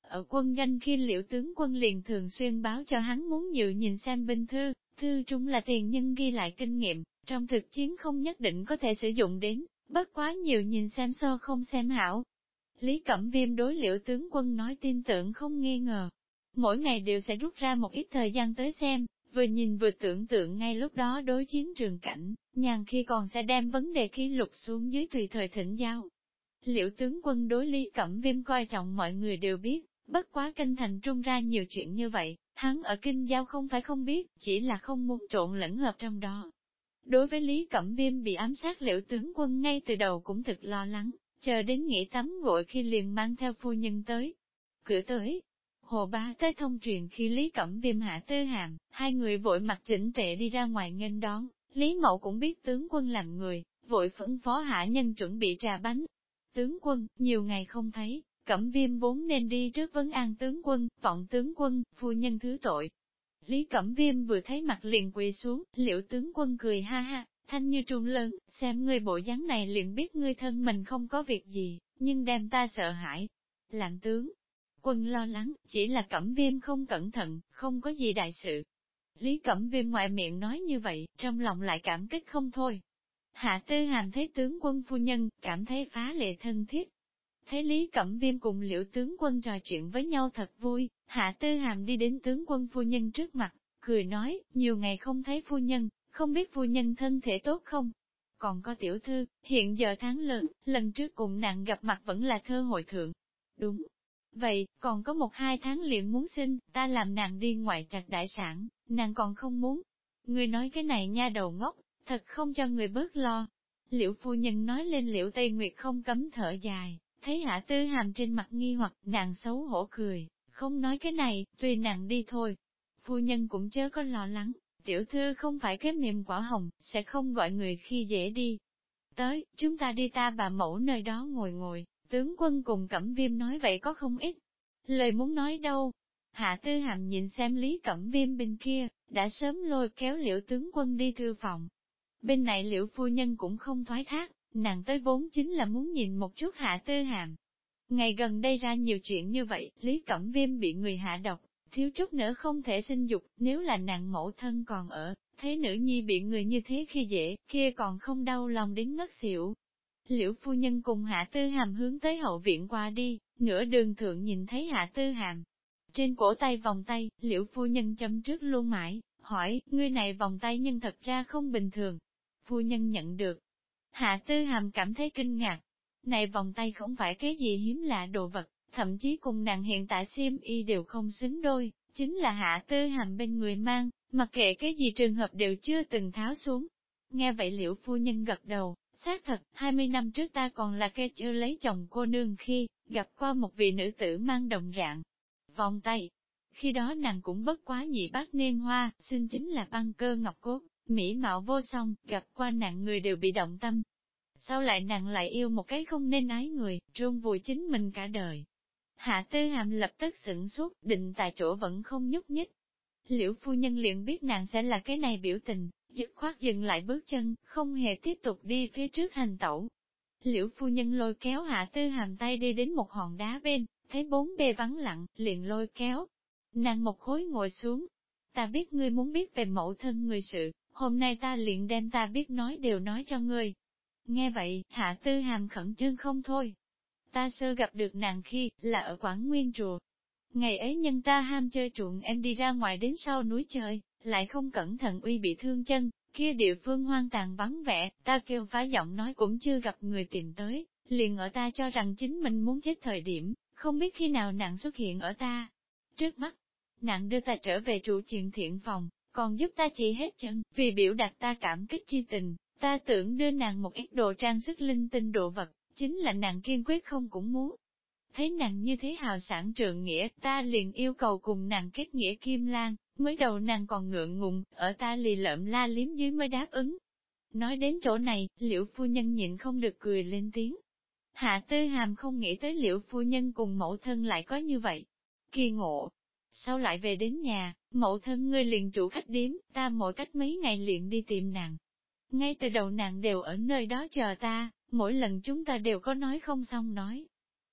Ở quân doanh khi Liễu tướng quân liền thường xuyên báo cho hắn muốn nhiều nhìn xem binh thư, thư trung là tiền nhân ghi lại kinh nghiệm, trong thực chiến không nhất định có thể sử dụng đến, bất quá nhiều nhìn xem so không xem hảo. Lý Cẩm Viêm đối Liễu tướng quân nói tin tưởng không nghi ngờ. Mỗi ngày đều sẽ rút ra một ít thời gian tới xem, vừa nhìn vừa tưởng tượng ngay lúc đó đối chiến trường cảnh, nhàn khi còn sẽ đem vấn đề ký lục xuống dưới tùy thời thỉnh giao. Liễu tướng quân đối Lý Cẩm Viêm coi trọng mọi người đều biết, bất quá kinh thành trung ra nhiều chuyện như vậy, hắn ở kinh giao không phải không biết, chỉ là không muốn trộn lẫn hợp trong đó. Đối với Lý Cẩm Viêm bị ám sát Liễu tướng quân ngay từ đầu cũng thực lo lắng, chờ đến nghỉ tắm gội khi liền mang theo phu nhân tới. Cửa tới, Hồ Bá tới thông truyền khi Lý Cẩm Viêm hạ Tư Hàm, hai người vội mặt chỉnh tệ đi ra ngoài nghênh đón, Lý Mậu cũng biết tướng quân làm người, vội phân phó hạ nhân chuẩn bị trà bánh. Tướng quân, nhiều ngày không thấy, Cẩm Viêm vốn nên đi trước vấn an tướng quân, vọng tướng quân, phu nhân thứ tội. Lý Cẩm Viêm vừa thấy mặt liền quỳ xuống, Liễu tướng quân cười ha ha, thanh như trung lớn, xem ngươi bộ dáng này liền biết ngươi thân mình không có việc gì, nhưng đem ta sợ hãi. Lạng tướng quân lo lắng, chỉ là Cẩm Viêm không cẩn thận, không có gì đại sự. Lý Cẩm Viêm ngoại miệng nói như vậy, trong lòng lại cảm kích không thôi. Hạ Tư Hàm thấy tướng quân phu nhân, cảm thấy phá lệ thân thiết. Thấy Lý Cẩm Viêm cùng Liễu tướng quân trò chuyện với nhau thật vui, Hạ Tư Hàm đi đến tướng quân phu nhân trước mặt, cười nói, nhiều ngày không thấy phu nhân, không biết phu nhân thân thể tốt không? Còn có tiểu thư, hiện giờ tháng lớn, lần trước cùng nàng gặp mặt vẫn là thơ hội thượng. Đúng. Vậy, còn có 1-2 tháng liền muốn sinh, ta làm nàng đi ngoại trạch đại sản, nàng còn không muốn. Người nói cái này nha đầu ngốc, thật không cho người bớt lo. Liễu phu nhân nói lên Liễu Tây Nguyệt không cấm thở dài, thấy Hạ Tư Hàm trên mặt nghi hoặc nàng xấu hổ cười, không nói cái này, tùy nàng đi thôi. Phu nhân cũng chớ có lo lắng, tiểu thư không phải cái mềm quả hồng, sẽ không gọi người khi dễ đi. Tới, chúng ta đi ta bà mẫu nơi đó ngồi ngồi, tướng quân cùng Cẩm Viêm nói vậy có không ít. Lời muốn nói đâu. Hạ Tư Hàm nhìn xem Lý Cẩm Viêm bên kia, đã sớm lôi kéo Liễu tướng quân đi thư phòng. Bên này Liễu phu nhân cũng không thoái thác, nàng tới vốn chính là muốn nhìn một chút Hạ Tư Hàm. Ngày gần đây ra nhiều chuyện như vậy, Lý Cẩm Viêm bị người hạ độc, thiếu chút nữa không thể sinh dục, nếu là nàng mẫu thân còn ở, thấy nữ nhi bị người như thế khi dễ, kia còn không đau lòng đến ngất xỉu. Liễu phu nhân cùng Hạ Tư Hàm hướng tới hậu viện qua đi, nửa đường thượng nhìn thấy Hạ Tư Hàm. Trên cổ tay vòng tay, Liễu phu nhân châm trước luôn mãi, hỏi, ngươi này vòng tay nhưng thật ra không bình thường. Phu nhân nhận được. Hạ Tư Hàm cảm thấy kinh ngạc. Này vòng tay không phải cái gì hiếm lạ đồ vật, thậm chí cùng nàng hiện tại xiêm y đều không xứng đôi, chính là Hạ Tư Hàm bên người mang, mặc kệ cái gì trường hợp đều chưa từng tháo xuống. Nghe vậy Liễu phu nhân gật đầu, xác thật, 20 năm trước ta còn là cái chưa lấy chồng cô nương khi, gặp qua một vị nữ tử mang đồng rạng vòng tay. Khi đó nàng cũng bất quá nhị bát niên hoa, xin chính là băng cơ ngọc cốt, mỹ mạo vô song, gặp qua nàng người đều bị động tâm. Sau lại nàng lại yêu một cái không nên ái người, trôn vùi chính mình cả đời. Hạ Tư Hàm lập tức sửng sốt, định tại chỗ vẫn không nhúc nhích. Liễu phu nhân liền biết nàng sẽ là cái này biểu tình, dứt khoát dừng lại bước chân, không hề tiếp tục đi phía trước hành tẩu. Liễu phu nhân lôi kéo Hạ Tư Hàm tay đi đến một hòn đá bên, thấy bốn bề vắng lặng, liền lôi kéo. Nàng một khối ngồi xuống. Ta biết ngươi muốn biết về mẫu thân người sự, hôm nay ta liền đem ta biết nói đều nói cho ngươi. Nghe vậy, Hạ Tư Hàm khẩn trương không thôi. Ta sơ gặp được nàng khi, là ở Quảng Nguyên Chùa. Ngày ấy nhân ta ham chơi truộn em đi ra ngoài đến sau núi chơi, lại không cẩn thận uy bị thương chân, kia địa phương hoang tàn vắng vẻ, ta kêu phá giọng nói cũng chưa gặp người tìm tới, liền ở ta cho rằng chính mình muốn chết thời điểm, không biết khi nào nàng xuất hiện ở ta. Trước mắt, nàng đưa ta trở về trụ chuyện thiện phòng, còn giúp ta chỉ hết chân, vì biểu đạt ta cảm kích chi tình, ta tưởng đưa nàng một ít đồ trang sức linh tinh đồ vật, chính là nàng kiên quyết không cũng muốn. Thấy nàng như thế hào sản trượng nghĩa, ta liền yêu cầu cùng nàng kết nghĩa kim lan, mới đầu nàng còn ngượng ngùng, ở ta lì lợm la liếm dưới mới đáp ứng. Nói đến chỗ này, Liễu phu nhân nhịn không được cười lên tiếng. Hạ Tư Hàm không nghĩ tới Liễu phu nhân cùng mẫu thân lại có như vậy. Kỳ ngộ. Sau lại về đến nhà, mẫu thân ngươi liền chủ khách điếm, ta mỗi cách mấy ngày liền đi tìm nàng. Ngay từ đầu nàng đều ở nơi đó chờ ta, mỗi lần chúng ta đều có nói không xong nói.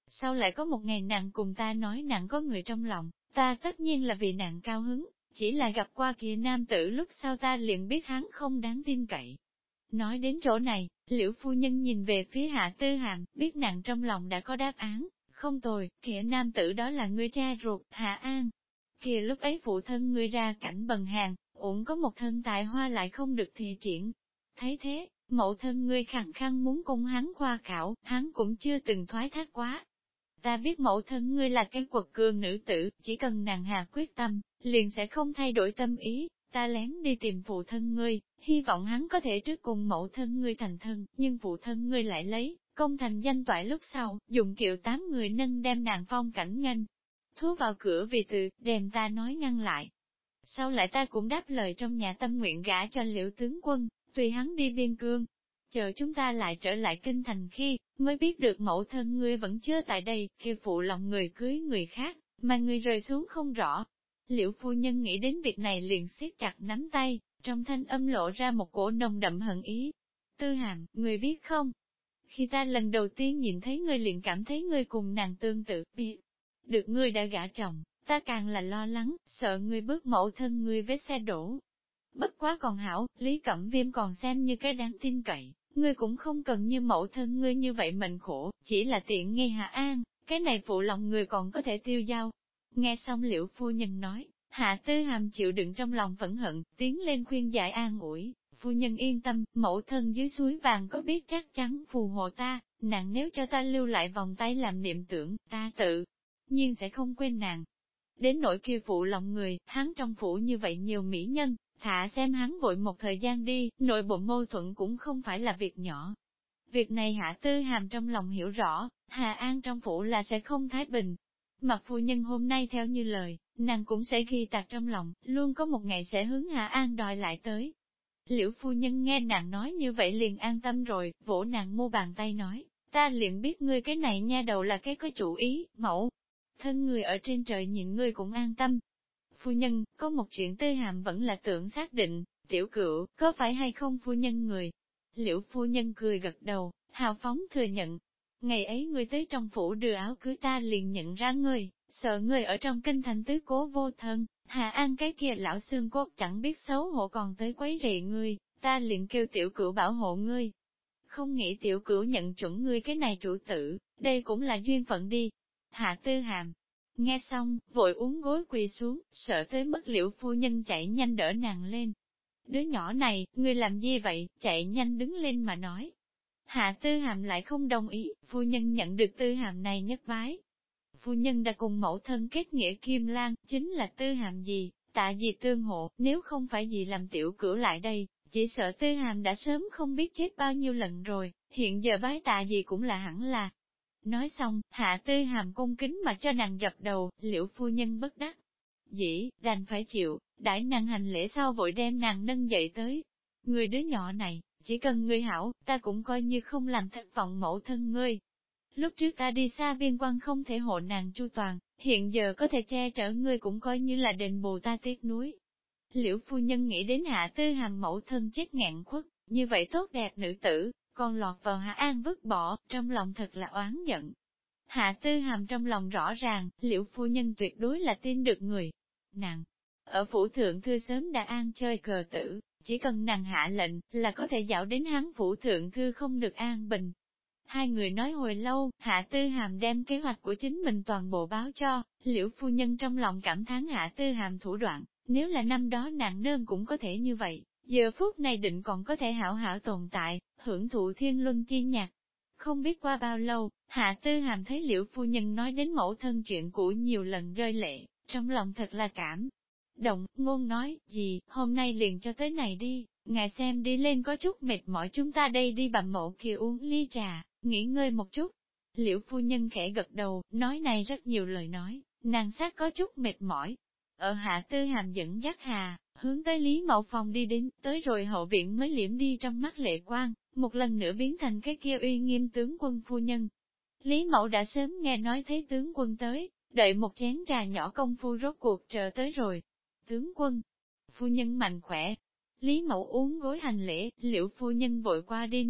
Sau lại có một ngày nàng cùng ta nói nàng có người trong lòng, ta tất nhiên là vì nàng cao hứng, chỉ là gặp qua kia nam tử lúc sau ta liền biết hắn không đáng tin cậy. Nói đến chỗ này, Liễu phu nhân nhìn về phía Hạ Tư Hàm, biết nàng trong lòng đã có đáp án, không tồi, kia nam tử đó là ngươi cha ruột, Hạ An. Kìa lúc ấy phụ thân ngươi ra cảnh bần hàng, uổng có một thân tài hoa lại không được thi triển. Thấy thế, mẫu thân ngươi khăng khăng muốn cung hắn khoa khảo, hắn cũng chưa từng thoái thác quá. Ta biết mẫu thân ngươi là cái quật cường nữ tử, chỉ cần nàng hạ quyết tâm, liền sẽ không thay đổi tâm ý, ta lén đi tìm phụ thân ngươi, hy vọng hắn có thể trước cùng mẫu thân ngươi thành thân, nhưng phụ thân ngươi lại lấy, công thành danh toại lúc sau, dùng kiệu 8 người nâng đem nàng phong cảnh nghênh thú vào cửa vì từ, đem ta nói ngăn lại. Sau lại ta cũng đáp lời trong nhà tâm nguyện gả cho Liễu tướng quân, tùy hắn đi biên cương. Chờ chúng ta lại trở lại kinh thành khi, mới biết được mẫu thân ngươi vẫn chưa tại đây, kia phụ lòng người cưới người khác, mà người rơi xuống không rõ. Liễu phu nhân nghĩ đến việc này liền siết chặt nắm tay, trong thanh âm lộ ra một cổ nồng đậm hận ý. Tư Hàm, người biết không? Khi ta lần đầu tiên nhìn thấy ngươi liền cảm thấy ngươi cùng nàng tương tự, biết được ngươi đã gả chồng, ta càng là lo lắng, sợ ngươi bước mẫu thân ngươi với xe đổ. Bất quá còn hảo, Lý Cẩm Viêm còn xem như cái đáng tin cậy, ngươi cũng không cần như mẫu thân ngươi như vậy mệnh khổ, chỉ là tiện nghi Hạ An, cái này phụ lòng người còn có thể tiêu dao. Nghe xong Liễu phu nhân nói, Hạ Tư Hàm chịu đựng trong lòng phẫn hận, tiến lên khuyên giải an ủi, phu nhân yên tâm, mẫu thân dưới suối vàng có biết chắc chắn phù hộ ta, nàng nếu cho ta lưu lại vòng tay làm niệm tưởng, ta tự nhiên sẽ không quên nàng. Đến nỗi kia phụ lòng người, hắn trong phủ như vậy nhiều mỹ nhân, thả xem hắn vội một thời gian đi, nội bộ mâu thuẫn cũng không phải là việc nhỏ. Việc này Hạ Tư Hàm trong lòng hiểu rõ, Hà An trong phủ là sẽ không thái bình. Mặt phu nhân hôm nay theo như lời, nàng cũng sẽ ghi tạc trong lòng, luôn có một ngày sẽ hướng Hà An đòi lại tới. Liễu phu nhân nghe nàng nói như vậy liền an tâm rồi, vỗ nàng mu bàn tay nói, ta liền biết ngươi cái này nha đầu là cái có chủ ý, mẫu. Thân người ở trên trời nhìn ngươi cũng an tâm. Phu nhân, có một chuyện Tư Hàm vẫn là tưởng xác định, tiểu cửu, có phải hay không phu nhân người? Liễu phu nhân cười gật đầu, hào phóng thừa nhận. Ngày ấy ngươi tới trong phủ đưa áo cưới ta liền nhận ra ngươi, sợ ngươi ở trong kinh thành tứ cố vô thân, Hà An cái kia lão xương cốt chẳng biết xấu hổ còn tới quấy rầy ngươi, ta liền kêu tiểu cửu bảo hộ ngươi. Không nghĩ tiểu cửu nhận chuẩn ngươi cái này chủ tử, đây cũng là duyên phận đi. Hạ Tư Hàm nghe xong, vội uốn gối quỳ xuống, sợ tới mức Liễu phu nhân chạy nhanh đỡ nàng lên. Đứa nhỏ này, ngươi làm gì vậy, chạy nhanh đứng lên mà nói. Hạ Tư Hàm lại không đồng ý, phu nhân nhận được Tư Hàm này nhất bái. Phu nhân đã cùng mẫu thân kết nghĩa Kim Lan, chính là Tư Hàm gì, tạ gì tương hộ, nếu không phải gì làm tiểu cửu lại đây, chỉ sợ Tư Hàm đã sớm không biết chết bao nhiêu lần rồi, hiện giờ bái tạ gì cũng là hẳn là. Nói xong, Hạ Tư Hàm cung kính mà cho nàng dập đầu, Liễu phu nhân bất đắc dĩ, đành phải chịu, đãi nàng hành lễ sau vội đem nàng nâng dậy tới. Người đứa nhỏ này, chỉ cần ngươi hảo, ta cũng coi như không làm thất vọng mẫu thân ngươi. Lúc trước ta đi xa biên quan không thể hộ nàng chu toàn, hiện giờ có thể che chở ngươi cũng coi như là đền bù ta tiếc nuối. Liễu phu nhân nghĩ đến Hạ Tư Hàm mẫu thân chết ngạn khuất, như vậy tốt đẹp nữ tử, còn lọt vào Hạ An vứt bỏ, trong lòng thật là oán giận. Hạ Tư Hàm trong lòng rõ ràng, Liễu phu nhân tuyệt đối là tin được người. Nàng, ở phủ thượng thư sớm đã an chơi cờ tử, chỉ cần nàng hạ lệnh là có thể dạo đến hắn phủ thượng thư không được an bình. Hai người nói hồi lâu, Hạ Tư Hàm đem kế hoạch của chính mình toàn bộ báo cho, Liễu phu nhân trong lòng cảm thán Hạ Tư Hàm thủ đoạn, nếu là năm đó nàng nương cũng có thể như vậy, giờ phút này định còn có thể hảo hảo tồn tại, hưởng thụ thiên luân chi nhạc. Không biết qua bao lâu, Hạ Tư Hàm thấy Liễu phu nhân nói đến mẫu thân chuyện cũ nhiều lần rơi lệ, trong lòng thật là cảm động, ngôn nói, gì, hôm nay liền cho tới này đi, ngài xem đi lên có chút mệt mỏi chúng ta đây đi bẩm mẫu kia uống ly trà, nghỉ ngơi một chút. Liễu phu nhân khẽ gật đầu, nói này rất nhiều lời nói, nàng xác có chút mệt mỏi. Ở Hạ Tư Hàm dẫn dắt Hà, hướng tới Lý Mậu phòng đi đến, tới rồi hậu viện mới liễm đi trong mắt lệ quang, một lần nữa biến thành cái kia uy nghiêm tướng quân phu nhân. Lý Mậu đã sớm nghe nói thấy tướng quân tới, đợi một chén trà nhỏ công phu rốt cuộc chờ tới rồi. Tướng quân, phu nhân mạnh khỏe. Lý Mậu uống gối hành lễ, Liễu phu nhân vội qua đi nâng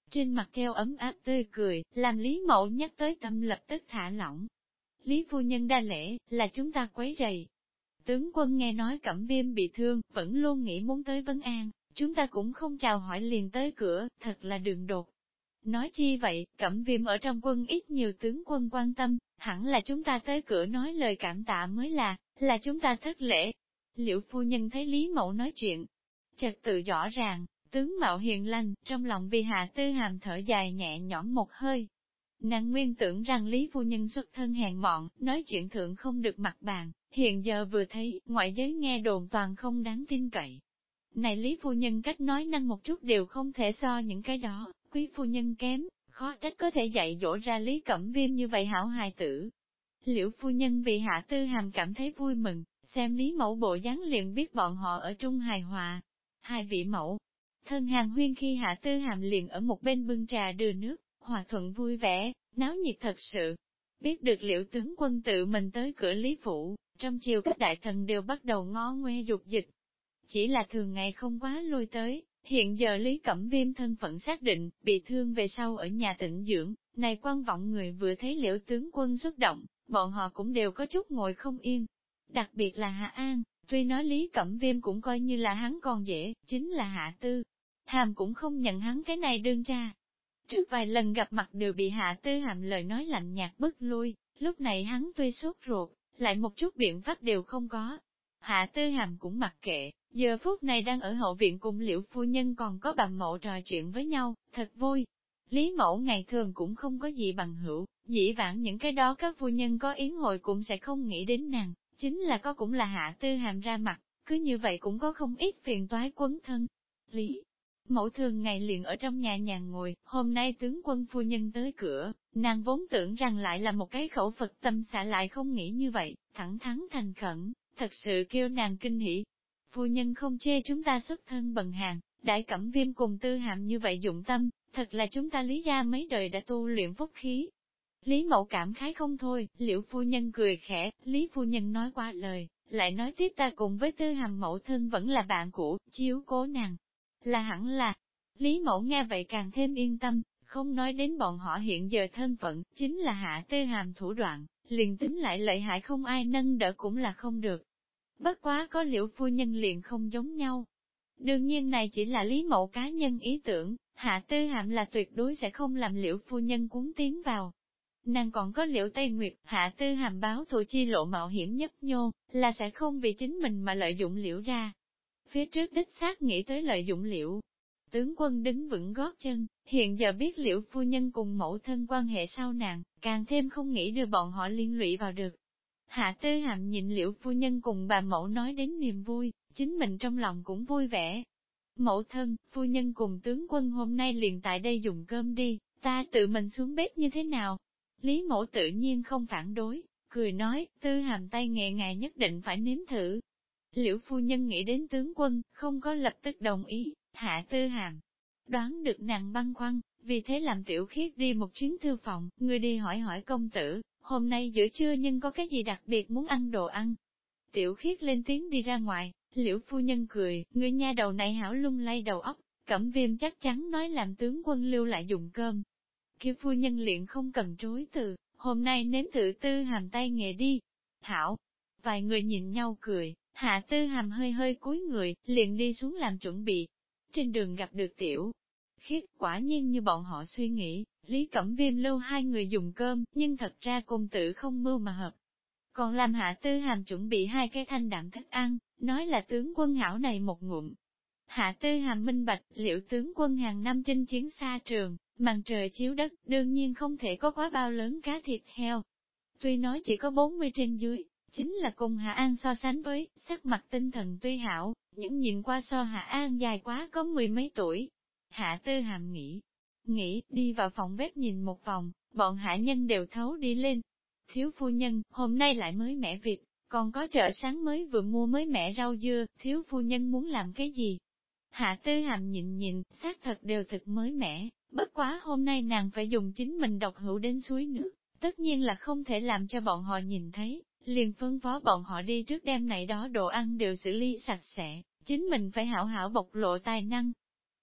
trên mặt treo ấm áp tươi cười, làm Lý Mẫu nhắc tới tâm lập tức thả lỏng. Lý phu nhân đa lễ, là chúng ta quấy rầy. Tướng quân nghe nói Cẩm Viêm bị thương, vẫn luôn nghĩ muốn tới vấn an, chúng ta cũng không chào hỏi liền tới cửa, thật là đường đột. Nói chi vậy, Cẩm Viêm ở trong quân ít nhiều tướng quân quan tâm, hẳn là chúng ta tới cửa nói lời cảm tạ mới là chúng ta thất lễ. Liễu phu nhân thấy Lý Mẫu nói chuyện, trật tự rõ ràng, tướng mạo hiền lành, trong lòng vì Hạ Tư Hàm thở dài nhẹ nhõm một hơi. Nàng nguyên tưởng rằng Lý phu nhân xuất thân hèn mọn, nói chuyện thượng không được mặt bàn, hiện giờ vừa thấy, ngoại giới nghe đồn toàn không đáng tin cậy. Này Lý phu nhân cách nói năng một chút đều không thể so những cái đó, quý phu nhân kém, khó trách có thể dạy dỗ ra Lý Cẩm Viêm như vậy hảo hài tử. Liễu phu nhân vì Hạ Tư Hàm cảm thấy vui mừng, xem Lý mẫu bộ dáng liền biết bọn họ ở trung hài hòa. Hai vị mẫu, thân hàng huyên khi Hạ Tư Hàm liền ở một bên bưng trà đưa nước, hòa thuận vui vẻ, náo nhiệt thật sự. Biết được Liễu tướng quân tự mình tới cửa Lý phủ, trong chiều các đại thần đều bắt đầu ngó ngoe dục dịch. Chỉ là thường ngày không quá lui tới, hiện giờ Lý Cẩm Viêm thân phận xác định, bị thương về sau ở nhà tĩnh dưỡng, này quan vọng người vừa thấy Liễu tướng quân xuất động, bọn họ cũng đều có chút ngồi không yên. Đặc biệt là Hạ An, tuy nói Lý Cẩm Viêm cũng coi như là hắn còn dễ, chính là Hạ Tư Hàm cũng không nhận hắn cái này đương ra. Trước vài lần gặp mặt đều bị Hạ Tư Hàm lời nói lạnh nhạt bức lui, lúc này hắn tuy sốt ruột, lại một chút biện pháp đều không có. Hạ Tư Hàm cũng mặc kệ, giờ phút này đang ở hậu viện cùng Liễu phu nhân còn có bà mẫu trò chuyện với nhau, thật vui. Lý mẫu ngày thường cũng không có gì bằng hữu, dĩ vãng những cái đó các phu nhân có yến hội cũng sẽ không nghĩ đến nàng, chính là có cũng là Hạ Tư Hàm ra mặt, cứ như vậy cũng có không ít phiền toái quấn thân. Lý mẫu thường ngày liền ở trong nhà nhàn ngồi, hôm nay tướng quân phu nhân tới cửa, nàng vốn tưởng rằng lại là một cái khẩu Phật tâm xả lại không nghĩ như vậy, thẳng thắn thành khẩn, thật sự kêu nàng kinh hỉ. Phu nhân không chê chúng ta xuất thân bần hàn, Đại Cẩm Viêm cùng Tư Hàm như vậy dụng tâm, thật là chúng ta Lý gia mấy đời đã tu luyện phúc khí. Lý mẫu cảm khái không thôi, Liễu phu nhân cười khẽ, Lý phu nhân nói qua lời, lại nói tiếp ta cùng với Tư Hàm mẫu thân vẫn là bạn cũ, chiếu cố nàng. Là hẳn là, Lý mẫu nghe vậy càng thêm yên tâm, không nói đến bọn họ hiện giờ thân phận, chính là Hạ Tư Hàm thủ đoạn, liền tính lại lợi hại không ai nâng đỡ cũng là không được. Bất quá có Liễu phu nhân liền không giống nhau. Đương nhiên này chỉ là Lý mẫu cá nhân ý tưởng, Hạ Tư Hàm là tuyệt đối sẽ không làm Liễu phu nhân cuốn tiến vào. Nàng còn có Liễu Tây Nguyệt, Hạ Tư Hàm báo thù chi lộ mạo hiểm nhấp nhô, là sẽ không vì chính mình mà lợi dụng Liễu ra. Phía trước đích xác nghĩ tới lợi dụng Liễu. Tướng quân đứng vững gót chân, hiện giờ biết Liễu phu nhân cùng mẫu thân quan hệ sau nàng, càng thêm không nghĩ đưa bọn họ liên lụy vào được. Hạ Tư Hàm nhìn Liễu phu nhân cùng bà mẫu nói đến niềm vui, chính mình trong lòng cũng vui vẻ. Mẫu thân, phu nhân cùng tướng quân hôm nay liền tại đây dùng cơm đi, ta tự mình xuống bếp như thế nào? Lý mẫu tự nhiên không phản đối, cười nói, Tư Hàm tay nghề ngài nhất định phải nếm thử. Liễu phu nhân nghĩ đến tướng quân, không có lập tức đồng ý, Hạ Tư Hàm đoán được nàng băn khoăn, vì thế làm Tiểu Khiết đi một chuyến thư phòng, người đi hỏi hỏi công tử, hôm nay giữa trưa nhưng có cái gì đặc biệt muốn ăn đồ ăn. Tiểu Khiết lên tiếng đi ra ngoài, Liễu phu nhân cười, người nha đầu này hảo lung lay đầu óc, Cẩm Viêm chắc chắn nói làm tướng quân lưu lại dùng cơm. Kia phu nhân liền không cần chối từ, hôm nay nếm thử Tư Hàm tay nghề đi. Hảo, vài người nhìn nhau cười, Hạ Tư Hàm hơi hơi cúi người, liền đi xuống làm chuẩn bị. Trên đường gặp được Tiểu Khiết, quả nhiên như bọn họ suy nghĩ, Lý Cẩm Viêm lưu hai người dùng cơm, nhưng thật ra công tử không mưu mà hợp. Còn làm Hạ Tư Hàm chuẩn bị hai cái thanh đạm thức ăn, nói là tướng quân hảo này một ngụm. Hạ Tư Hàm minh bạch, liệu tướng quân hàng năm chinh chiến xa trường, màn trời chiếu đất, đương nhiên không thể có quá bao lớn cá thịt heo. Tuy nói chỉ có 40 trên dưới, chính là cùng Hạ An so sánh với, sắc mặt tinh thần tuy hảo, những nhìn qua so Hạ An dài quá có mười mấy tuổi. Hạ Tư Hàm nghĩ, đi vào phòng bếp nhìn một vòng, bọn hạ nhân đều thấu đi lên. Thiếu phu nhân, hôm nay lại mới mẻ vịt, còn có chợ sáng mới vừa mua mới mẻ rau dưa, thiếu phu nhân muốn làm cái gì? Hạ Tư Hàm nhìn, xác thật đều thực mới mẻ, bất quá hôm nay nàng phải dùng chính mình độc hữu đến suối nước, tất nhiên là không thể làm cho bọn họ nhìn thấy, liền phân phó bọn họ đi trước đêm này đó đồ ăn đều xử lý sạch sẽ, chính mình phải hảo hảo bộc lộ tài năng.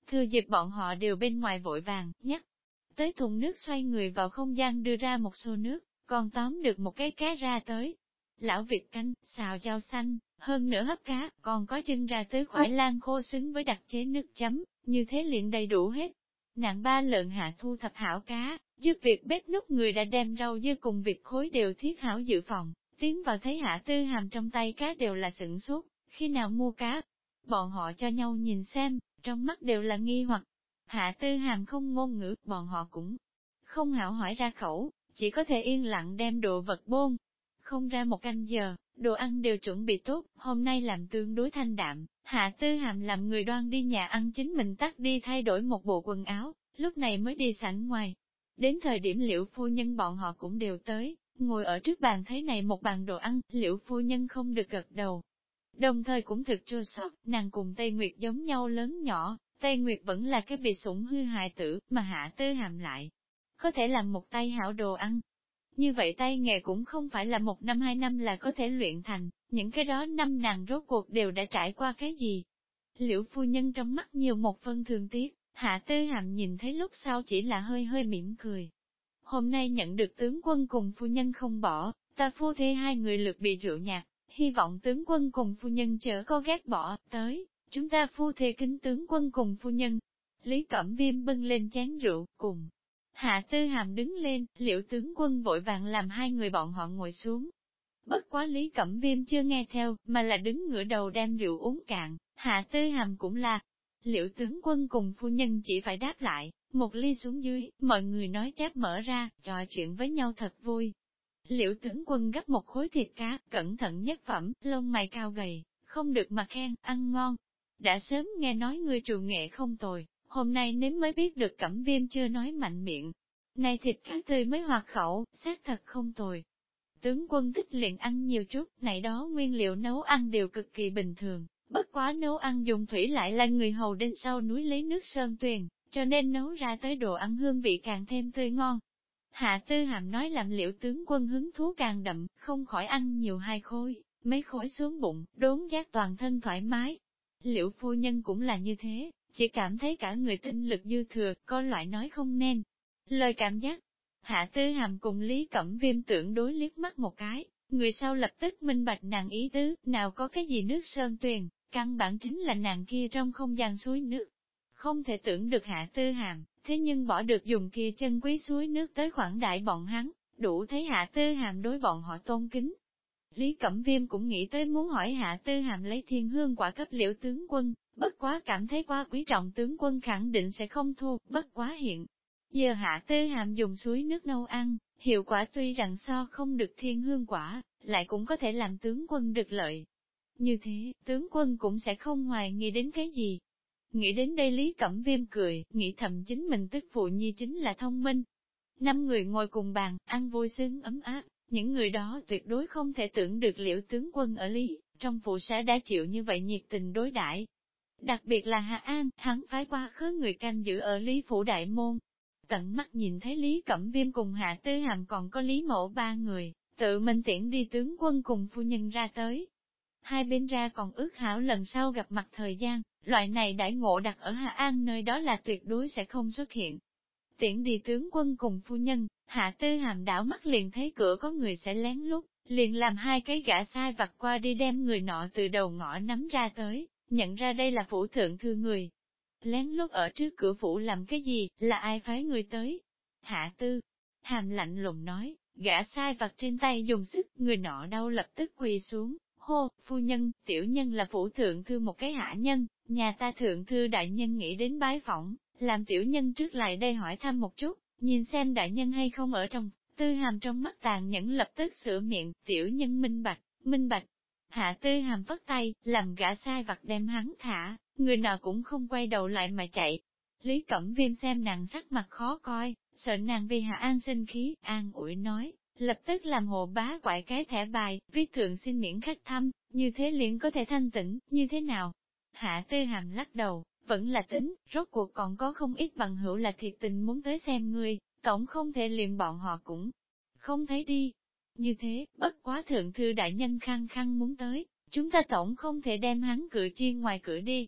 Thừa dịp bọn họ đều bên ngoài vội vàng, nhắc tới thùng nước xoay người vào không gian đưa ra một xô nước, còn tóm được một cái cá ra tới. Lão Việt canh, xào rau xanh, hơn nữa hấp cá, còn có chân ra tới khoải lang khô xứng với đặc chế nước chấm, như thế liền đầy đủ hết. Nặng 3 lợn hạ thu thập hảo cá, giúp việc bếp núc người đã đem rau dưa cùng việc khối đều thiết hảo dự phòng, tiến vào thấy Hạ Tư Hàm trong tay cá đều là sửng sốt, khi nào mua cá. Bọn họ cho nhau nhìn xem, trong mắt đều là nghi hoặc. Hạ Tư Hàm không ngôn ngữ, bọn họ cũng không hảo hỏi ra khẩu, chỉ có thể yên lặng đem đồ vật bôn. Không ra một canh giờ, đồ ăn đều chuẩn bị tốt, hôm nay làm tương đối thanh đạm, Hạ Tư Hàm làm người đoan đi nhà ăn chính mình tắt đi thay đổi một bộ quần áo, lúc này mới đi sảnh ngoài. Đến thời điểm Liễu phu nhân bọn họ cũng đều tới, ngồi ở trước bàn thấy này một bàn đồ ăn, Liễu phu nhân không được gật đầu. Đồng thời cũng thực chua xót, nàng cùng Tây Nguyệt giống nhau lớn nhỏ, Tây Nguyệt vẫn là cái bị sủng hư hại tử, mà Hạ Tư Hàm lại có thể làm một tay hảo đồ ăn. Như vậy tay nghề cũng không phải là 1 năm 2 năm là có thể luyện thành, những cái đó năm nàng rốt cuộc đều đã trải qua cái gì. Liễu phu nhân trong mắt nhiều một phân thương tiếc, Hạ Tư Hàm nhìn thấy lúc sau chỉ là hơi hơi mỉm cười. Hôm nay nhận được tướng quân cùng phu nhân không bỏ, ta phu thê hai người lượt bị rượu nhạt, hy vọng tướng quân cùng phu nhân chớ có ghét bỏ, tới, chúng ta phu thê kính tướng quân cùng phu nhân. Lý Cẩm Viêm bưng lên chén rượu, cùng Hạ Tư Hàm đứng lên, Liễu tướng quân vội vàng làm hai người bọn họ ngồi xuống. Bất quá Lý Cẩm Viêm chưa nghe theo, mà là đứng ngửa đầu đem rượu uống cạn, Hạ Tư Hàm cũng là. Liễu tướng quân cùng phu nhân chỉ phải đáp lại, một ly xuống dưới, mọi người nói cháp mở ra, trò chuyện với nhau thật vui. Liễu tướng quân gấp một khối thịt cá, cẩn thận nhất phẩm, lông mày cao gầy, không được mà khen, ăn ngon. Đã sớm nghe nói ngươi trù nghệ không tồi, hôm nay nếm mới biết được Cẩm Viêm chưa nói mạnh miệng. Này thịt cá tươi mới hoạt khẩu, xác thật không tồi. Tướng quân thích liền ăn nhiều chút, này đó nguyên liệu nấu ăn đều cực kỳ bình thường, bất quá nấu ăn dùng thủy lại là người hầu đến sau núi lấy nước sơn tuyền, cho nên nấu ra tới đồ ăn hương vị càng thêm tươi ngon. Hạ Tư Hàm nói làm Liễu tướng quân hứng thú càng đậm, không khỏi ăn nhiều hai khối, mấy khối xuống bụng, đốn giác toàn thân thoải mái. Liễu phu nhân cũng là như thế, chỉ cảm thấy cả người tinh lực dư thừa, có loại nói không nên. Lời cảm giác, Hạ Tư Hàm cùng Lý Cẩm Viêm tưởng đối liếc mắt một cái, người sau lập tức minh bạch nàng ý tứ, nào có cái gì nước sơn tuyền, căn bản chính là nàng kia trong không gian suối nước. Không thể tưởng được Hạ Tư Hàm, thế nhưng bỏ được dùng kia chân quý suối nước tới khoản đại bọn hắn, đủ thấy Hạ Tư Hàm đối bọn họ tôn kính. Lý Cẩm Viêm cũng nghĩ tới muốn hỏi Hạ Tư Hàm lấy thiên hương quả cấp Liễu tướng quân, bất quá cảm thấy quá quý trọng tướng quân khẳng định sẽ không thu, bất quá hiện. Giờ Hạ Tư Hàm dùng suối nước nấu ăn, hiệu quả tuy rằng so không được thiên hương quả, lại cũng có thể làm tướng quân được lợi. Như thế, tướng quân cũng sẽ không hoài nghi đến cái gì. Nghĩ đến đây Lý Cẩm Viêm cười, nghĩ thầm chính mình tức phụ nhi chính là thông minh. 5 người ngồi cùng bàn, ăn vui sướng ấm áp, những người đó tuyệt đối không thể tưởng được Liễu tướng quân ở Lý, trong phụ xã đã chịu như vậy nhiệt tình đối đãi. Đặc biệt là Hạ An, hắn phái qua khứ người canh giữ ở Lý phủ đại môn. Tận mắt nhìn thấy Lý Cẩm Viêm cùng Hạ Tư Hàm còn có Lý Mộ 3 người, tự mình tiễn đi tướng quân cùng phu nhân ra tới. Hai bên ra còn ước hảo lần sau gặp mặt thời gian, loại này đãi ngộ đặt ở Hạ An nơi đó là tuyệt đối sẽ không xuất hiện. Tiễn đi tướng quân cùng phu nhân, Hạ Tư Hàm đảo mắt liền thấy cửa có người sẽ lén lút, liền làm hai cái gã sai vặt qua đi đem người nọ từ đầu ngõ nắm ra tới, nhận ra đây là phủ thượng thư người. Lén lút ở trước cửa phủ làm cái gì, là ai phái người tới? Hạ Tư Hàm lạnh lùng nói, gã sai vặt trên tay dùng sức, người nọ đau lập tức quỳ xuống, hô, phu nhân, tiểu nhân là phủ thượng thư một cái hạ nhân, nhà ta thượng thư đại nhân nghĩ đến bái phỏng, làm tiểu nhân trước lại đây hỏi thăm một chút, nhìn xem đại nhân hay không ở trong. Tư Hàm trong mắt tàn nhẫn lập tức sửa miệng, tiểu nhân minh bạch, minh bạch. Hạ Tư Hàm vất tay, làm gã sai vặt đem hắn thả, người nào cũng không quay đầu lại mà chạy. Lý Cẩm Viêm xem nàng sắc mặt khó coi, sợ nàng vì Hạ An sinh khí, an ủi nói, lập tức làm hộ bá quại cái thẻ bài, viết thượng xin miễn khách thăm, như thế liền có thể thanh tĩnh, như thế nào? Hạ Tư Hàm lắc đầu, vẫn là tính, rốt cuộc còn có không ít bằng hữu là thiệt tình muốn tới xem ngươi, tổng không thể liền bọn họ cũng không thấy đi. Như thế, bất quá thượng thư đại nhân khăng khăng muốn tới, chúng ta tổng không thể đem hắn cự chi ngoài cửa đi.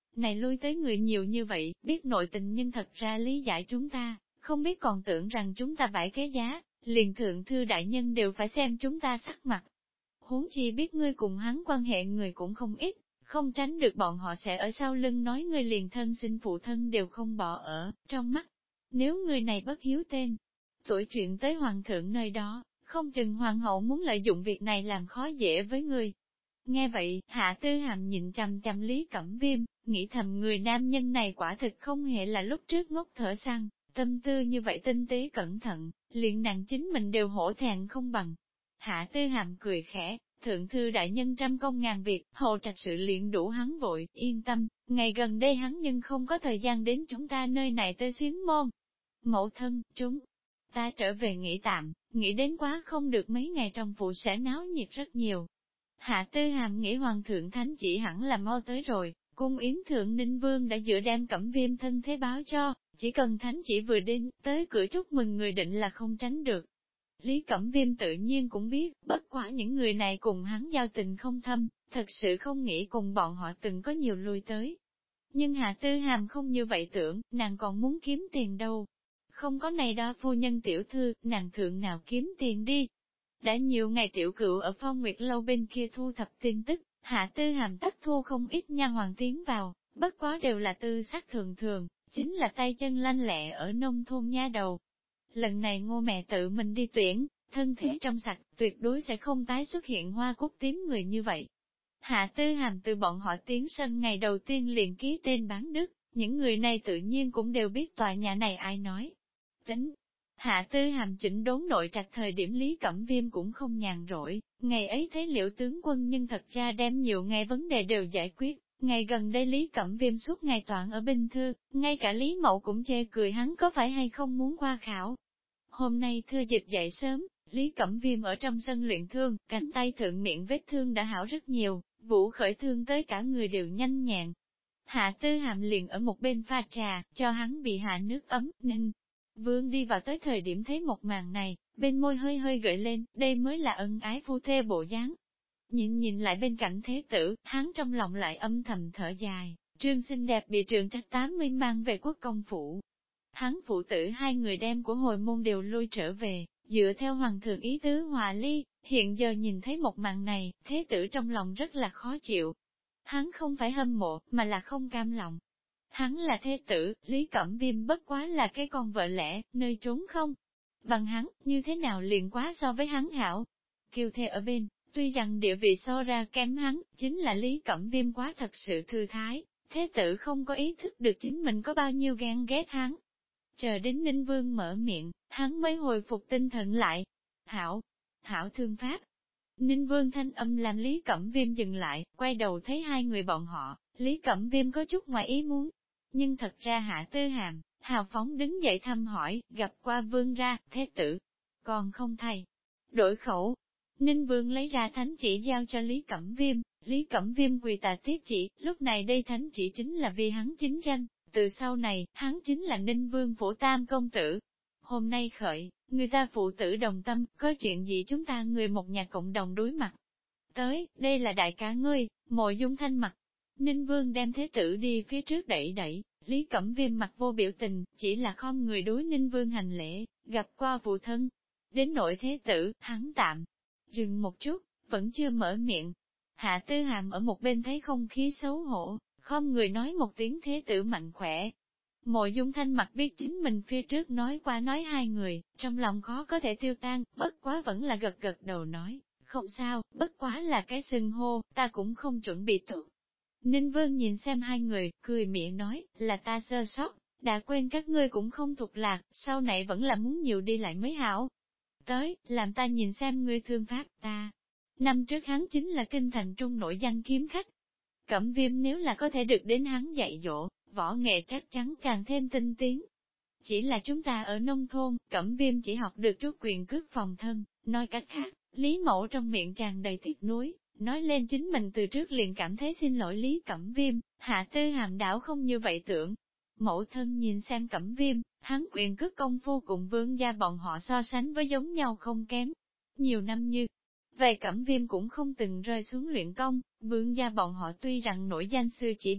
Này lui tới người nhiều như vậy, biết nội tình nhưng thật ra lý giải chúng ta, không biết còn tưởng rằng chúng ta bãi cái giá, liền thượng thư đại nhân đều phải xem chúng ta sắc mặt. Huống chi biết ngươi cùng hắn quan hệ người cũng không ít, không tránh được bọn họ sẽ ở sau lưng nói ngươi liền thân sinh phụ thân đều không bỏ ở trong mắt. Nếu người này bất hiếu tên, tuổi chuyện tới hoàng thượng nơi đó, không chừng hoàng hậu muốn lợi dụng việc này làm khó dễ với người. Nghe vậy, Hạ Tư Hàm nhìn chằm chằm Lý Cẩm Viêm, nghĩ thầm người nam nhân này quả thực không hề là lúc trước ngốc thở săn, tâm tư như vậy tinh tế cẩn thận, liền nàng chính mình đều hổ thẹn không bằng. Hạ Tư Hàm cười khẽ, thượng thư đại nhân trăm công ngàn việc, hậu trạch sự liền đủ hắn vội, yên tâm, ngày gần đây hắn nhưng không có thời gian đến chúng ta nơi này tới xuyến môn. Mẫu thân, chúng ta trở về nghỉ tạm, nghĩ đến quá không được mấy ngày trong phủ sẽ náo nhiệt rất nhiều. Hạ Tư Hàm nghĩ hoàng thượng thánh chỉ hẳn là mau tới rồi, cung yến thượng ninh vương đã dựa đem Cẩm Viêm thân thế báo cho, chỉ cần thánh chỉ vừa đến, tới cửa chúc mừng người định là không tránh được. Lý Cẩm Viêm tự nhiên cũng biết, bất quá những người này cùng hắn giao tình không thâm, thật sự không nghĩ cùng bọn họ từng có nhiều lui tới. Nhưng Hạ Tư Hàm không như vậy tưởng, nàng còn muốn kiếm tiền đâu. Không có này đó phu nhân tiểu thư, nàng thượng nào kiếm tiền đi. Đã nhiều ngày tiểu cựu ở Phong Nguyệt Lâu bên kia thu thập tin tức, Hạ Tư Hàm tất thu không ít nha hoàng tiến vào, bất quá đều là tư sắc thường thường, chính là tay chân lanh lẹ ở nông thôn nha đầu. Lần này Ngô mẹ tự mình đi tuyển, thân thể trong sạch, tuyệt đối sẽ không tái xuất hiện hoa cúc tím người như vậy. Hạ Tư Hàm từ bọn họ tiến sân ngày đầu tiên liền ký tên bán đức, những người này tự nhiên cũng đều biết tòa nhà này ai nói. Tính, Hạ Tư Hàm chỉnh đốn nội trạch thời điểm Lý Cẩm Viêm cũng không nhàn rỗi, ngày ấy thấy Liễu tướng quân nhưng thật ra đem nhiều ngày vấn đề đều giải quyết, ngày gần đây Lý Cẩm Viêm suốt ngày toàn ở binh thư, ngay cả Lý Mậu cũng chê cười hắn có phải hay không muốn qua khảo. Hôm nay thưa dịp dậy sớm, Lý Cẩm Viêm ở trong sân luyện thương, cánh tay thượng miệng vết thương đã hảo rất nhiều, Vũ khởi thương tới cả người đều nhanh nhẹn. Hạ Tư Hàm liền ở một bên pha trà, cho hắn bị hạ nước ấm, nên Vương đi vào tới thời điểm thấy một màn này, bên môi hơi hơi gợi lên, đây mới là ân ái phu thê bộ dáng. Nhìn lại bên cạnh thế tử, hắn trong lòng lại âm thầm thở dài, trương xinh đẹp bị trường trách 80 mang về quốc công phủ. Hắn phụ tử hai người đem của hồi môn đều lui trở về, dựa theo hoàng thượng ý tứ hòa ly, hiện giờ nhìn thấy một màn này, thế tử trong lòng rất là khó chịu. Hắn không phải hâm mộ, mà là không cam lòng. Hắn là thế tử, Lý Cẩm Viêm bất quá là cái con vợ lẽ, nơi trốn không. Bằng hắn, như thế nào liền quá so với hắn hảo. Kiều thê ở bên, tuy rằng địa vị so ra kém hắn, chính là Lý Cẩm Viêm quá thật sự thư thái, thế tử không có ý thức được chính mình có bao nhiêu ghen ghét hắn. Chờ đến Ninh Vương mở miệng, hắn mới hồi phục tinh thần lại. Hảo, hảo thương pháp. Ninh Vương thanh âm làm Lý Cẩm Viêm dừng lại, quay đầu thấy hai người bọn họ, Lý Cẩm Viêm có chút ngoài ý muốn. Nhưng thật ra Hạ Tư Hàm, hào phóng đứng dậy thăm hỏi, gặp qua Vương ra, thế tử. Còn không thầy. Đổi khẩu. Ninh Vương lấy ra thánh chỉ giao cho Lý Cẩm Viêm, Lý Cẩm Viêm quỳ tạ tiếp chỉ, lúc này đây thánh chỉ chính là vì hắn chính danh, từ sau này, hắn chính là Ninh Vương phủ tam công tử. Hôm nay khởi, người ta phụ tử đồng tâm, có chuyện gì chúng ta người một nhà cộng đồng đối mặt. Tới, đây là đại ca ngươi, Mộ Dung Thanh mặt. Ninh Vương đem thế tử đi phía trước đẩy đẩy, Lý Cẩm Viêm mặt vô biểu tình, chỉ là không người đối Ninh Vương hành lễ, gặp qua phụ thân. Đến nội thế tử, hắn tạm dừng một chút, vẫn chưa mở miệng. Hạ Tư Hàm ở một bên thấy không khí xấu hổ, không người nói một tiếng thế tử mạnh khỏe. Mộ Dung Thanh mặt biết chính mình phía trước nói qua nói hai người, trong lòng khó có thể tiêu tan, bất quá vẫn là gật gật đầu nói, không sao, bất quá là cái xưng hô, ta cũng không chuẩn bị tụ. Ninh Vương nhìn xem hai người, cười miệng nói, là ta sơ sót, đã quên các ngươi cũng không thuộc lạc, sau này vẫn là muốn nhiều đi lại mới hảo. Tới, làm ta nhìn xem ngươi thương pháp ta. Năm trước hắn chính là kinh thành trung nổi danh kiếm khách. Cẩm Viêm nếu là có thể được đến hắn dạy dỗ, võ nghệ chắc chắn càng thêm tinh tiến. Chỉ là chúng ta ở nông thôn, Cẩm Viêm chỉ học được chút quyền cước phòng thân, nói cách khác, Lý Mẫu trong miệng tràn đầy tiếc nuối, nói lên chính mình từ trước liền cảm thấy xin lỗi Lý Cẩm Viêm, Hạ Tư Hàm đảo không như vậy tưởng. Mẫu thân nhìn xem Cẩm Viêm, hắn quyền cước công phu cùng Vương gia bọn họ so sánh với giống nhau không kém. Nhiều năm như vậy Cẩm Viêm cũng không từng rơi xuống luyện công, Vương gia bọn họ tuy rằng nổi danh sư chỉ đạo,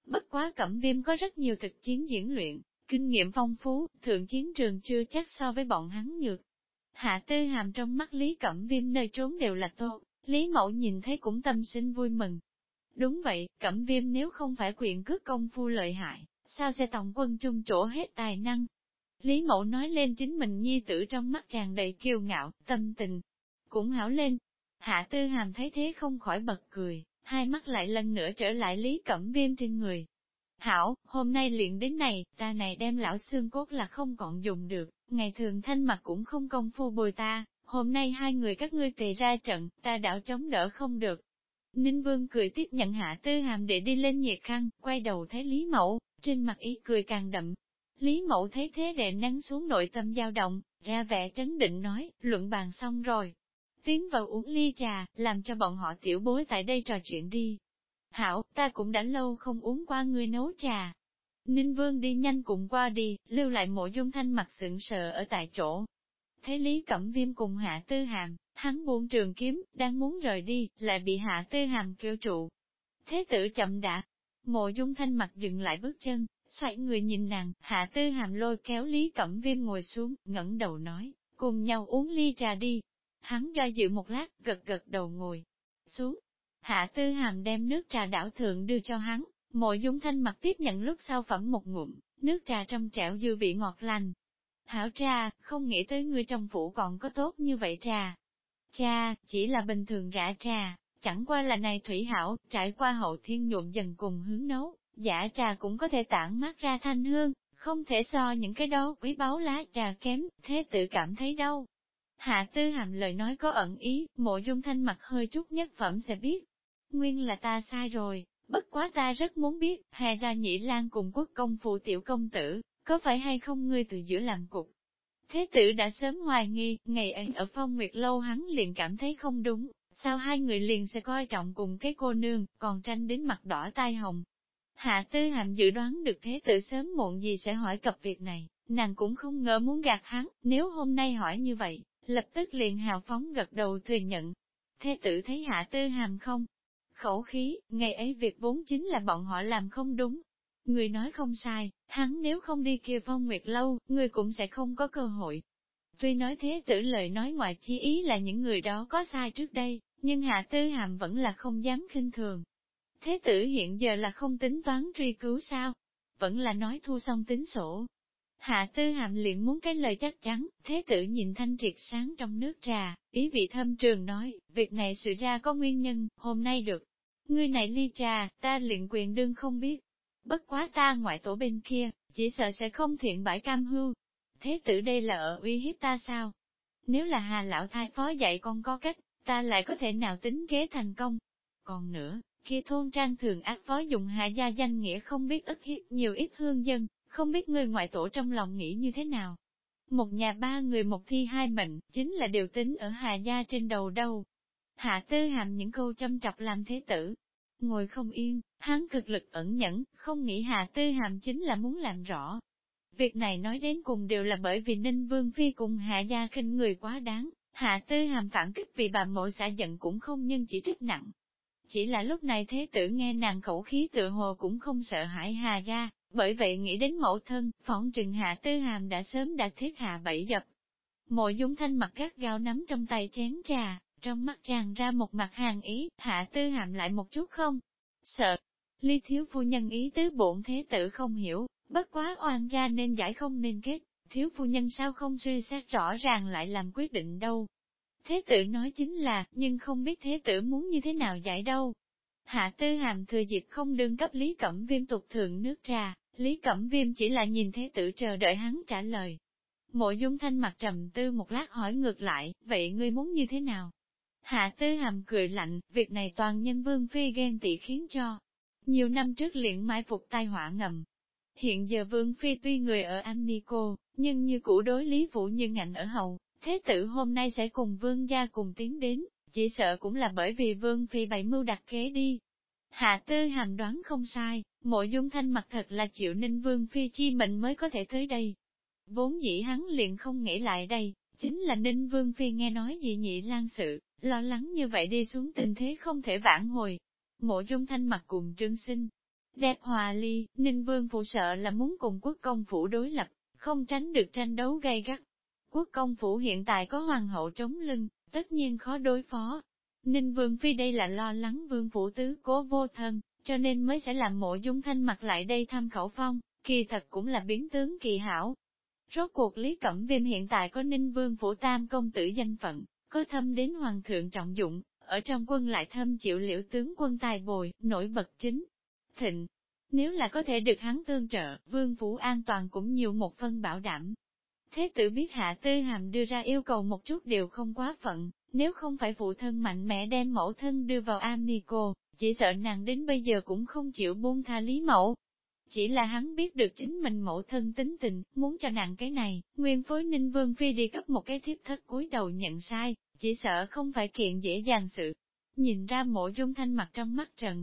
Bất quá Cẩm Viêm có rất nhiều thực chiến diễn luyện, kinh nghiệm phong phú, thượng chiến trường chưa chắc so với bọn hắn nhược. Hạ Tư Hàm trong mắt Lý Cẩm Viêm nơi trốn đều là tốt, Lý Mẫu nhìn thấy cũng tâm sinh vui mừng. Đúng vậy, Cẩm Viêm nếu không phải quyền cước công phu lợi hại, sao sẽ tổng quân trung chỗ hết tài năng. Lý Mẫu nói lên chính mình nhi tử trong mắt tràn đầy kiêu ngạo, tâm tình cũng hảo lên. Hạ Tư Hàm thấy thế không khỏi bật cười, hai mắt lại lần nữa trở lại Lý Cẩm Viêm trên người. Hảo, hôm nay luyện đến này, ta này đem lão xương cốt là không còn dùng được, ngày thường thanh mặt cũng không công phu bồi ta, hôm nay hai người các ngươi tề ra trận, ta đảo chống đỡ không được. Ninh Vương cười tiếp nhận Hạ Tư Hàm để đi lên nhiệt khăn, quay đầu thấy Lý Mẫu, trên mặt ý cười càng đậm. Lý Mẫu thấy thế đè nắng xuống nội tâm dao động, ra vẻ trấn định nói, luận bàn xong rồi. Tiến vào uống ly trà, làm cho bọn họ tiểu bối tại đây trò chuyện đi. Hảo, ta cũng đã lâu không uống qua ngươi nấu trà. Ninh Vương đi nhanh cùng qua đi, lưu lại Mộ Dung Thanh mặt sững sờ ở tại chỗ. Thấy Lý Cẩm Viêm cùng Hạ Tư Hàm, hắn buông trường kiếm, đang muốn rời đi, lại bị Hạ Tư Hàm kêu trụ. Thế tử chậm đã. Mộ Dung Thanh mặt dừng lại bước chân, xoay người nhìn nàng, Hạ Tư Hàm lôi kéo Lý Cẩm Viêm ngồi xuống, ngẩng đầu nói, cùng nhau uống ly trà đi. Hắn do dự một lát, gật gật đầu ngồi xuống. Hạ Tư Hàm đem nước trà đảo thượng đưa cho hắn, Mộ Dung Thanh mặt tiếp nhận lúc sau phẩm một ngụm, nước trà trong trẻo dư vị ngọt lành. Hảo trà, không nghĩ tới ngươi trong phủ còn có tốt như vậy trà. Cha, chỉ là bình thường rã trà, chẳng qua là này thủy hảo, trải qua hậu thiên nhuộm dần cùng hướng nấu, giả trà cũng có thể tản mát ra thanh hương, không thể so những cái đó quý báu lá trà kém, thế tự cảm thấy đâu. Hạ Tư Hàm lời nói có ẩn ý, Mộ Dung Thanh mặt hơi chút nhất phẩm sẽ biết. Nguyên là ta sai rồi, bất quá ta rất muốn biết, Hà ra Nhĩ Lan cùng Quốc công phụ tiểu công tử, có phải hay không ngươi từ giữa làm cục. Thế tử đã sớm hoài nghi, ngày ấy ở Phong Nguyệt Lâu hắn liền cảm thấy không đúng, sao hai người liền sẽ coi trọng cùng cái cô nương, còn tranh đến mặt đỏ tai hồng. Hạ Tư Hàm dự đoán được thế tử sớm muộn gì sẽ hỏi cập việc này, nàng cũng không ngờ muốn gạt hắn, nếu hôm nay hỏi như vậy, lập tức liền hào phóng gật đầu thừa nhận. Thế tử thấy Hạ Tư Hàm không khẩu khí, ngày ấy việc vốn chính là bọn họ làm không đúng. Người nói không sai, hắn nếu không đi kia Phong Nguyệt Lâu, người cũng sẽ không có cơ hội. Tuy nói thế tử lời nói ngoài chi ý là những người đó có sai trước đây, nhưng Hạ Tư Hàm vẫn là không dám khinh thường. Thế tử hiện giờ là không tính toán truy cứu sao? Vẫn là nói thu xong tính sổ. Hạ Tư Hàm liền muốn cái lời chắc chắn, thế tử nhìn thanh triệt sáng trong nước trà, ý vị thâm trường nói, việc này sự ra có nguyên nhân, hôm nay được. Ngươi này ly trà, ta liền quyền đương không biết. Bất quá ta ngoại tổ bên kia, chỉ sợ sẽ không thiện bãi cam hưu. Thế tử đây là ở uy hiếp ta sao? Nếu là Hà lão thái phó dạy con có cách, ta lại có thể nào tính kế thành công? Còn nữa, khi thôn trang thường ác phó dùng Hà gia danh nghĩa không biết ức hiếp nhiều ít hương dân, không biết người ngoại tổ trong lòng nghĩ như thế nào. Một nhà ba người một thi hai mệnh, chính là điều tính ở Hà gia trên đầu đâu. Hạ Tư Hàm những câu châm chọc làm thế tử. Ngồi không yên, hắn cực lực ẩn nhẫn, không nghĩ Hạ Tư Hàm chính là muốn làm rõ. Việc này nói đến cùng đều là bởi vì Ninh Vương Phi cùng Hạ gia khinh người quá đáng, Hạ Tư Hàm phản kích vì bà mộ xả giận cũng không nhân chỉ trích nặng. Chỉ là lúc này thế tử nghe nàng khẩu khí tựa hồ cũng không sợ hãi Hà gia, bởi vậy nghĩ đến mẫu thân, phỏng trừng Hạ Tư Hàm đã sớm đã thiết hạ bẫy dập. Mộ Dung Thanh mặt gắt gao nắm trong tay chén trà, trong mắt tràn ra một mặt hàng ý, Hạ Tư Hàm lại một chút không sợ. Ly thiếu phu nhân ý tứ bổn thế tử không hiểu, bất quá oan gia nên giải không nên kết, thiếu phu nhân sao không suy xét rõ ràng lại làm quyết định đâu. Thế tử nói chính là, nhưng không biết thế tử muốn như thế nào giải đâu. Hạ Tư Hàm thừa dịp không đương cấp Lý Cẩm Viêm tục thượng nước trà, Lý Cẩm Viêm chỉ là nhìn thế tử chờ đợi hắn trả lời. Mộ Dung Thanh mặt trầm tư một lát hỏi ngược lại, vậy ngươi muốn như thế nào? Hạ Tư Hàm cười lạnh, việc này toàn nhân Vương Phi ghen tị khiến cho. Nhiều năm trước liền mai phục tai họa ngầm. Hiện giờ Vương Phi tuy người ở Amnico, nhưng như cũ đối Lý Vũ như ngạnh ở hầu, thế tử hôm nay sẽ cùng Vương gia cùng tiến đến, chỉ sợ cũng là bởi vì Vương Phi bày mưu đặt kế đi. Hạ Tư Hàm đoán không sai, Mộ Dung Thanh mặt thật là chịu Ninh Vương Phi chi mệnh mới có thể tới đây. Vốn dĩ hắn liền không nghĩ lại đây, chính là Ninh Vương Phi nghe nói gì Nhị Lan sự, lo lắng như vậy đi xuống tình thế không thể vãn hồi. Mộ Dung Thanh mặt cùng Trương Sinh Đẹp hòa ly, Ninh Vương phủ sợ là muốn cùng quốc công phủ đối lập, không tránh được tranh đấu gay gắt. Quốc công phủ hiện tại có hoàng hậu trống lưng, tất nhiên khó đối phó. Ninh Vương Phi đây là lo lắng vương phủ tứ cố vô thân, cho nên mới sẽ làm Mộ Dung Thanh mặc lại đây thăm khẩu phong, kỳ thật cũng là biến tướng kỳ hảo. Rốt cuộc Lý Cẩm Viêm hiện tại có Ninh Vương phủ tam công tử danh phận, có thâm đến hoàng thượng trọng dụng, ở trong quân lại thâm chịu Liễu tướng quân tài bồi, nổi bật chính. Thịnh, nếu là có thể được hắn tương trợ, vương phủ an toàn cũng nhiều một phân bảo đảm. Thế tử biết Hạ Tư Hàm đưa ra yêu cầu một chút đều không quá phận, nếu không phải phụ thân mạnh mẽ đem mẫu thân đưa vào am ni cô, chỉ sợ nàng đến bây giờ cũng không chịu buông tha Lý Mẫu. Chỉ là hắn biết được chính mình mẫu thân tính tình, muốn cho nàng cái này, nguyên phối Ninh Vương Phi đi cấp một cái thiếp thất cúi đầu nhận sai, chỉ sợ không phải kiện dễ dàng sự. Nhìn ra Mộ Dung Thanh mặt trong mắt trần.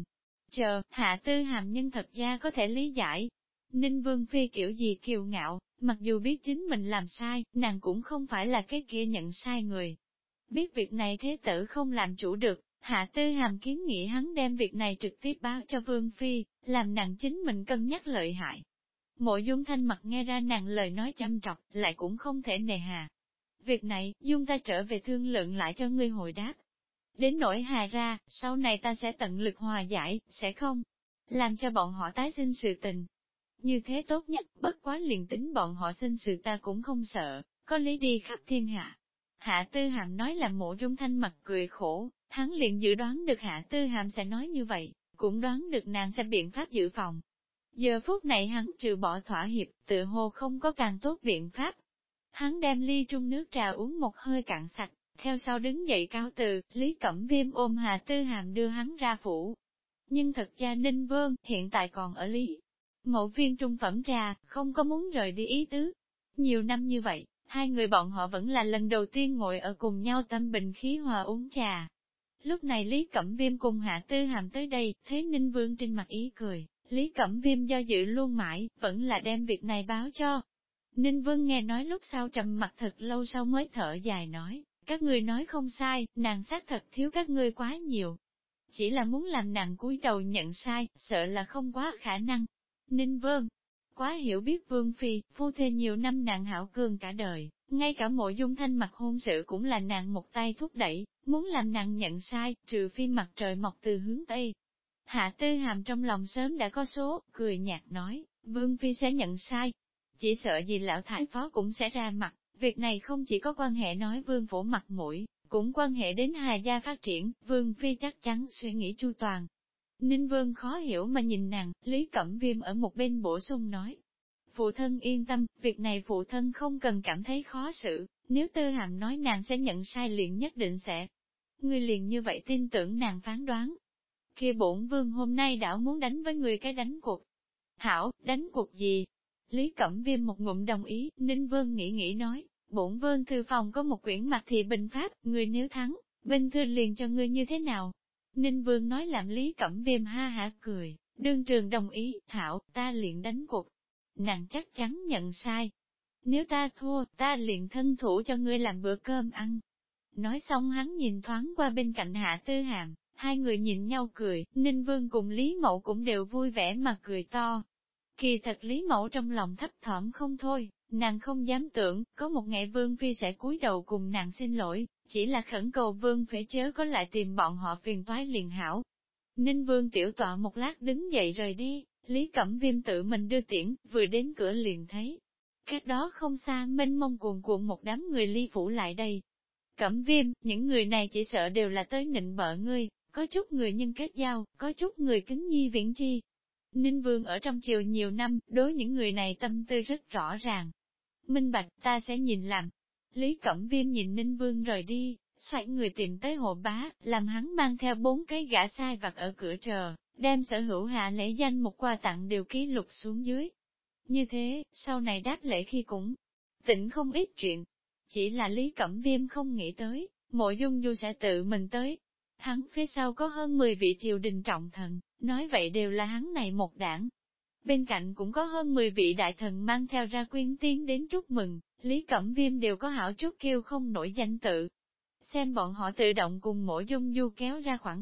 Hạ Tư Hàm nhân thật ra có thể lý giải. Ninh Vương Phi kiểu gì kiêu ngạo, mặc dù biết chính mình làm sai, nàng cũng không phải là cái kia nhận sai người. Biết việc này thế tử không làm chủ được, Hạ Tư Hàm kiến nghị hắn đem việc này trực tiếp báo cho Vương Phi, làm nàng chính mình cân nhắc lợi hại. Mộ Dung Thanh mặt nghe ra nàng lời nói chăm trọc, lại cũng không thể nề hà. Việc này, Dung ta trở về thương lượng lại cho ngươi hồi đáp. Đến nỗi Hà ra, sau này ta sẽ tận lực hòa giải, sẽ không làm cho bọn họ tái sinh sự tình. Như thế tốt nhất, bất quá liền tính bọn họ sinh sự ta cũng không sợ, có lý đi khắp thiên hạ. Hạ Tư Hàm nói là Mộ Dung Thanh mặt cười khổ, hắn liền dự đoán được Hạ Tư Hàm sẽ nói như vậy, cũng đoán được nàng sẽ biện pháp dự phòng. Giờ phút này hắn trừ bỏ thỏa hiệp, tự hồ không có càng tốt biện pháp. Hắn đem ly trung nước trà uống một hơi cạn sạch, theo sau đứng dậy cáo từ, Lý Cẩm Viêm ôm Hạ Tư Hàm đưa hắn ra phủ. Nhưng thật ra Ninh Vương hiện tại còn ở Lý Mậu Viên trung phẩm trà, không có muốn rời đi ý tứ. Nhiều năm như vậy, hai người bọn họ vẫn là lần đầu tiên ngồi ở cùng nhau tâm bình khí hòa uống trà. Lúc này Lý Cẩm Viêm cùng Hạ Tư Hàm tới đây, thấy Ninh Vương trên mặt ý cười, Lý Cẩm Viêm do dự luôn mãi, vẫn là đem việc này báo cho. Ninh Vương nghe nói lúc sau trầm mặt thật lâu sau mới thở dài nói, các ngươi nói không sai, nàng xác thật thiếu các ngươi quá nhiều. Chỉ là muốn làm nàng cúi đầu nhận sai, sợ là không quá khả năng. Ninh Vương, quá hiểu biết Vương Phi, phu thê nhiều năm nàng hảo cường cả đời, ngay cả Mộ Dung Thanh mặt hôn sự cũng là nàng một tay thúc đẩy, muốn làm nàng nhận sai, trừ phi mặt trời mọc từ hướng Tây. Hạ Tư Hàm trong lòng sớm đã có số, cười nhạt nói, Vương Phi sẽ nhận sai. Chỉ sợ gì lão thái phó cũng sẽ ra mặt, việc này không chỉ có quan hệ nói Vương phủ mặt mũi, cũng quan hệ đến Hà gia phát triển, Vương Phi chắc chắn suy nghĩ chu toàn. Ninh Vương khó hiểu mà nhìn nàng, Lý Cẩm Viêm ở một bên bổ sung nói. Phụ thân yên tâm, việc này phụ thân không cần cảm thấy khó xử, nếu Tư Hàm nói nàng sẽ nhận sai liền nhất định sẽ. Ngươi liền như vậy tin tưởng nàng phán đoán. Kia bổn vương hôm nay đã muốn đánh với người cái đánh cuộc. Hảo, đánh cuộc gì? Lý Cẩm Viêm một ngụm đồng ý, Ninh Vương nghĩ nói, bổn vương thư phòng có một quyển mặt thị bình pháp, người nếu thắng, bình thư liền cho ngươi như thế nào? Ninh Vương nói làm Lý Cẩm Viêm ha hả cười, đương trường đồng ý, Thảo, ta liền đánh cuộc. Nàng chắc chắn nhận sai. Nếu ta thua, ta liền thân thủ cho ngươi làm bữa cơm ăn. Nói xong hắn nhìn thoáng qua bên cạnh Hạ Tư Hàm, hai người nhìn nhau cười, Ninh Vương cùng Lý Mậu cũng đều vui vẻ mà cười to. Kỳ thật Lý Mẫu trong lòng thấp thỏm không thôi, nàng không dám tưởng, có một ngày Vương Phi sẽ cúi đầu cùng nàng xin lỗi, chỉ là khẩn cầu Vương Phi chớ có lại tìm bọn họ phiền toái liền hảo. Ninh Vương tiểu tọa một lát đứng dậy rời đi, Lý Cẩm Viêm tự mình đưa tiễn, vừa đến cửa liền thấy. Cách đó không xa mênh mông cuồn cuộn một đám người Ly phủ lại đây. Cẩm Viêm, những người này chỉ sợ đều là tới nịnh bợ ngươi, có chút người nhân kết giao, có chút người kính nhi viễn chi. Ninh Vương ở trong triều nhiều năm, đối những người này tâm tư rất rõ ràng. Minh bạch, ta sẽ nhìn làm. Lý Cẩm Viêm nhìn Ninh Vương rời đi, xoay người tìm tới Hồ Bá, làm hắn mang theo 4 cái gã sai vặt ở cửa chờ, đem sở hữu hạ lễ danh một quà tặng đều ký lục xuống dưới. Như thế, sau này đáp lễ khi cũng tỉnh không ít chuyện. Chỉ là Lý Cẩm Viêm không nghĩ tới, Mộ Dung Du sẽ tự mình tới. Hắn phía sau có hơn 10 vị triều đình trọng thần, nói vậy đều là hắn này một đảng. Bên cạnh cũng có hơn 10 vị đại thần mang theo ra quyến tiến đến chúc mừng, Lý Cẩm Viêm đều có hảo chút kêu không nổi danh tự. Xem bọn họ tự động cùng Mộ Dung Du kéo ra khoảng cách,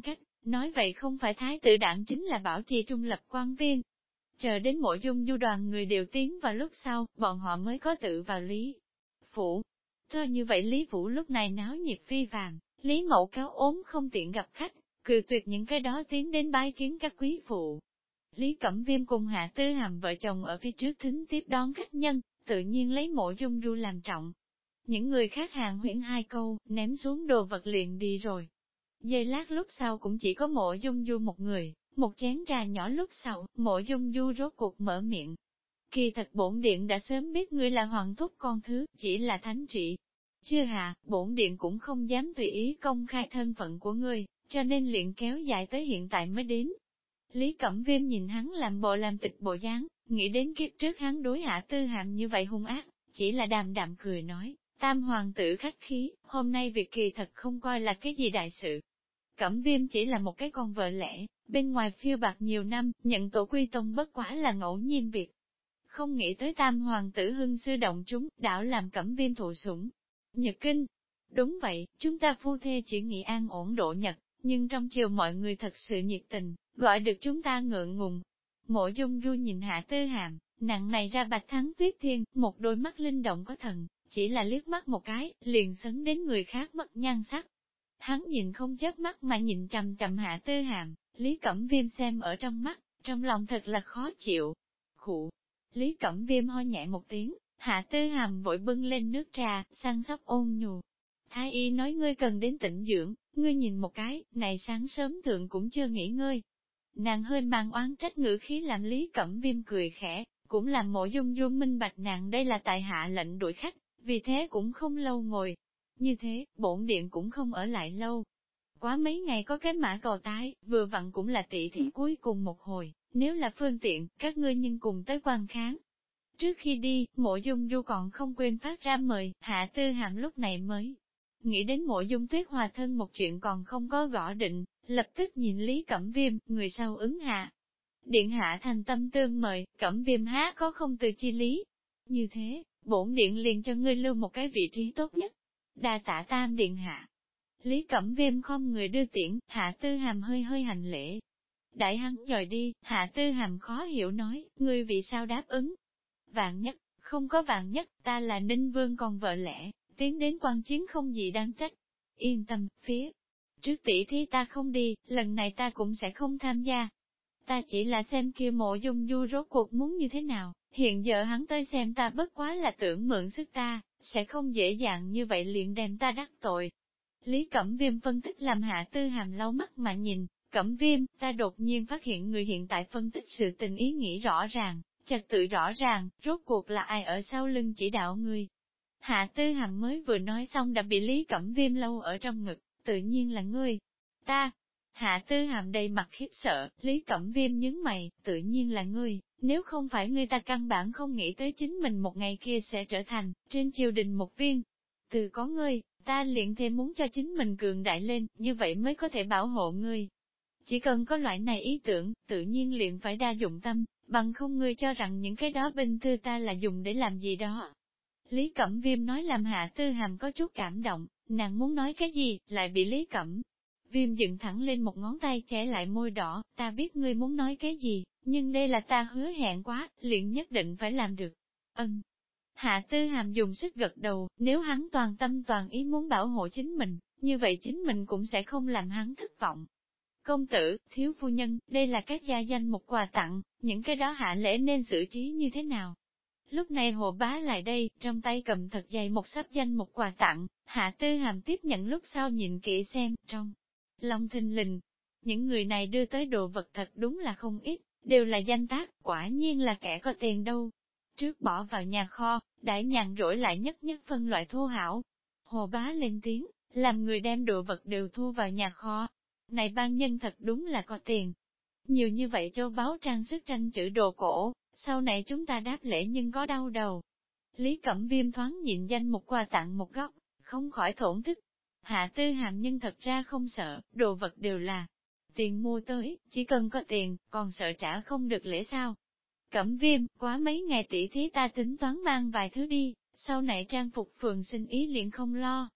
Nói vậy không phải thái tử đảng chính là bảo trì trung lập quan viên. Chờ đến Mộ Dung Du đoàn người đều tiến vào lúc sau, bọn họ mới có tự vào Lý Phủ. Cho như vậy Lý Phủ lúc này náo nhiệt phi vàng, Lý Mậu cáo ốm không tiện gặp khách, cự tuyệt những cái đó tiến đến bái kiến các quý phụ. Lý Cẩm Viêm cùng Hạ Tư Hàm vợ chồng ở phía trước thính tiếp đón khách nhân, tự nhiên lấy Mộ Dung Du làm trọng. Những người khác hàng huyễn hai câu, ném xuống đồ vật liền đi rồi. Giây lát lúc sau cũng chỉ có Mộ Dung Du một người, một chén trà nhỏ lúc sau, Mộ Dung Du rốt cuộc mở miệng. Kỳ thật bổn điện đã sớm biết ngươi là hoàng thúc con thứ, chỉ là thánh trị. Chưa hạ, bổn điện cũng không dám tùy ý công khai thân phận của ngươi, cho nên liền kéo dài tới hiện tại mới đến. Lý Cẩm Viêm nhìn hắn làm bộ làm tịch bộ dáng, nghĩ đến kiếp trước hắn đối Hạ Tư Hàm như vậy hung ác, chỉ là đàm đạm cười nói, tam hoàng tử khách khí, hôm nay việc kỳ thật không coi là cái gì đại sự. Cẩm Viêm chỉ là một cái con vợ lẽ, bên ngoài phiêu bạc nhiều năm, nhận tổ quy tông bất quả là ngẫu nhiên việc. Không nghĩ tới tam hoàng tử hưng sư động chúng, đảo làm Cẩm Viêm thụ sủng. Nhật kinh. Đúng vậy, chúng ta phu thê chỉ nghĩ an ổn độ nhật, nhưng trong chiều mọi người thật sự nhiệt tình, gọi được chúng ta ngượng ngùng. Mộ Dung Du nhìn Hạ Tư Hàm, nặng này ra bạch thắng tuyết thiên, một đôi mắt linh động có thần, chỉ là liếc mắt một cái, liền sấn đến người khác mất nhan sắc. Hắn nhìn không chớp mắt mà nhìn chằm chằm Hạ Tư Hàm, Lý Cẩm Viêm xem ở trong mắt, trong lòng thật là khó chịu. Khụ. Lý Cẩm Viêm ho nhẹ một tiếng, Hạ Tư Hàm vội bưng lên nước trà, săn sóc ôn nhu. Thái y nói ngươi cần đến tĩnh dưỡng, ngươi nhìn một cái, này sáng sớm thượng cũng chưa nghỉ ngơi. Nàng hơi mang oán trách ngữ khí làm Lý Cẩm Viêm cười khẽ, cũng làm Mộ Dung Du minh bạch nàng đây là tại hạ lệnh đuổi khách, vì thế cũng không lâu ngồi. Như thế, bổn điện cũng không ở lại lâu. Quá mấy ngày có cái mã cầu tái, vừa vặn cũng là tỷ thị cuối cùng một hồi, nếu là phương tiện, các ngươi nhưng cùng tới quan kháng. Trước khi đi, Mộ Dung Du còn không quên phát ra mời, Hạ Tư Hàm lúc này mới nghĩ đến Mộ Dung Tuyết hòa thân một chuyện còn không có gõ định, lập tức nhìn Lý Cẩm Viêm, người sau ứng hạ. Điện hạ thành tâm tương mời, Cẩm Viêm há có không từ chi lý. Như thế, bổn điện liền cho ngươi lưu một cái vị trí tốt nhất. Đa tạ tam điện hạ. Lý Cẩm Viêm không người đưa tiễn, Hạ Tư Hàm hơi hơi hành lễ. Đại hắn rời đi, Hạ Tư Hàm khó hiểu nói, ngươi vì sao đáp ứng? Vạn nhất, không có vạn nhất, ta là Ninh Vương còn vợ lẽ, tiến đến quan chiến không gì đáng trách. Yên tâm, phía trước tỷ thí ta không đi, lần này ta cũng sẽ không tham gia. Ta chỉ là xem kia Mộ Dung Du rốt cuộc muốn như thế nào, hiện giờ hắn tới xem ta bất quá là tưởng mượn sức ta, sẽ không dễ dàng như vậy liền đem ta đắc tội. Lý Cẩm Viêm phân tích làm Hạ Tư Hàm lau mắt mà nhìn, Cẩm Viêm, ta đột nhiên phát hiện người hiện tại phân tích sự tình ý nghĩ rõ ràng, trật tự rõ ràng, rốt cuộc là ai ở sau lưng chỉ đạo người. Hạ Tư Hàm mới vừa nói xong đã bị Lý Cẩm Viêm lâu ở trong ngực, tự nhiên là ngươi. Ta. Hạ Tư Hàm đầy mặt khiếp sợ, Lý Cẩm Viêm nhướng mày, tự nhiên là ngươi, nếu không phải ngươi ta căn bản không nghĩ tới chính mình một ngày kia sẽ trở thành, trên triều đình một viên. Từ có ngươi, ta liền thêm muốn cho chính mình cường đại lên, như vậy mới có thể bảo hộ ngươi. Chỉ cần có loại này ý tưởng, tự nhiên liền phải đa dụng tâm, bằng không ngươi cho rằng những cái đó binh thư ta là dùng để làm gì đó. Lý Cẩm Viêm nói làm Hạ Tư Hàm có chút cảm động, nàng muốn nói cái gì, lại bị Lý Cẩm Viêm dựng thẳng lên một ngón tay che lại môi đỏ, ta biết ngươi muốn nói cái gì, nhưng đây là ta hứa hẹn quá, liền nhất định phải làm được. Ân. Hạ Tư Hàm dùng sức gật đầu, nếu hắn toàn tâm toàn ý muốn bảo hộ chính mình, như vậy chính mình cũng sẽ không làm hắn thất vọng. Công tử, thiếu phu nhân, đây là các gia danh một quà tặng, những cái đó hạ lễ nên xử trí như thế nào? Lúc này Hồ Bá lại đây, trong tay cầm thật dày một sắp danh một quà tặng, Hạ Tư Hàm tiếp nhận lúc sau nhìn kỹ xem, trong lòng thình lình. Những người này đưa tới đồ vật thật đúng là không ít, đều là danh tác, quả nhiên là kẻ có tiền đâu. Trước bỏ vào nhà kho, đại nhàn rỗi lại nhất nhất phân loại thu hảo. Hồ Bá lên tiếng, làm người đem đồ vật đều thu vào nhà kho. Này ban nhân thật đúng là có tiền. Nhiều như vậy châu báu trang sức tranh chữ đồ cổ, sau này chúng ta đáp lễ nhưng có đau đầu. Lý Cẩm Viêm thoáng nhịn danh một quà tặng một góc, không khỏi thổn thức. Hạ Tư Hàm nhân thật ra không sợ, đồ vật đều là tiền mua tới, chỉ cần có tiền, còn sợ trả không được lễ sao. Cẩm Viêm, quá mấy ngày tỷ thí ta tính toán mang vài thứ đi, sau này trang phục phường sinh ý liền không lo.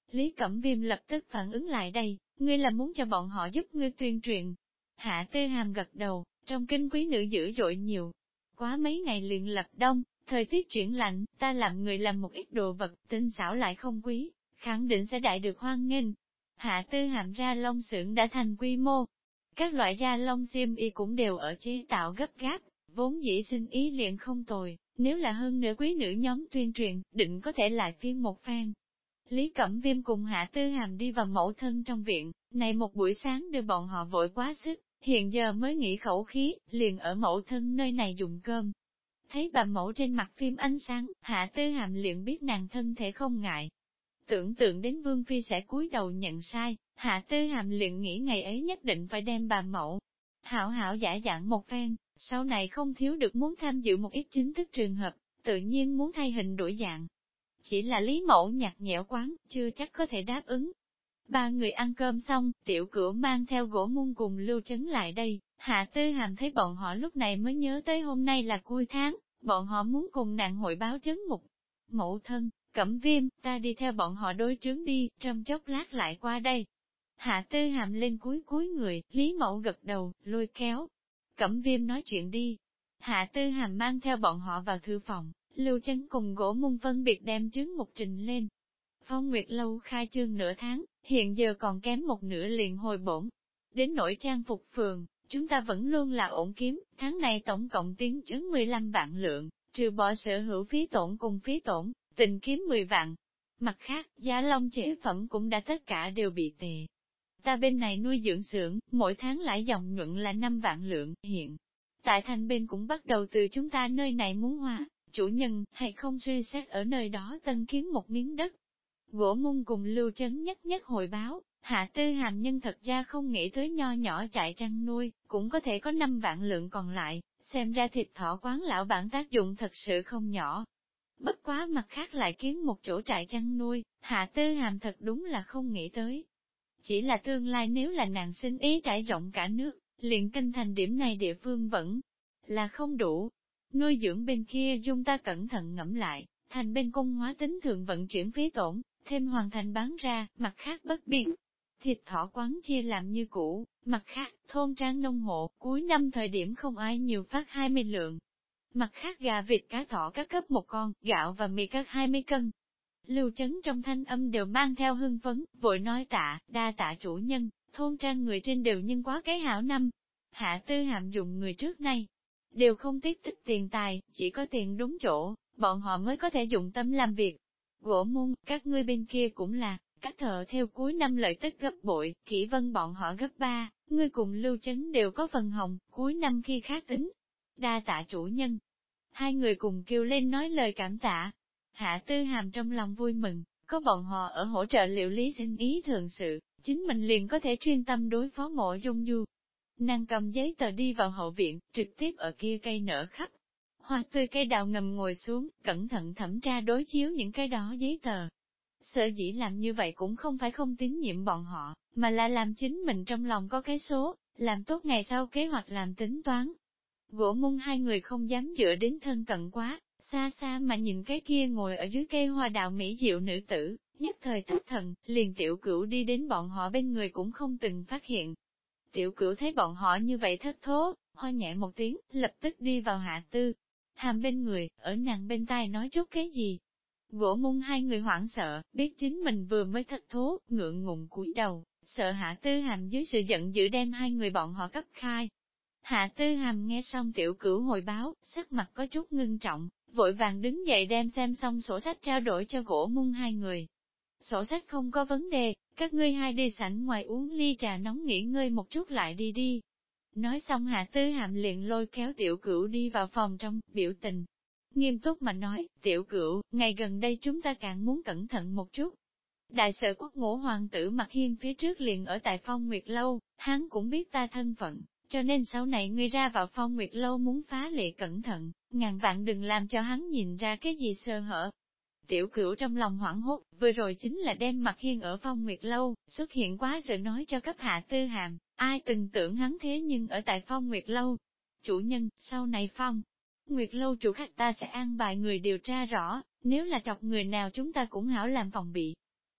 Lý Cẩm Viêm lập tức phản ứng lại đây, ngươi là muốn cho bọn họ giúp ngươi tuyên truyền. Hạ Tư Hàm gật đầu, trong kinh quý nữ dữ dội nhiều. Quá mấy ngày liền lập đông, thời tiết chuyển lạnh, ta làm người làm một ít đồ vật, tinh xảo lại không quý, khẳng định sẽ đại được hoan nghênh. Hạ Tư Hàm ra lông xưởng đã thành quy mô. Các loại da lông xiêm y cũng đều ở chế tạo gấp gáp, vốn dĩ sinh ý liền không tồi, nếu là hơn nửa quý nữ nhóm tuyên truyền, định có thể lại phiên một phen. Lý Cẩm Viêm cùng Hạ Tư Hàm đi vào mẫu thân trong viện, này một buổi sáng đưa bọn họ vội quá sức, hiện giờ mới nghỉ khẩu khí, liền ở mẫu thân nơi này dùng cơm. Thấy bà mẫu trên mặt phim ánh sáng, Hạ Tư Hàm liền biết nàng thân thể không ngại. Tưởng tượng đến Vương Phi sẽ cúi đầu nhận sai, Hạ Tư Hàm liền nghĩ ngày ấy nhất định phải đem bà mẫu hảo hảo giả dạng một phen, sau này không thiếu được muốn tham dự một ít chính thức trường hợp, tự nhiên muốn thay hình đổi dạng. Chỉ là Lý Mẫu nhạt nhẽo quán, chưa chắc có thể đáp ứng. Ba người ăn cơm xong, tiểu cửu mang theo gỗ muôn cùng Lưu Trấn lại đây, Hạ Tư Hàm thấy bọn họ lúc này mới nhớ tới hôm nay là cuối tháng, bọn họ muốn cùng nàng hội báo chấn mục. Mẫu thân, Cẩm Viêm, ta đi theo bọn họ đối trướng đi, trong chốc lát lại qua đây. Hạ Tư Hàm lên cuối người, Lý Mẫu gật đầu, lôi kéo. Cẩm Viêm nói chuyện đi. Hạ Tư Hàm mang theo bọn họ vào thư phòng, Lưu Trấn cùng gỗ muôn phân biệt đem chướng mục trình lên. Phong Nguyệt Lâu khai trương nửa tháng, hiện giờ còn kém một nửa liền hồi bổn. Đến nỗi trang phục phường, chúng ta vẫn luôn là ổn kiếm, tháng này tổng cộng tiến chứng 15 vạn lượng, trừ bỏ sở hữu phí tổn cùng phí tổn, tình kiếm 10 vạn. Mặt khác, giá lông chế phẩm cũng đã tất cả đều bị tệ. Ta bên này nuôi dưỡng xưởng, mỗi tháng lãi dòng nhuận là 5 vạn lượng, hiện. Tại thành bên cũng bắt đầu từ chúng ta nơi này muốn hoa, chủ nhân, hay không suy xét ở nơi đó tân kiến một miếng đất. Gỗ Mung cùng Lưu Trấn nhất nhất hồi báo, Hạ Tư Hàm nhân thật ra không nghĩ tới nho nhỏ trại chăn nuôi, cũng có thể có 5 vạn lượng còn lại, xem ra thịt thỏ quán lão bản tác dụng thật sự không nhỏ. Bất quá mặt khác lại kiến một chỗ trại chăn nuôi, Hạ Tư Hàm thật đúng là không nghĩ tới. Chỉ là tương lai nếu là nàng sinh ý trải rộng cả nước, liền kinh thành điểm này địa phương vẫn là không đủ. Nuôi dưỡng bên kia dung ta cẩn thận ngẫm lại, thành bên công hóa tính thường vận chuyển phí tổn, thêm hoàn thành bán ra, mặt khác bất biến. Thịt thỏ quán chia làm như cũ, mặt khác, thôn trang nông hộ, cuối năm thời điểm không ai nhiều phát 20 lượng. Mặt khác gà vịt cá thỏ các cấp một con, gạo và mì các 20 cân. Lưu Trấn trong thanh âm đều mang theo hưng phấn, vội nói tạ, đa tạ chủ nhân, thôn trang người trên đều nhân quá cái hảo năm. Hạ Tư Hàm dùng người trước nay, đều không tiếc tích tiền tài, chỉ có tiền đúng chỗ, bọn họ mới có thể dụng tâm làm việc. Gỗ Môn, các ngươi bên kia cũng là, các thợ theo cuối năm lợi tức gấp bội, Kỷ Vân bọn họ gấp 3, ngươi cùng Lưu Trấn đều có phần hồng, cuối năm khi khác tính. Đa tạ chủ nhân. Hai người cùng kêu lên nói lời cảm tạ. Hạ Tư Hàm trong lòng vui mừng, có bọn họ ở hỗ trợ liệu lý sinh ý thường sự, chính mình liền có thể chuyên tâm đối phó Mộ Dung Du. Nàng cầm giấy tờ đi vào hậu viện, trực tiếp ở kia cây nở khắp. Hoa tươi cây đào ngầm ngồi xuống, cẩn thận thẩm tra đối chiếu những cái đó giấy tờ. Sở dĩ làm như vậy cũng không phải không tín nhiệm bọn họ, mà là làm chính mình trong lòng có cái số, làm tốt ngày sau kế hoạch làm tính toán. Gỗ Mung hai người không dám dựa đến thân cận quá, xa xa mà nhìn cái kia ngồi ở dưới cây hoa đào mỹ diệu nữ tử, nhất thời thất thần, liền tiểu cửu đi đến bọn họ bên người cũng không từng phát hiện. Tiểu cửu thấy bọn họ như vậy thất thố, ho nhẹ một tiếng, lập tức đi vào Hạ Tư Hàm bên người, ở nàng bên tai nói chút cái gì. Gỗ Mung hai người hoảng sợ, biết chính mình vừa mới thất thố, ngượng ngùng cúi đầu, sợ Hạ Tư Hàm dưới sự giận dữ đem hai người bọn họ cấp khai. Hạ Tư Hàm nghe xong tiểu cửu hồi báo, sắc mặt có chút ngưng trọng, vội vàng đứng dậy đem xem xong sổ sách trao đổi cho Gỗ Mung hai người. Sổ sách không có vấn đề, các ngươi hai đi sảnh ngoài uống ly trà nóng nghỉ ngơi một chút lại đi đi. Nói xong Hạ Tư Hàm liền lôi kéo tiểu cửu đi vào phòng trong, biểu tình. Nghiêm túc mà nói, tiểu cửu, ngày gần đây chúng ta càng muốn cẩn thận một chút. Đại sở quốc ngũ hoàng tử Mặc Hiên phía trước liền ở tại Phong Nguyệt Lâu, hắn cũng biết ta thân phận, cho nên sau này ngươi ra vào Phong Nguyệt Lâu muốn phá lệ cẩn thận, ngàn vạn đừng làm cho hắn nhìn ra cái gì sơ hở. Tiểu cửu trong lòng hoảng hốt, vừa rồi chính là đem Mặc Hiên ở Phong Nguyệt Lâu, xuất hiện quá rồi nói cho cấp Hạ Tư Hàm, ai từng tưởng hắn thế nhưng ở tại Phong Nguyệt Lâu. Chủ nhân, sau này Phong Nguyệt Lâu chủ khách ta sẽ an bài người điều tra rõ, nếu là trọc người nào chúng ta cũng hảo làm phòng bị.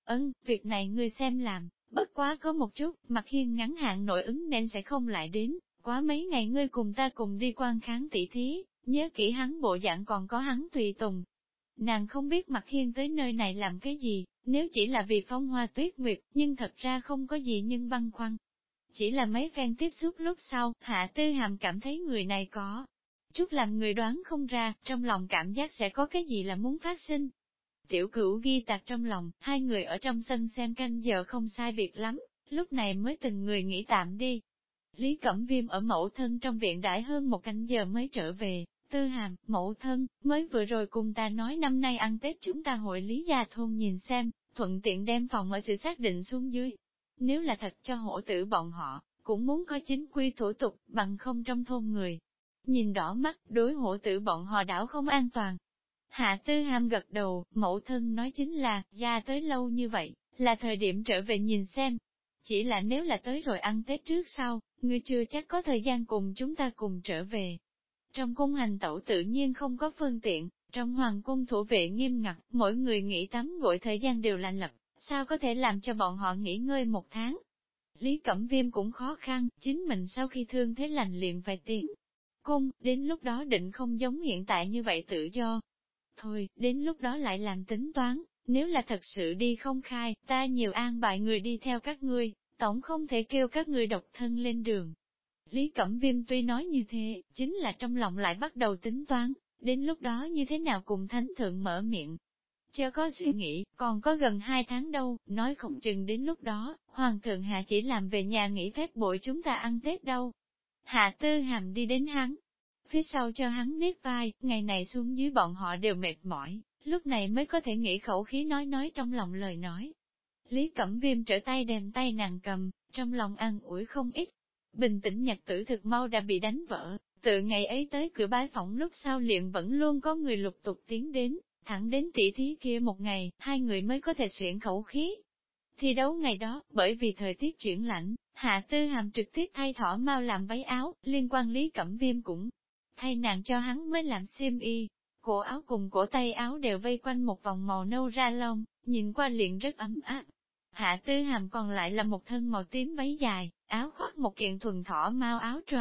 Việc này ngươi xem làm, bất quá có một chút, Mặc Hiên ngắn hạn nội ứng nên sẽ không lại đến, quá mấy ngày ngươi cùng ta cùng đi quan kháng tỷ thí, nhớ kỹ hắn bộ dạng còn có hắn tùy tùng. Nàng không biết Mặc Hiên tới nơi này làm cái gì, nếu chỉ là vì Phong Hoa Tuyết Nguyệt, nhưng thật ra không có gì nhưng băn khoăn. Chỉ là mấy phen tiếp xúc lúc sau, Hạ Tư Hàm cảm thấy người này có chút làm người đoán không ra, trong lòng cảm giác sẽ có cái gì là muốn phát sinh. Tiểu Cửu ghi tạc trong lòng, hai người ở trong sân xem canh giờ không sai biệt lắm, lúc này mới từng người nghỉ tạm đi. Lý Cẩm Viêm ở mẫu thân trong viện đãi hơn một canh giờ mới trở về. Tư Hàm, mẫu thân, mới vừa rồi cùng ta nói năm nay ăn Tết chúng ta hội Lý Gia Thôn nhìn xem, thuận tiện đem phòng ở sự xác định xuống dưới. Nếu là thật cho hổ tử bọn họ, cũng muốn có chính quy thủ tục, bằng không trong thôn người. Nhìn đỏ mắt, đối hổ tử bọn họ đảo không an toàn. Hạ Tư Hàm gật đầu, mẫu thân nói chính là, ra tới lâu như vậy, là thời điểm trở về nhìn xem. Chỉ là nếu là tới rồi ăn Tết trước sau, ngươi chưa chắc có thời gian cùng chúng ta cùng trở về. Trong cung hành tẩu tự nhiên không có phương tiện, trong hoàng cung thủ vệ nghiêm ngặt, mỗi người nghỉ tắm gội thời gian đều là lập, sao có thể làm cho bọn họ nghỉ ngơi một tháng. Lý Cẩm Viêm cũng khó khăn, chính mình sau khi thương thế lành liền phải tiến cung, đến lúc đó định không giống hiện tại như vậy tự do. Thôi, đến lúc đó lại làm tính toán, nếu là thật sự đi không khai, ta nhiều an bài người đi theo các ngươi, tổng không thể kêu các ngươi độc thân lên đường. Lý Cẩm Viêm tuy nói như thế, chính là trong lòng lại bắt đầu tính toán, đến lúc đó như thế nào cùng thánh thượng mở miệng. Chưa có suy nghĩ, còn có gần 2 tháng đâu, nói không chừng đến lúc đó, Hoàng thượng hạ chỉ làm về nhà nghỉ phép bội chúng ta ăn Tết đâu. Hạ Tư Hàm đi đến hắn, phía sau cho hắn niết vai, ngày này xuống dưới bọn họ đều mệt mỏi, lúc này mới có thể nghĩ khẩu khí nói trong lòng lời nói. Lý Cẩm Viêm trở tay đem tay nàng cầm, trong lòng an ủi không ít. Bình tĩnh nhật tử thực mau đã bị đánh vỡ, từ ngày ấy tới cửa bái phỏng lúc sau liền vẫn luôn có người lục tục tiến đến, thẳng đến tỷ thí kia một ngày, hai người mới có thể xuyển khẩu khí. Thi đấu ngày đó, bởi vì thời tiết chuyển lạnh, Hạ Tư Hàm trực tiếp thay thỏ mau làm váy áo, liên quan Lý Cẩm Viêm cũng thay nàng cho hắn mới làm xiêm y. Cổ áo cùng cổ tay áo đều vây quanh một vòng màu nâu ra lông, nhìn qua liền rất ấm áp. Hạ Tư Hàm còn lại là một thân màu tím váy dài, áo khoác một kiện thuần thỏ mau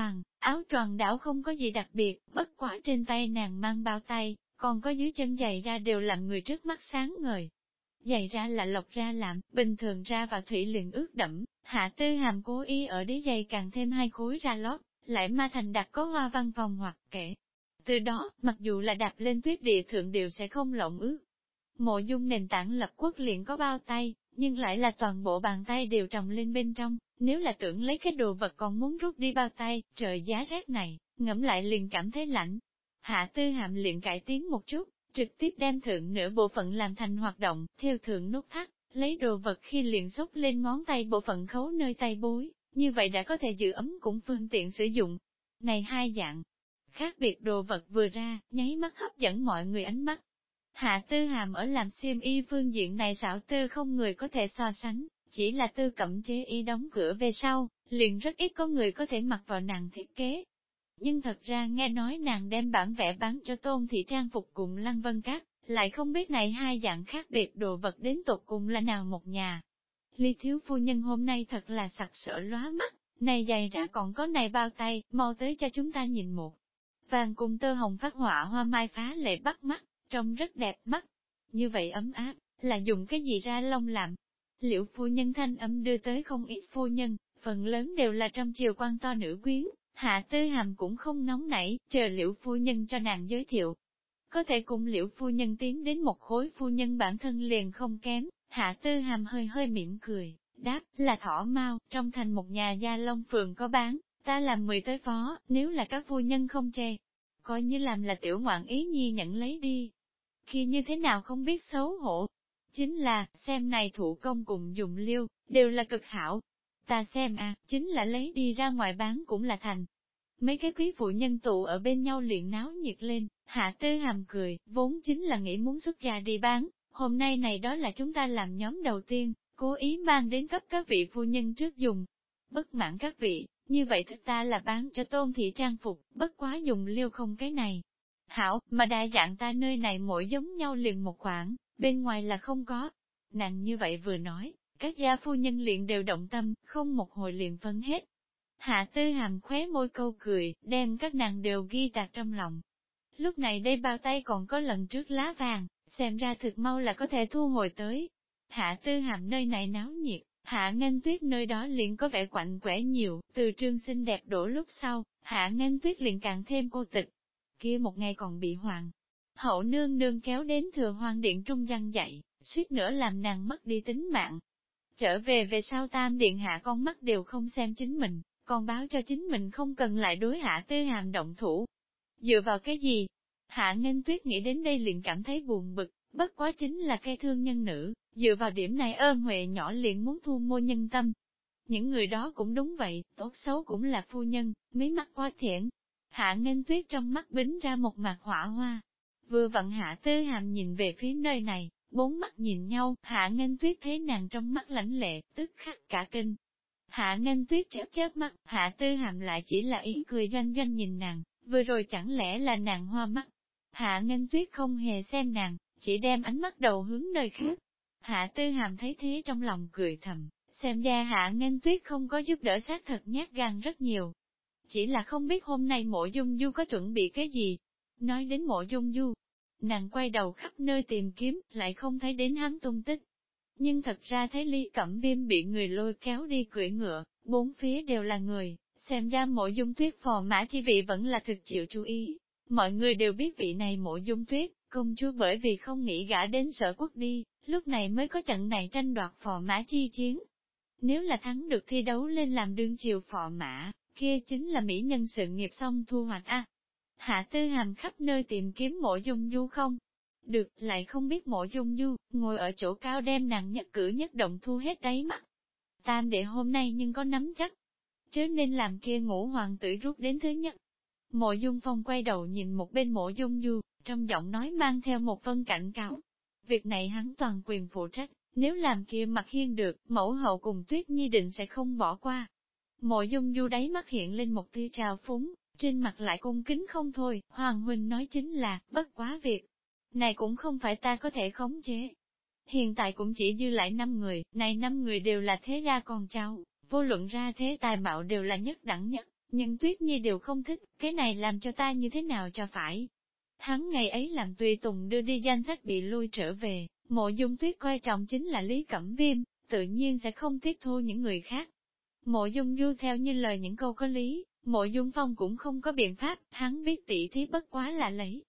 áo choàng đảo không có gì đặc biệt, bất quả trên tay nàng mang bao tay, còn có dưới chân giày ra đều làm người trước mắt sáng ngời. Giày ra là lọc ra làm, bình thường ra vào thủy liền ướt đẫm, Hạ Tư Hàm cố ý ở đế giày càng thêm 2 khối ra lót, lại ma thành đặt có hoa văn vòng hoặc kệ. Từ đó, mặc dù là đạp lên tuyết địa thượng đều sẽ không lộng ướt. Mộ Dung nền tảng lập quốc liền có bao tay, nhưng lại là toàn bộ bàn tay đều trồng lên bên trong, nếu là tưởng lấy cái đồ vật còn muốn rút đi bao tay, trời giá rét này, ngẫm lại liền cảm thấy lạnh. Hạ Tư Hàm liền cải tiến một chút, trực tiếp đem thượng nửa bộ phận làm thành hoạt động, theo thượng nút thắt, lấy đồ vật khi liền xúc lên ngón tay bộ phận khấu nơi tay bối, như vậy đã có thể giữ ấm cũng phương tiện sử dụng. Này hai dạng khác biệt đồ vật vừa ra, nháy mắt hấp dẫn mọi người ánh mắt. Hạ Tư Hàm ở làm xiêm y phương diện này xảo tư không người có thể so sánh, chỉ là Tư Cẩm Chế y đóng cửa về sau, liền rất ít có người có thể mặc vào nàng thiết kế. Nhưng thật ra nghe nói nàng đem bản vẽ bán cho Tôn Thị trang phục cùng Lăng Vân Các, lại không biết này hai dạng khác biệt đồ vật đến tột cùng là nào một nhà. Ly thiếu phu nhân hôm nay thật là sặc sỡ lóa mắt, này giày ra còn có này bao tay, mau tới cho chúng ta nhìn một. Vàng cùng tơ hồng phát họa hoa mai phá lệ bắt mắt, trông rất đẹp mắt. Như vậy ấm áp, là dùng cái gì ra lông làm? Liễu phu nhân thanh âm đưa tới không ít phu nhân, phần lớn đều là trong chiều quan to nữ quyến. Hạ Tư Hàm cũng không nóng nảy, chờ Liễu phu nhân cho nàng giới thiệu. Có thể cùng Liễu phu nhân tiến đến một khối phu nhân bản thân liền không kém, Hạ Tư Hàm hơi hơi mỉm cười, đáp là thỏ mau, trong thành một nhà gia long phường có bán, ta làm 10 tới phó, nếu là các phu nhân không chê, coi như làm là tiểu ngoạn ý nhi nhận lấy đi. Khi như thế nào không biết xấu hổ, chính là, xem này thủ công cùng dùng liêu, đều là cực hảo. Ta xem chính là lấy đi ra ngoài bán cũng là thành. Mấy cái quý phụ nhân tụ ở bên nhau liền náo nhiệt lên, Hạ Tư Hàm cười, vốn chính là nghĩ muốn xuất gia đi bán, hôm nay này đó là chúng ta làm nhóm đầu tiên, cố ý mang đến cấp các vị phu nhân trước dùng. Bất mãn các vị, như vậy thật ta là bán cho Tôn Thị trang phục, bất quá dùng liêu không cái này. Hảo, mà đa dạng ta nơi này mỗi giống nhau liền một khoản, bên ngoài là không có. Nàng như vậy vừa nói, các gia phu nhân liền đều động tâm, không một hồi liền phân hết. Hạ Tư Hàm khóe môi câu cười, đem các nàng đều ghi tạc trong lòng. Lúc này đây bao tay còn có lần trước lá vàng, xem ra thực mau là có thể thu hồi tới. Hạ Tư Hàm nơi này náo nhiệt, Hạ Nghênh Tuyết nơi đó liền có vẻ quạnh quẻ nhiều, từ trương xinh đẹp đổ lúc sau, Hạ Nghênh Tuyết liền càng thêm cô tịch. Kia một ngày còn bị hoàng hậu nương nương kéo đến thừa hoàng điện trung giăng dạy, suýt nữa làm nàng mất đi tính mạng. Trở về sau Tam điện hạ con mắt đều không xem chính mình, còn báo cho chính mình không cần lại đối Hạ Tư Hàm động thủ. Dựa vào cái gì? Hạ Nghênh Tuyết nghĩ đến đây liền cảm thấy buồn bực, bất quá chính là cái thương nhân nữ, dựa vào điểm này ơn huệ nhỏ liền muốn thu mua nhân tâm. Những người đó cũng đúng vậy, tốt xấu cũng là phu nhân, mí mắt quá thiện. Hạ Nghênh Tuyết trong mắt bính ra một mặt hỏa hoa. Vừa vặn Hạ Tư Hàm nhìn về phía nơi này, bốn mắt nhìn nhau, Hạ Nghênh Tuyết thấy nàng trong mắt lãnh lệ, tức khắc cả kinh. Hạ Nghênh Tuyết chớp chớp mắt, Hạ Tư Hàm lại chỉ là ý cười doanh doanh nhìn nàng, vừa rồi chẳng lẽ là nàng hoa mắt. Hạ Nghênh Tuyết không hề xem nàng, chỉ đem ánh mắt đầu hướng nơi khác. Hạ Tư Hàm thấy thế trong lòng cười thầm, xem ra Hạ Nghênh Tuyết không có giúp đỡ sát thật nhát gan rất nhiều. Chỉ là không biết hôm nay Mộ Dung Du có chuẩn bị cái gì. Nói đến Mộ Dung Du, nàng quay đầu khắp nơi tìm kiếm, lại không thấy đến hắn tung tích. Nhưng thật ra thấy Lý Cẩm Viêm bị người lôi kéo đi cưỡi ngựa, bốn phía đều là người, xem ra Mộ Dung Tuyết phò mã chi vị vẫn là thực chịu chú ý. Mọi người đều biết vị này Mộ Dung Tuyết, công chúa bởi vì không nghĩ gả đến Sở Quốc đi, lúc này mới có trận này tranh đoạt phò mã chi chiến. Nếu là thắng được thi đấu lên làm đương triều phò mã, kia chính là mỹ nhân sự nghiệp xong thu hoạch a. Hạ Tư Hàm khắp nơi tìm kiếm Mộ Dung Du không được, lại không biết Mộ Dung Du, ngồi ở chỗ cao đem nàng nhất cử nhất động thu hết đáy mắt. Tam đệ hôm nay nhưng có nắm chắc, chớ nên làm kia ngũ hoàng tử rút đến thứ nhất. Mộ Dung Phong quay đầu nhìn một bên Mộ Dung Du, trong giọng nói mang theo một phân cảnh cáo. Việc này hắn toàn quyền phụ trách, nếu làm kia mặt hiên được, mẫu hậu cùng Tuyết Nhi định sẽ không bỏ qua. Mộ Dung Du đáy mắt hiện lên một tia trào phúng, trên mặt lại cung kính không thôi, Hoàng huynh nói chính là, bất quá việc này cũng không phải ta có thể khống chế. Hiện tại cũng chỉ dư lại 5 người, này 5 người đều là thế gia con cháu, vô luận ra thế tài mạo đều là nhất đẳng nhất, nhưng Tuyết Nhi đều không thích, cái này làm cho ta như thế nào cho phải. Hắn ngày ấy làm tùy tùng đưa đi danh sách bị lui trở về, Mộ Dung Tuyết coi trọng chính là Lý Cẩm Viêm, tự nhiên sẽ không tiếp thu những người khác. Mộ Dung Du theo như lời những câu có lý, Mộ Dung Phong cũng không có biện pháp, hắn biết tỷ thí bất quá là lấy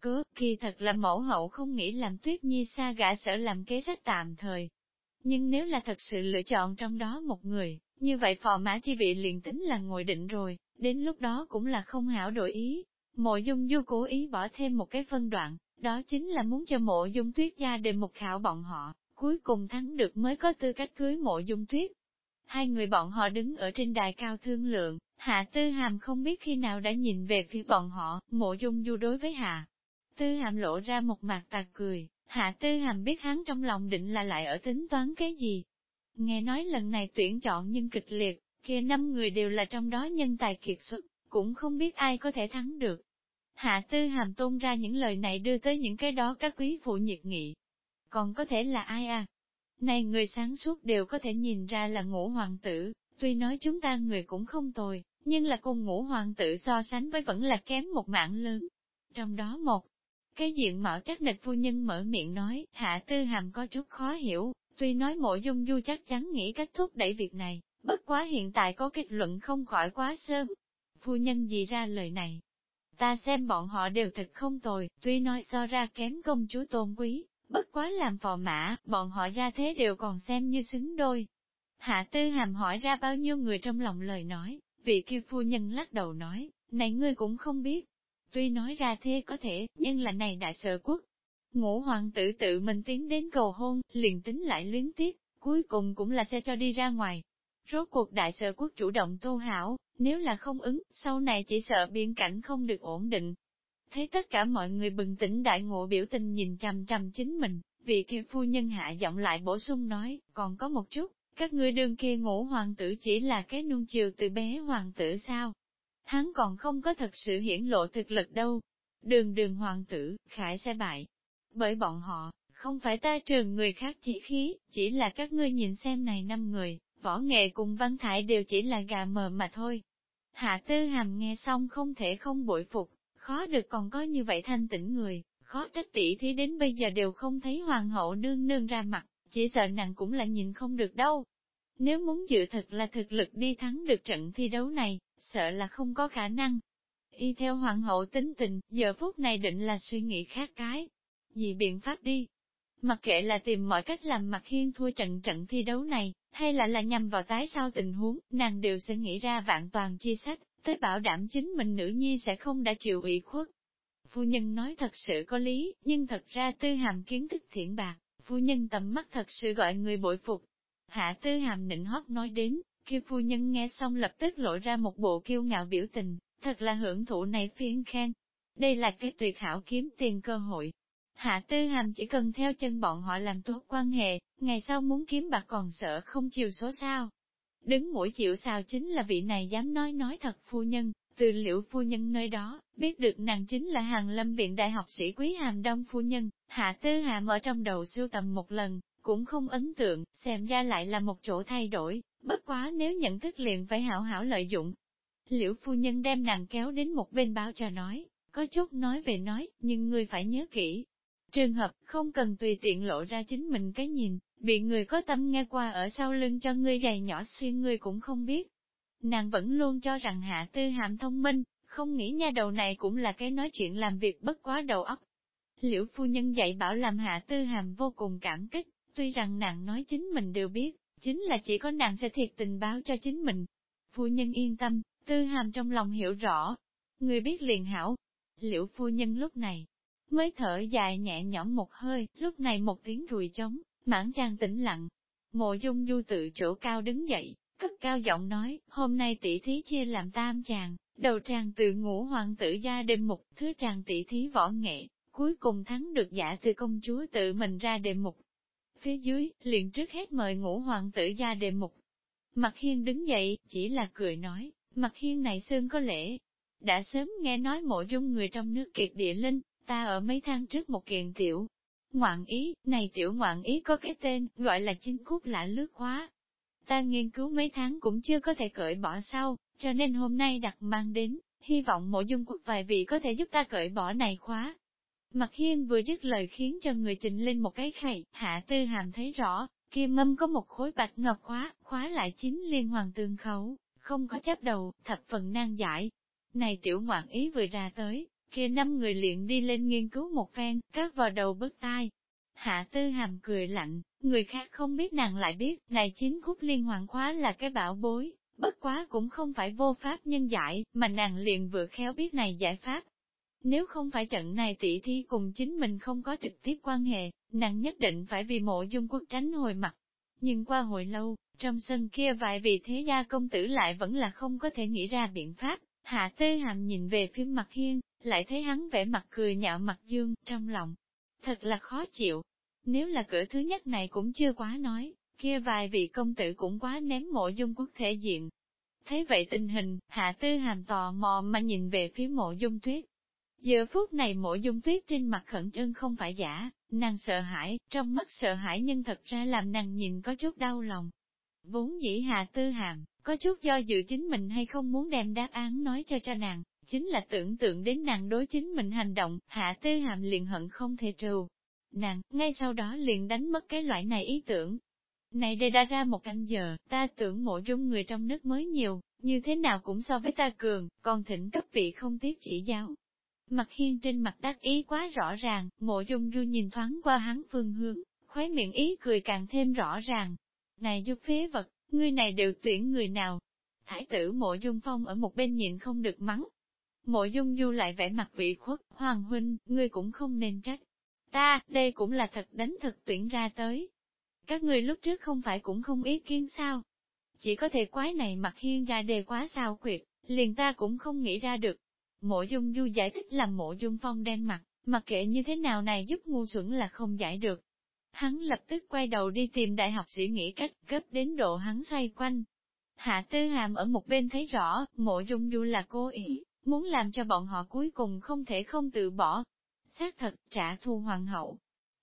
kỳ thật là mẫu hậu không nghĩ làm Tuyết Nhi xa gả sở làm kế sách tạm thời. Nhưng nếu là thật sự lựa chọn trong đó một người, như vậy phò mã chi vị liền tính là ngồi định rồi, đến lúc đó cũng là không hảo đổi ý. Mộ Dung Du cố ý bỏ thêm một cái phân đoạn, đó chính là muốn cho Mộ Dung Tuyết gia đình một khảo bọn họ, cuối cùng thắng được mới có tư cách cưới Mộ Dung Tuyết. Hai người bọn họ đứng ở trên đài cao thương lượng, Hạ Tư Hàm không biết khi nào đã nhìn về phía bọn họ, Mộ Dung Du đối với Hạ Tư Hàm lộ ra một mặt tà cười, Hạ Tư Hàm biết hắn trong lòng định là lại ở tính toán cái gì. Nghe nói lần này tuyển chọn nhưng kịch liệt, kia 5 người đều là trong đó nhân tài kiệt xuất, cũng không biết ai có thể thắng được. Hạ Tư Hàm tôn ra những lời này đưa tới những cái đó các quý phụ nhiệt nghị. Còn có thể là ai à? Này người sáng suốt đều có thể nhìn ra là Ngũ hoàng tử, tuy nói chúng ta người cũng không tồi, nhưng là cùng Ngũ hoàng tử so sánh với vẫn là kém một mảng lớn. Trong đó một cái diện mạo chắc nịch phu nhân mở miệng nói, Hạ Tư Hàm có chút khó hiểu, tuy nói Mộ Dung Du chắc chắn nghĩ cách thúc đẩy việc này, bất quá hiện tại có kết luận không khỏi quá sớm. Phu nhân gì ra lời này? Ta xem bọn họ đều thật không tồi, tuy nói so ra kém công chúa tôn quý, bất quá làm phò mã, bọn họ ra thế đều còn xem như xứng đôi. Hạ Tư Hàm hỏi ra bao nhiêu người trong lòng lời nói, vị kia phu nhân lắc đầu nói, này ngươi cũng không biết. Tuy nói ra thế có thể, nhưng là này đại sở quốc. Ngũ hoàng tử tự mình tiến đến cầu hôn, liền tính lại luyến tiếc, cuối cùng cũng là sẽ cho đi ra ngoài. Rốt cuộc đại sở quốc chủ động tô hảo, nếu là không ứng, sau này chỉ sợ biên cảnh không được ổn định. Thấy tất cả mọi người bừng tỉnh đại ngộ biểu tình nhìn chằm chằm chính mình, vị kia phu nhân hạ giọng lại bổ sung nói, còn có một chút, các ngươi đương kia Ngũ hoàng tử chỉ là cái nuông chiều từ bé hoàng tử sao? Hắn còn không có thật sự hiển lộ thực lực đâu. Đường hoàng tử, khải sẽ bại. Bởi bọn họ, không phải ta trường người khác chỉ khí, chỉ là các ngươi nhìn xem này 5 người, võ nghệ cùng văn thải đều chỉ là gà mờ mà thôi. Hạ Tư Hàm nghe xong không thể không bội phục, khó được còn có như vậy thanh tĩnh người, khó trách tỷ thí đến bây giờ đều không thấy hoàng hậu nương nương ra mặt, chỉ sợ nàng cũng là nhìn không được đâu. Nếu muốn dựa thật là thực lực đi thắng được trận thi đấu này, sợ là không có khả năng. Y theo hoàng hậu tính tình, giờ phút này định là suy nghĩ khác cái. Gì biện pháp đi? Mặc kệ là tìm mọi cách làm Mạc Hiên thua trận thi đấu này, hay là nhằm vào tái sao tình huống, nàng đều sẽ nghĩ ra vạn toàn chi sách, tới bảo đảm chính mình nữ nhi sẽ không đã chịu ủy khuất. Phu nhân nói thật sự có lý, nhưng thật ra Tư Hàm kiến thức thiện bạc, phu nhân tầm mắt thật sự gọi người bội phục. Hạ Tư Hàm nịnh hót nói đến, khi phu nhân nghe xong lập tức lộ ra một bộ kiêu ngạo biểu tình, thật là hưởng thụ này phiên khen. Đây là cái tuyệt hảo kiếm tiền cơ hội. Hạ Tư Hàm chỉ cần theo chân bọn họ làm tốt quan hệ, ngày sau muốn kiếm bạc còn sợ không chịu số sao. Đứng mũi chịu sào chính là vị này dám nói thật phu nhân, từ Liễu phu nhân nơi đó, biết được nàng chính là Hàn Lâm viện đại học sĩ Quý Hàm Đông phu nhân, Hạ Tư Hàm ở trong đầu sưu tầm một lần, cũng không ấn tượng, xem ra lại là một chỗ thay đổi, bất quá nếu nhận thức liền phải hảo hảo lợi dụng. Liễu phu nhân đem nàng kéo đến một bên báo cho nói, có chút nói về nói, nhưng ngươi phải nhớ kỹ. Trường hợp không cần tùy tiện lộ ra chính mình cái nhìn, bị người có tâm nghe qua ở sau lưng cho ngươi giày nhỏ xuyên ngươi cũng không biết. Nàng vẫn luôn cho rằng Hạ Tư Hàm thông minh, không nghĩ nha đầu này cũng là cái nói chuyện làm việc bất quá đầu óc. Liễu phu nhân dạy bảo làm Hạ Tư Hàm vô cùng cảm kích, tuy rằng nàng nói chính mình đều biết, chính là chỉ có nàng sẽ thiệt tình báo cho chính mình. Phu nhân yên tâm, Tư Hàm trong lòng hiểu rõ. Người biết liền hảo. Liễu phu nhân lúc này mới thở dài nhẹ nhõm một hơi, lúc này một tiếng rùi trống, mãn trang tĩnh lặng. Mộ Dung Du tự chỗ cao đứng dậy, cất cao giọng nói, hôm nay tỷ thí chia làm tam tràng, đầu tràng từ Ngũ hoàng tử gia đêm mục, thứ tràng tỷ thí võ nghệ, cuối cùng thắng được Dạ Từ công chúa tự mình ra đề mục. Phía dưới, liền trước hết mời Ngũ hoàng tử gia đề mục. Mạc Hiên đứng dậy, chỉ là cười nói, Mạc Hiên này xương có lễ. Đã sớm nghe nói Mộ Dung người trong nước kiệt địa linh, ta ở mấy tháng trước một kiện tiểu ngoạn ý, này tiểu ngoạn ý có cái tên, gọi là chính khúc lạ lướt khóa. Ta nghiên cứu mấy tháng cũng chưa có thể cởi bỏ sau, cho nên hôm nay đặt mang đến, hy vọng Mộ Dung quốc vài vị có thể giúp ta cởi bỏ này khóa. Mạc Hiên vừa dứt lời khiến cho người trình lên một cái khay, Hạ Tư Hàm thấy rõ, kia mâm có một khối bạch ngọc khóa, khóa lại chính liên hoàng tương khẩu, không có chắp đầu, thập phần nan giải. Này tiểu ngoạn ý vừa ra tới, kia 5 người liền đi lên nghiên cứu một phen, cắt vào đầu bứt tai. Hạ Tư Hàm cười lạnh, người khác không biết nàng lại biết, này chính khúc liên hoàng khóa là cái bảo bối, bất quá cũng không phải vô pháp nhân giải, mà nàng liền vừa khéo biết này giải pháp. Nếu không phải trận này tỷ thi cùng chính mình không có trực tiếp quan hệ, nàng nhất định phải vì Mộ Dung quốc tránh hồi mặt. Nhưng qua hồi lâu, trong sân kia vài vị thế gia công tử lại vẫn là không có thể nghĩ ra biện pháp. Hạ Tư Hàm nhìn về phía Mạc Hiên, lại thấy hắn vẻ mặt cười nhạo mặt dương, trong lòng. Thật là khó chịu. Nếu là cửa thứ nhất này cũng chưa quá nói, kia vài vị công tử cũng quá ném Mộ Dung quốc thể diện. Thấy vậy tình hình, Hạ Tư Hàm tò mò mà nhìn về phía Mộ Dung Tuyết. Giờ phút này Mộ Dung Tuyết trên mặt khẩn trương không phải giả, nàng sợ hãi, trong mắt sợ hãi nhưng thật ra làm nàng nhìn có chút đau lòng. Vốn dĩ Hạ Tư Hàm, có chút do dự chính mình hay không muốn đem đáp án nói cho nàng, chính là tưởng tượng đến nàng đối chính mình hành động, Hạ Tư Hàm liền hận không thể trừ. Nàng, ngay sau đó liền đánh mất cái loại này ý tưởng. Này đây đã ra một canh giờ, ta tưởng Mộ Dung người trong nước mới nhiều, như thế nào cũng so với ta cường, còn thỉnh cấp vị không tiếc chỉ giáo. Mạc Hiên trên mặt đắc ý quá rõ ràng, Mộ Dung Du nhìn thoáng qua hắn phương hướng, khóe miệng ý cười càng thêm rõ ràng. Này Du phế vật, ngươi này đều tuyển người nào? Thái tử Mộ Dung Phong ở một bên nhịn không được mắng. Mộ Dung Du lại vẻ mặt ủy khuất, Hoàng huynh, ngươi cũng không nên trách. Ta, đây cũng là thật đánh thật tuyển ra tới. Các ngươi lúc trước không phải cũng không ý kiến sao? Chỉ có thể quái này Mạc Hiên ra đề quá sao quyệt, liền ta cũng không nghĩ ra được. Mộ Dung Du giải thích làm Mộ Dung Phong đen mặt, mặc kệ như thế nào này giúp ngu xuẩn là không giải được. Hắn lập tức quay đầu đi tìm đại học sĩ nghĩ cách, cấp đến độ hắn xoay quanh. Hạ Tư Hàm ở một bên thấy rõ, Mộ Dung Du là cố ý, muốn làm cho bọn họ cuối cùng không thể không từ bỏ. Xác thật, trả thù hoàng hậu.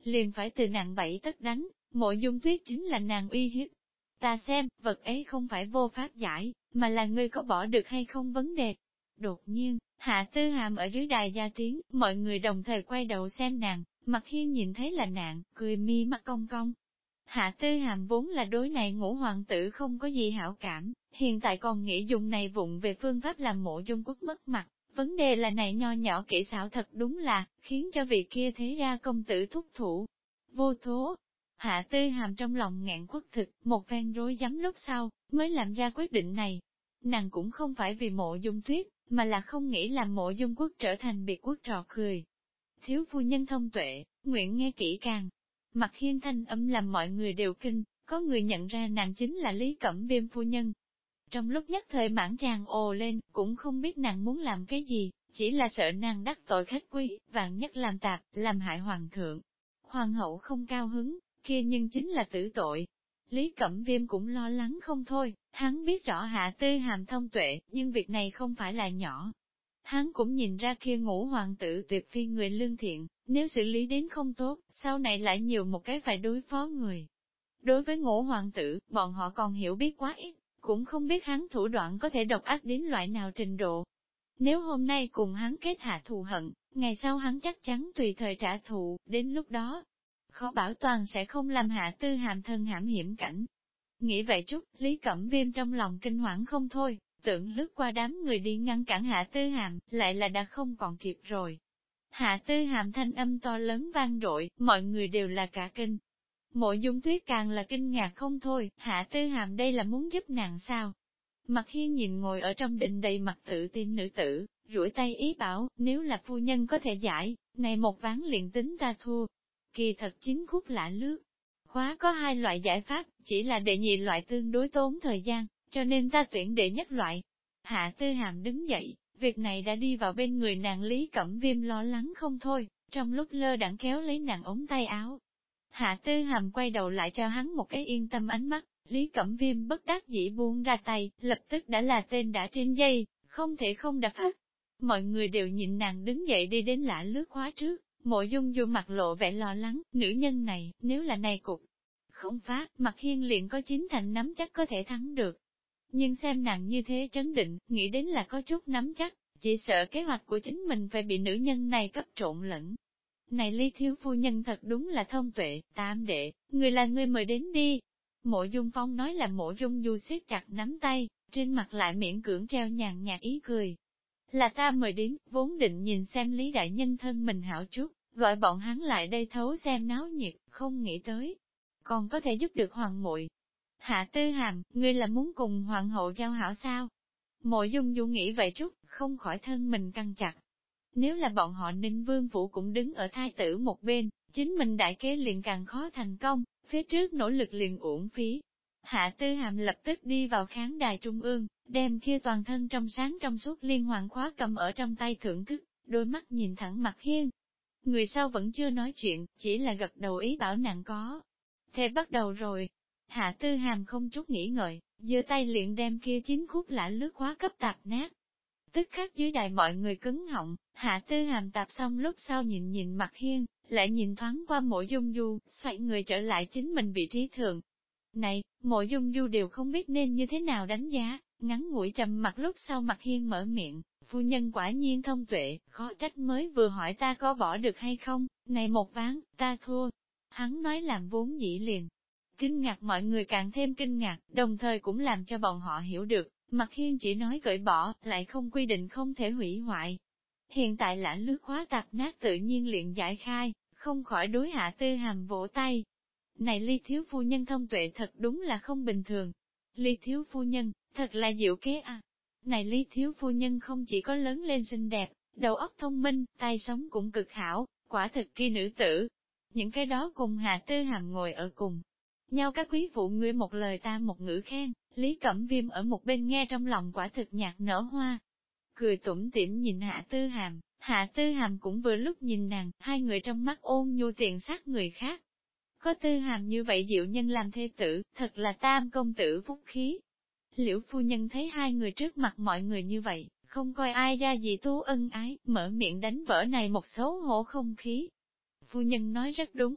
liền phải từ nàng bẫy tất đánh, Mộ Dung Tuyết chính là nàng uy hiếp. Ta xem, vật ấy không phải vô pháp giải, mà là ngươi có bỏ được hay không vấn đề. Đột nhiên, Hạ Tư Hàm ở dưới đài gia tiếng, mọi người đồng thời quay đầu xem nàng, Mặc Hiên nhìn thấy là nàng, cười mi mắt cong cong. Hạ Tư Hàm vốn là đối này Ngũ hoàng tử không có gì hảo cảm, hiện tại còn nghĩ dùng này vụng về phương pháp làm Mộ Dung Quốc mất mặt. Vấn đề là này nho nhỏ kỹ xảo thật đúng là, khiến cho vị kia thế ra công tử thúc thủ. Vô thố, Hạ Tư Hàm trong lòng ngạn quốc thực, một phen rối rắm lúc sau, mới làm ra quyết định này. Nàng cũng không phải vì Mộ Dung Tuyết, mà là không nghĩ làm Mộ Dung Quốc trở thành biệt quốc trò cười. Thiếu phu nhân thông tuệ, nguyện nghe kỹ càng. Mặc Hiên thanh âm làm mọi người đều kinh, có người nhận ra nàng chính là Lý Cẩm Viêm phu nhân. Trong lúc nhất thời mãn chàng ồ lên, cũng không biết nàng muốn làm cái gì, chỉ là sợ nàng đắc tội khách quý, vạn nhất làm tạp, làm hại hoàng thượng. Hoàng hậu không cao hứng, kia nhưng chính là tử tội. Lý Cẩm Viêm cũng lo lắng không thôi, hắn biết rõ Hạ Tư Hàm thông tuệ, nhưng việc này không phải là nhỏ. Hắn cũng nhìn ra kia Ngũ hoàng tử tuyệt phi người lương thiện, nếu xử lý đến không tốt, sau này lại nhiều một cái phải đối phó người. Đối với Ngũ hoàng tử, bọn họ còn hiểu biết quá ít, cũng không biết hắn thủ đoạn có thể độc ác đến loại nào trình độ. Nếu hôm nay cùng hắn kết hạ thù hận, ngày sau hắn chắc chắn tùy thời trả thù, đến lúc đó, khó bảo toàn sẽ không làm Hạ Tư Hàm thân hãm hiểm cảnh. Nghĩ vậy chút, Lý Cẩm Viêm trong lòng kinh hoảng không thôi, tưởng lướt qua đám người đi ngăn cản Hạ Tư Hàm, lại là đã không còn kịp rồi. Hạ Tư Hàm thanh âm to lớn vang dội, mọi người đều là cả kinh. Mộ Dung Tuyết càng là kinh ngạc không thôi, Hạ Tư Hàm đây là muốn giúp nàng sao? Mặc Hiên nhìn ngồi ở trong đình đầy mặt tự tin nữ tử, duỗi tay ý bảo, nếu là phu nhân có thể giải, này một ván liền tính ta thua. Kỳ thật chính khúc lạ lướt. Khóa có hai loại giải pháp, chỉ là đệ nhị loại tương đối tốn thời gian, cho nên ta tuyển đệ nhất loại. Hạ Tư Hàm đứng dậy, việc này đã đi vào bên người nàng Lý Cẩm Viêm lo lắng không thôi, trong lúc lơ đãng kéo lấy nàng ống tay áo. Hạ Tư Hàm quay đầu lại cho hắn một cái yên tâm ánh mắt, Lý Cẩm Viêm bất đắc dĩ buông ra tay, lập tức đã là tên đã trên dây, không thể không đập phát. Mọi người đều nhìn nàng đứng dậy đi đến lã lướt khóa trước, Mộ Dung Du mặt lộ vẻ lo lắng, nữ nhân này, nếu là này cục không phá, Mặc Hiên liền có chín thành nắm chắc có thể thắng được. Nhưng xem nàng như thế trấn định, nghĩ đến là có chút nắm chắc, chỉ sợ kế hoạch của chính mình phải bị nữ nhân này cấp trộn lẫn. Này Lý thiếu phu nhân thật đúng là thông tuệ, tam đệ, người là người mời đến đi. Mộ Dung Phong nói là Mộ Dung Du siết chặt nắm tay, trên mặt lại miễn cưỡng treo nhàn nhạt ý cười. Là ta mời đến, vốn định nhìn xem Lý đại nhân thân mình hảo chút, gọi bọn hắn lại đây thấu xem náo nhiệt, không nghĩ tới. Còn có thể giúp được hoàng muội. Hạ Tư Hàm, ngươi là muốn cùng hoàng hậu giao hảo sao? Mộ Dung Du nghĩ vậy chút, không khỏi thân mình căng chặt. Nếu là bọn họ Ninh Vương Phủ cũng đứng ở thái tử một bên, chính mình đại kế liền càng khó thành công, phía trước nỗ lực liền uổng phí. Hạ Tư Hàm lập tức đi vào khán đài trung ương, đem kia toàn thân trong sáng trong suốt liên hoàn khóa cầm ở trong tay thưởng thức, đôi mắt nhìn thẳng Mặc Hiên. Người sau vẫn chưa nói chuyện, chỉ là gật đầu ý bảo nàng có. Thế bắt đầu rồi. Hạ Tư Hàm không chút nghĩ ngợi, giơ tay liền đem kia chín khúc lã lướt khóa cấp tạp nát. Tức khắc dưới đài mọi người cứng họng, Hạ Tư Hàm tạp xong lúc sau nhìn nhìn Mặc Hiên, lại nhìn thoáng qua Mộ Dung Du, xoay người trở lại chính mình vị trí thường. Này, Mộ Dung Du đều không biết nên như thế nào đánh giá, ngắn ngủi trầm mặt lúc sau Mặc Hiên mở miệng, phu nhân quả nhiên thông tuệ, khó trách mới vừa hỏi ta có bỏ được hay không, này một ván, ta thua. Hắn nói làm vốn dĩ liền. Kinh ngạc mọi người càng thêm kinh ngạc, đồng thời cũng làm cho bọn họ hiểu được, Mặc Hiên chỉ nói cởi bỏ, lại không quy định không thể hủy hoại. Hiện tại lã lướt khóa tạp nát tự nhiên liền giải khai, không khỏi đối Hạ Tư Hàm vỗ tay. Này Ly thiếu phu nhân thông tuệ thật đúng là không bình thường. Ly thiếu phu nhân, thật là diệu kế à. Này Ly thiếu phu nhân không chỉ có lớn lên xinh đẹp, đầu óc thông minh, tay sống cũng cực hảo, quả thực kỳ nữ tử. Những cái đó cùng Hạ Tư Hàm ngồi ở cùng nhau các quý phụ ngươi một lời ta một ngữ khen, Lý Cẩm Viêm ở một bên nghe trong lòng quả thực nhạc nở hoa. Cười tủm tỉm nhìn Hạ Tư Hàm cũng vừa lúc nhìn nàng, hai người trong mắt ôn nhu tiền sát người khác. Có Tư Hàm như vậy diệu nhân làm thê tử, thật là tam công tử phúc khí. Liễu phu nhân thấy hai người trước mặt mọi người như vậy, không coi ai ra gì thú ân ái, mở miệng đánh vỡ này một xấu hổ không khí. Phu nhân nói rất đúng,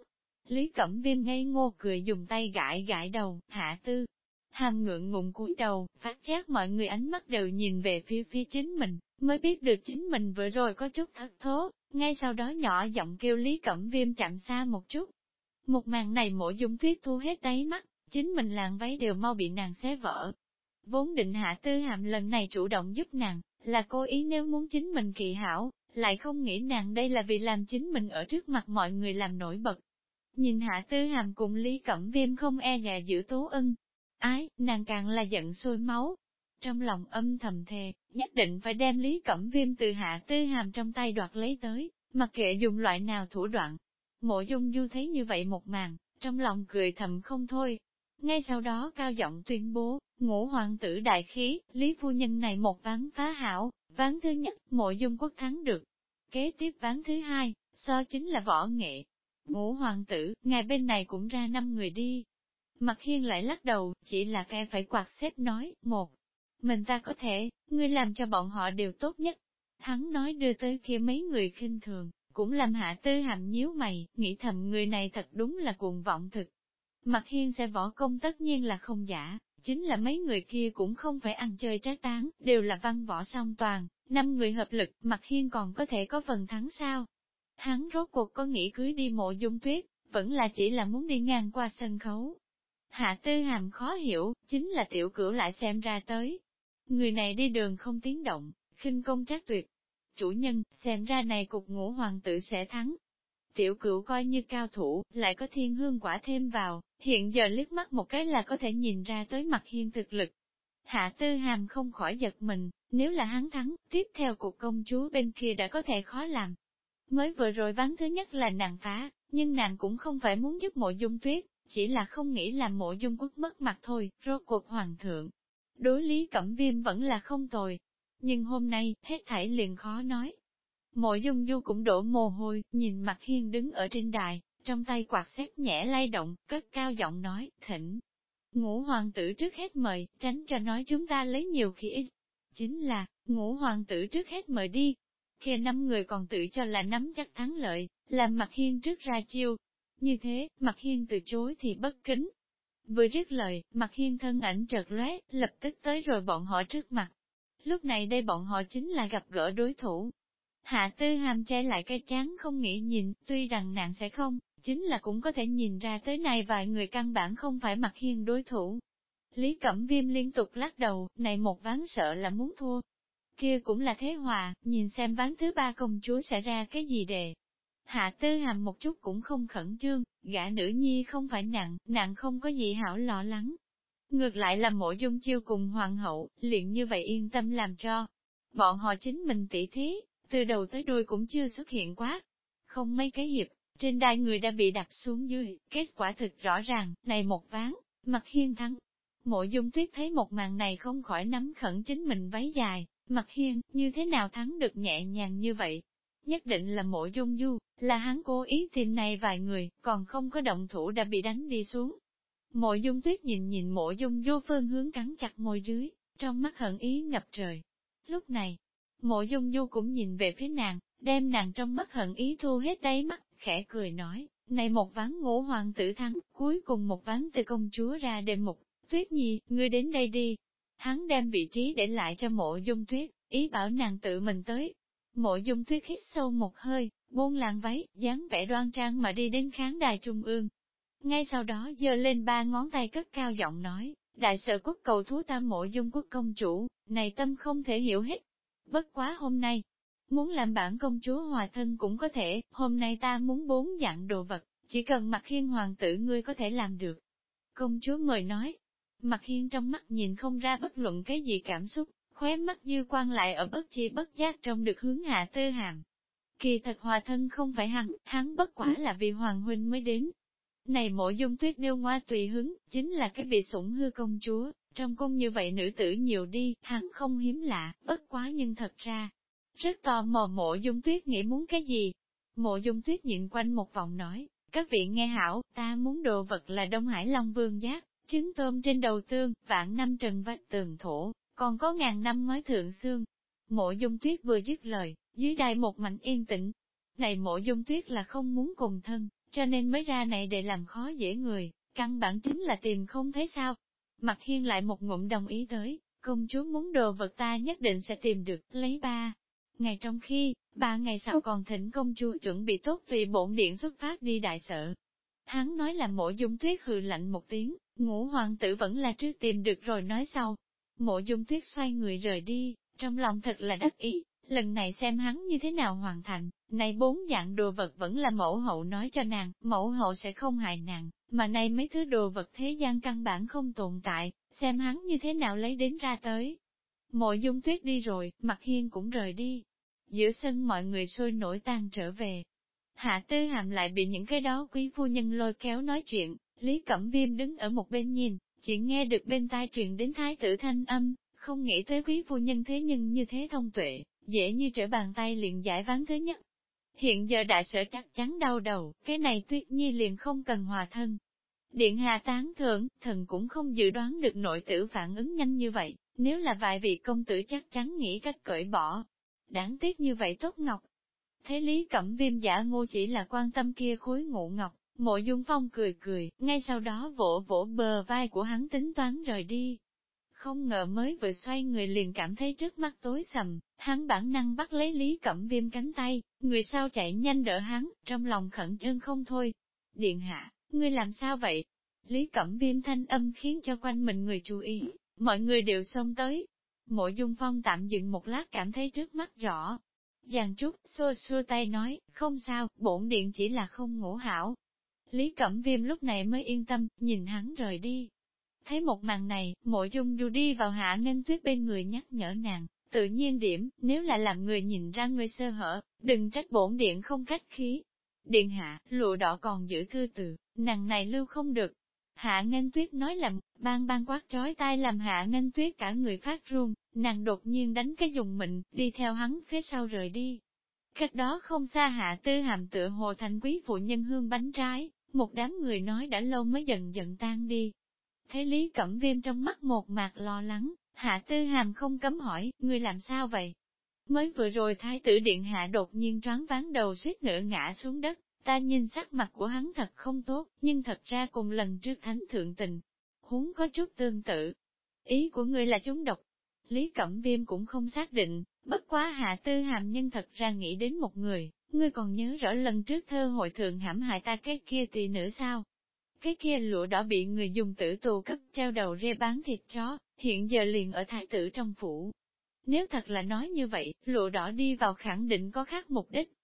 Lý Cẩm Viêm ngây ngô cười dùng tay gãi gãi đầu, Hạ Tư Hàm ngượng ngùng cúi đầu, phát giác mọi người ánh mắt đều nhìn về phía chính mình, mới biết được chính mình vừa rồi có chút thất thố, ngay sau đó nhỏ giọng kêu Lý Cẩm Viêm chặn xa một chút. Một màn này Mộ Dung Tuyết thu hết đáy mắt, chính mình làn váy đều mau bị nàng xé vỡ. Vốn định Hạ Tư Hàm lần này chủ động giúp nàng, là cố ý nếu muốn chính mình kỳ hảo, lại không nghĩ nàng đây là vì làm chính mình ở trước mặt mọi người làm nổi bật. Nhìn Hạ Tư Hàm cùng Lý Cẩm Viêm không e dè giữ Tố Ân ái, nàng càng là giận sôi máu. Trong lòng âm thầm thề, nhất định phải đem Lý Cẩm Viêm từ Hạ Tư Hàm trong tay đoạt lấy tới, mặc kệ dùng loại nào thủ đoạn. Mộ Dung Du thấy như vậy một màn, trong lòng cười thầm không thôi. Ngay sau đó cao giọng tuyên bố, Ngũ hoàng tử đại khí, Lý phu nhân này một ván phá hảo, ván thứ nhất, Mộ Dung Quốc thắng được. Kế tiếp ván thứ hai, so chính là võ nghệ. Ngũ hoàng tử, ngài bên này cũng ra 5 người đi. Mặt Hiên lại lắc đầu, chỉ là phe phải quạt xếp nói, một, mình ta có thể, ngươi làm cho bọn họ đều tốt nhất. Hắn nói đưa tới kia mấy người khinh thường, cũng làm Hạ Tư Hàm nhíu mày, nghĩ thầm người này thật đúng là cuồng vọng thực. Mặt Hiên sẽ võ công tất nhiên là không giả, chính là mấy người kia cũng không phải ăn chơi trá tán, đều là văn võ song toàn, 5 người hợp lực, Mặt Hiên còn có thể có phần thắng sao? Hắn rốt cuộc có nghĩ cưới đi Mộ Dung Tuyết, vẫn là chỉ là muốn đi ngang qua sân khấu. Hạ Tư Hàm khó hiểu, chính là tiểu cửu lại xem ra tới. Người này đi đường không tiếng động, khinh công trác tuyệt. Chủ nhân, xem ra này cục Ngũ hoàng tử sẽ thắng. Tiểu cửu coi như cao thủ, lại có thiên hương quả thêm vào, hiện giờ liếc mắt một cái là có thể nhìn ra tới Mặt Hiên thực lực. Hạ Tư Hàm không khỏi giật mình, nếu là hắn thắng, tiếp theo cuộc công chúa bên kia đã có thể khó làm. Mới vừa rồi ván thứ nhất là nàng phá, nhưng nàng cũng không phải muốn giúp Mộ Dung Tuyết, chỉ là không nghĩ làm Mộ Dung Quốc mất mặt thôi, rốt cuộc hoàng thượng. Đối Lý Cẩm Viêm vẫn là không tồi, nhưng hôm nay, hết thảy liền khó nói. Mộ Dung Du cũng đổ mồ hôi, nhìn Mặt Hiên đứng ở trên đài, trong tay quạt xếp nhẹ lay động, cất cao giọng nói, thỉnh. Ngũ hoàng tử trước hết mời, tránh cho nói chúng ta lấy nhiều khi ít. Chính là, Ngũ hoàng tử trước hết mời đi. Kia 5 người còn tự cho là nắm chắc thắng lợi, làm Mặt Hiên trước ra chiêu. Như thế, Mặt Hiên từ chối thì bất kính. Vừa dứt lời, Mặt Hiên thân ảnh chợt lóe, lập tức tới rồi bọn họ trước mặt. Lúc này đây bọn họ chính là gặp gỡ đối thủ. Hạ Tư Hàm che lại cái chán không nghĩ nhìn, tuy rằng nàng sẽ không, chính là cũng có thể nhìn ra tới này vài người căn bản không phải Mặt Hiên đối thủ. Lý Cẩm Viêm liên tục lắc đầu, này một ván sợ là muốn thua. Kia cũng là thế hòa, nhìn xem ván thứ 3 công chúa sẽ ra cái gì đề. Hạ Tư Hàm một chút cũng không khẩn trương, gã nữ nhi không phải nặng không có gì hảo lo lắng. Ngược lại là Mộ Dung Chiêu cùng hoàng hậu, liền như vậy yên tâm làm cho. Bọn họ chính mình tỉ thí, từ đầu tới đuôi cũng chưa xuất hiện quá. Không mấy cái hiệp, trên đài người đã bị đặt xuống dưới, kết quả thực rõ ràng, này một ván, Mặt Hiên thắng. Mộ Dung Tuyết thấy một màn này không khỏi nắm khẩn chính mình váy dài, Mặt Hiên, như thế nào thắng được nhẹ nhàng như vậy? Nhất định là Mộ Dung Du, là hắn cố ý tìm này vài người, còn không có động thủ đã bị đánh đi xuống. Mộ Dung Tuyết nhìn Mộ Dung Du phương hướng cắn chặt môi dưới, trong mắt hận ý ngập trời. Lúc này, Mộ Dung Du cũng nhìn về phía nàng, đem nàng trong mắt hận ý thu hết đáy mắt, khẽ cười nói, này một ván Ngũ hoàng tử thắng, cuối cùng một ván từ công chúa ra đêm mục, Tuyết Nhi, ngươi đến đây đi. Hắn đem vị trí để lại cho Mộ Dung Tuyết, ý bảo nàng tự mình tới. Mộ Dung Tuyết hít sâu một hơi, buông làn váy, dáng vẻ đoan trang mà đi đến khán đài trung ương. Ngay sau đó giơ lên 3 ngón tay cất cao giọng nói, đại sở quốc cầu thú ta Mộ Dung Quốc công chủ, này tâm không thể hiểu hết. Bất quá hôm nay, muốn làm bản công chúa hòa thân cũng có thể, hôm nay ta muốn 4 dạng đồ vật, chỉ cần Mặt Hiên hoàng tử ngươi có thể làm được. Công chúa mời nói, Mặt Hiên trong mắt nhìn không ra bất luận cái gì cảm xúc, khóe mắt dư quan lại ở bất chi bất giác trong được hướng Hạ Tư Hàm. Kỳ thật hòa thân không phải hắn bất quả là vì Hoàng huynh mới đến. Này Mộ Dung Tuyết điêu ngoa tùy hứng, chính là cái bị sủng hư công chúa, trong cung như vậy nữ tử nhiều đi, hắn không hiếm lạ, bất quá nhưng thật ra, rất tò mò Mộ Dung Tuyết nghĩ muốn cái gì. Mộ Dung Tuyết nhìn quanh một vòng nói, các vị nghe hảo, ta muốn đồ vật là Đông Hải Long Vương giác, trứng tôm trên đầu tương, vạn năm trần vách tường thổ, còn có ngàn năm ngói thượng xương. Mộ Dung Tuyết vừa dứt lời, dưới đài một mảnh yên tĩnh. Này Mộ Dung Tuyết là không muốn cùng thân, cho nên mới ra này để làm khó dễ người, căn bản chính là tìm không thấy sao. Mặt Hiên lại một ngụm đồng ý tới, công chúa muốn đồ vật ta nhất định sẽ tìm được, lấy 3 ngày, trong khi 3 ngày sau còn thỉnh công chúa chuẩn bị tốt vì bổn điện xuất phát đi đại sở. Hắn nói là Mộ Dung Tuyết hừ lạnh một tiếng, Ngũ hoàng tử vẫn là trước tìm được rồi nói sau. Mộ Dung Tuyết xoay người rời đi, trong lòng thật là đắc ý, lần này xem hắn như thế nào hoàn thành, này 4 dạng đồ vật vẫn là mẫu hậu nói cho nàng, mẫu hậu sẽ không hại nàng, mà này mấy thứ đồ vật thế gian căn bản không tồn tại, xem hắn như thế nào lấy đến ra tới. Mộ Dung Tuyết đi rồi, Mặt Hiên cũng rời đi. Giữa sân mọi người sôi nổi tan trở về. Hạ Tư Hàm lại bị những cái đó quý phu nhân lôi kéo nói chuyện, Lý Cẩm Viêm đứng ở một bên nhìn, chỉ nghe được bên tai truyền đến thái tử thanh âm, không nghĩ tới quý phu nhân thế nhưng như thế thông tuệ, dễ như trở bàn tay liền giải ván thứ nhất. Hiện giờ đại sở chắc chắn đau đầu, cái này Tuyết Nhi liền không cần hòa thân. Điện hạ tán thưởng, thần cũng không dự đoán được nội tử phản ứng nhanh như vậy, nếu là vài vị công tử chắc chắn nghĩ cách cởi bỏ. Đáng tiếc như vậy Tốt Ngọc. Thế Lý Cẩm Viêm giả ngô chỉ là quan tâm kia khối ngộ ngọc, Mộ Dung Phong cười cười, ngay sau đó vỗ vỗ bờ vai của hắn tính toán rời đi. Không ngờ mới vừa xoay người liền cảm thấy trước mắt tối sầm, hắn bản năng bắt lấy Lý Cẩm Viêm cánh tay, người sau chạy nhanh đỡ hắn, trong lòng khẩn trương không thôi. Điện hạ, ngươi làm sao vậy? Lý Cẩm Viêm thanh âm khiến cho quanh mình người chú ý, mọi người đều xông tới. Mộ Dung Phong tạm dừng một lát cảm thấy trước mắt rõ. Giàng chút, xua xua tay nói, không sao, bổn điện chỉ là không ngủ hảo. Lý Cẩm Viêm lúc này mới yên tâm, nhìn hắn rời đi. Thấy một màn này, Mộ Dung dù đi vào Hạ Nghênh Tuyết bên người nhắc nhở nàng, tự nhiên điểm, nếu là làm người nhìn ra người sơ hở, đừng trách bổn điện không khách khí. Điện hạ, lụa đỏ còn giữ thư từ, nàng này lưu không được. Hạ Nghênh Tuyết nói làm, bang quát trói tai làm Hạ Nghênh Tuyết cả người phát run, nàng đột nhiên đánh cái dùng mình, đi theo hắn phía sau rời đi. Cách đó không xa Hạ Tư Hàm tựa hồ thành quý phụ nhân hương bánh trái, một đám người nói đã lâu mới dần dần tan đi. Thấy Lý Cẩm Viêm trong mắt một mạc lo lắng, Hạ Tư Hàm không cấm hỏi, ngươi làm sao vậy? Mới vừa rồi thái tử điện hạ đột nhiên choáng váng đầu suýt nữa ngã xuống đất, ta nhìn sắc mặt của hắn thật không tốt, nhưng thật ra cùng lần trước thánh thượng tình. Huống có chút tương tự. Ý của ngươi là chúng độc. Lý Cẩm Viêm cũng không xác định, bất quá Hạ Tư Hàm nhân thật ra nghĩ đến một người, ngươi còn nhớ rõ lần trước thơ hội thượng hãm hại ta cái kia tỳ nữ sao? Cái kia lụa đỏ bị người dùng tử tù cấp treo đầu rê bán thịt chó, hiện giờ liền ở thái tử trong phủ. Nếu thật là nói như vậy, lụa đỏ đi vào khẳng định có khác mục đích,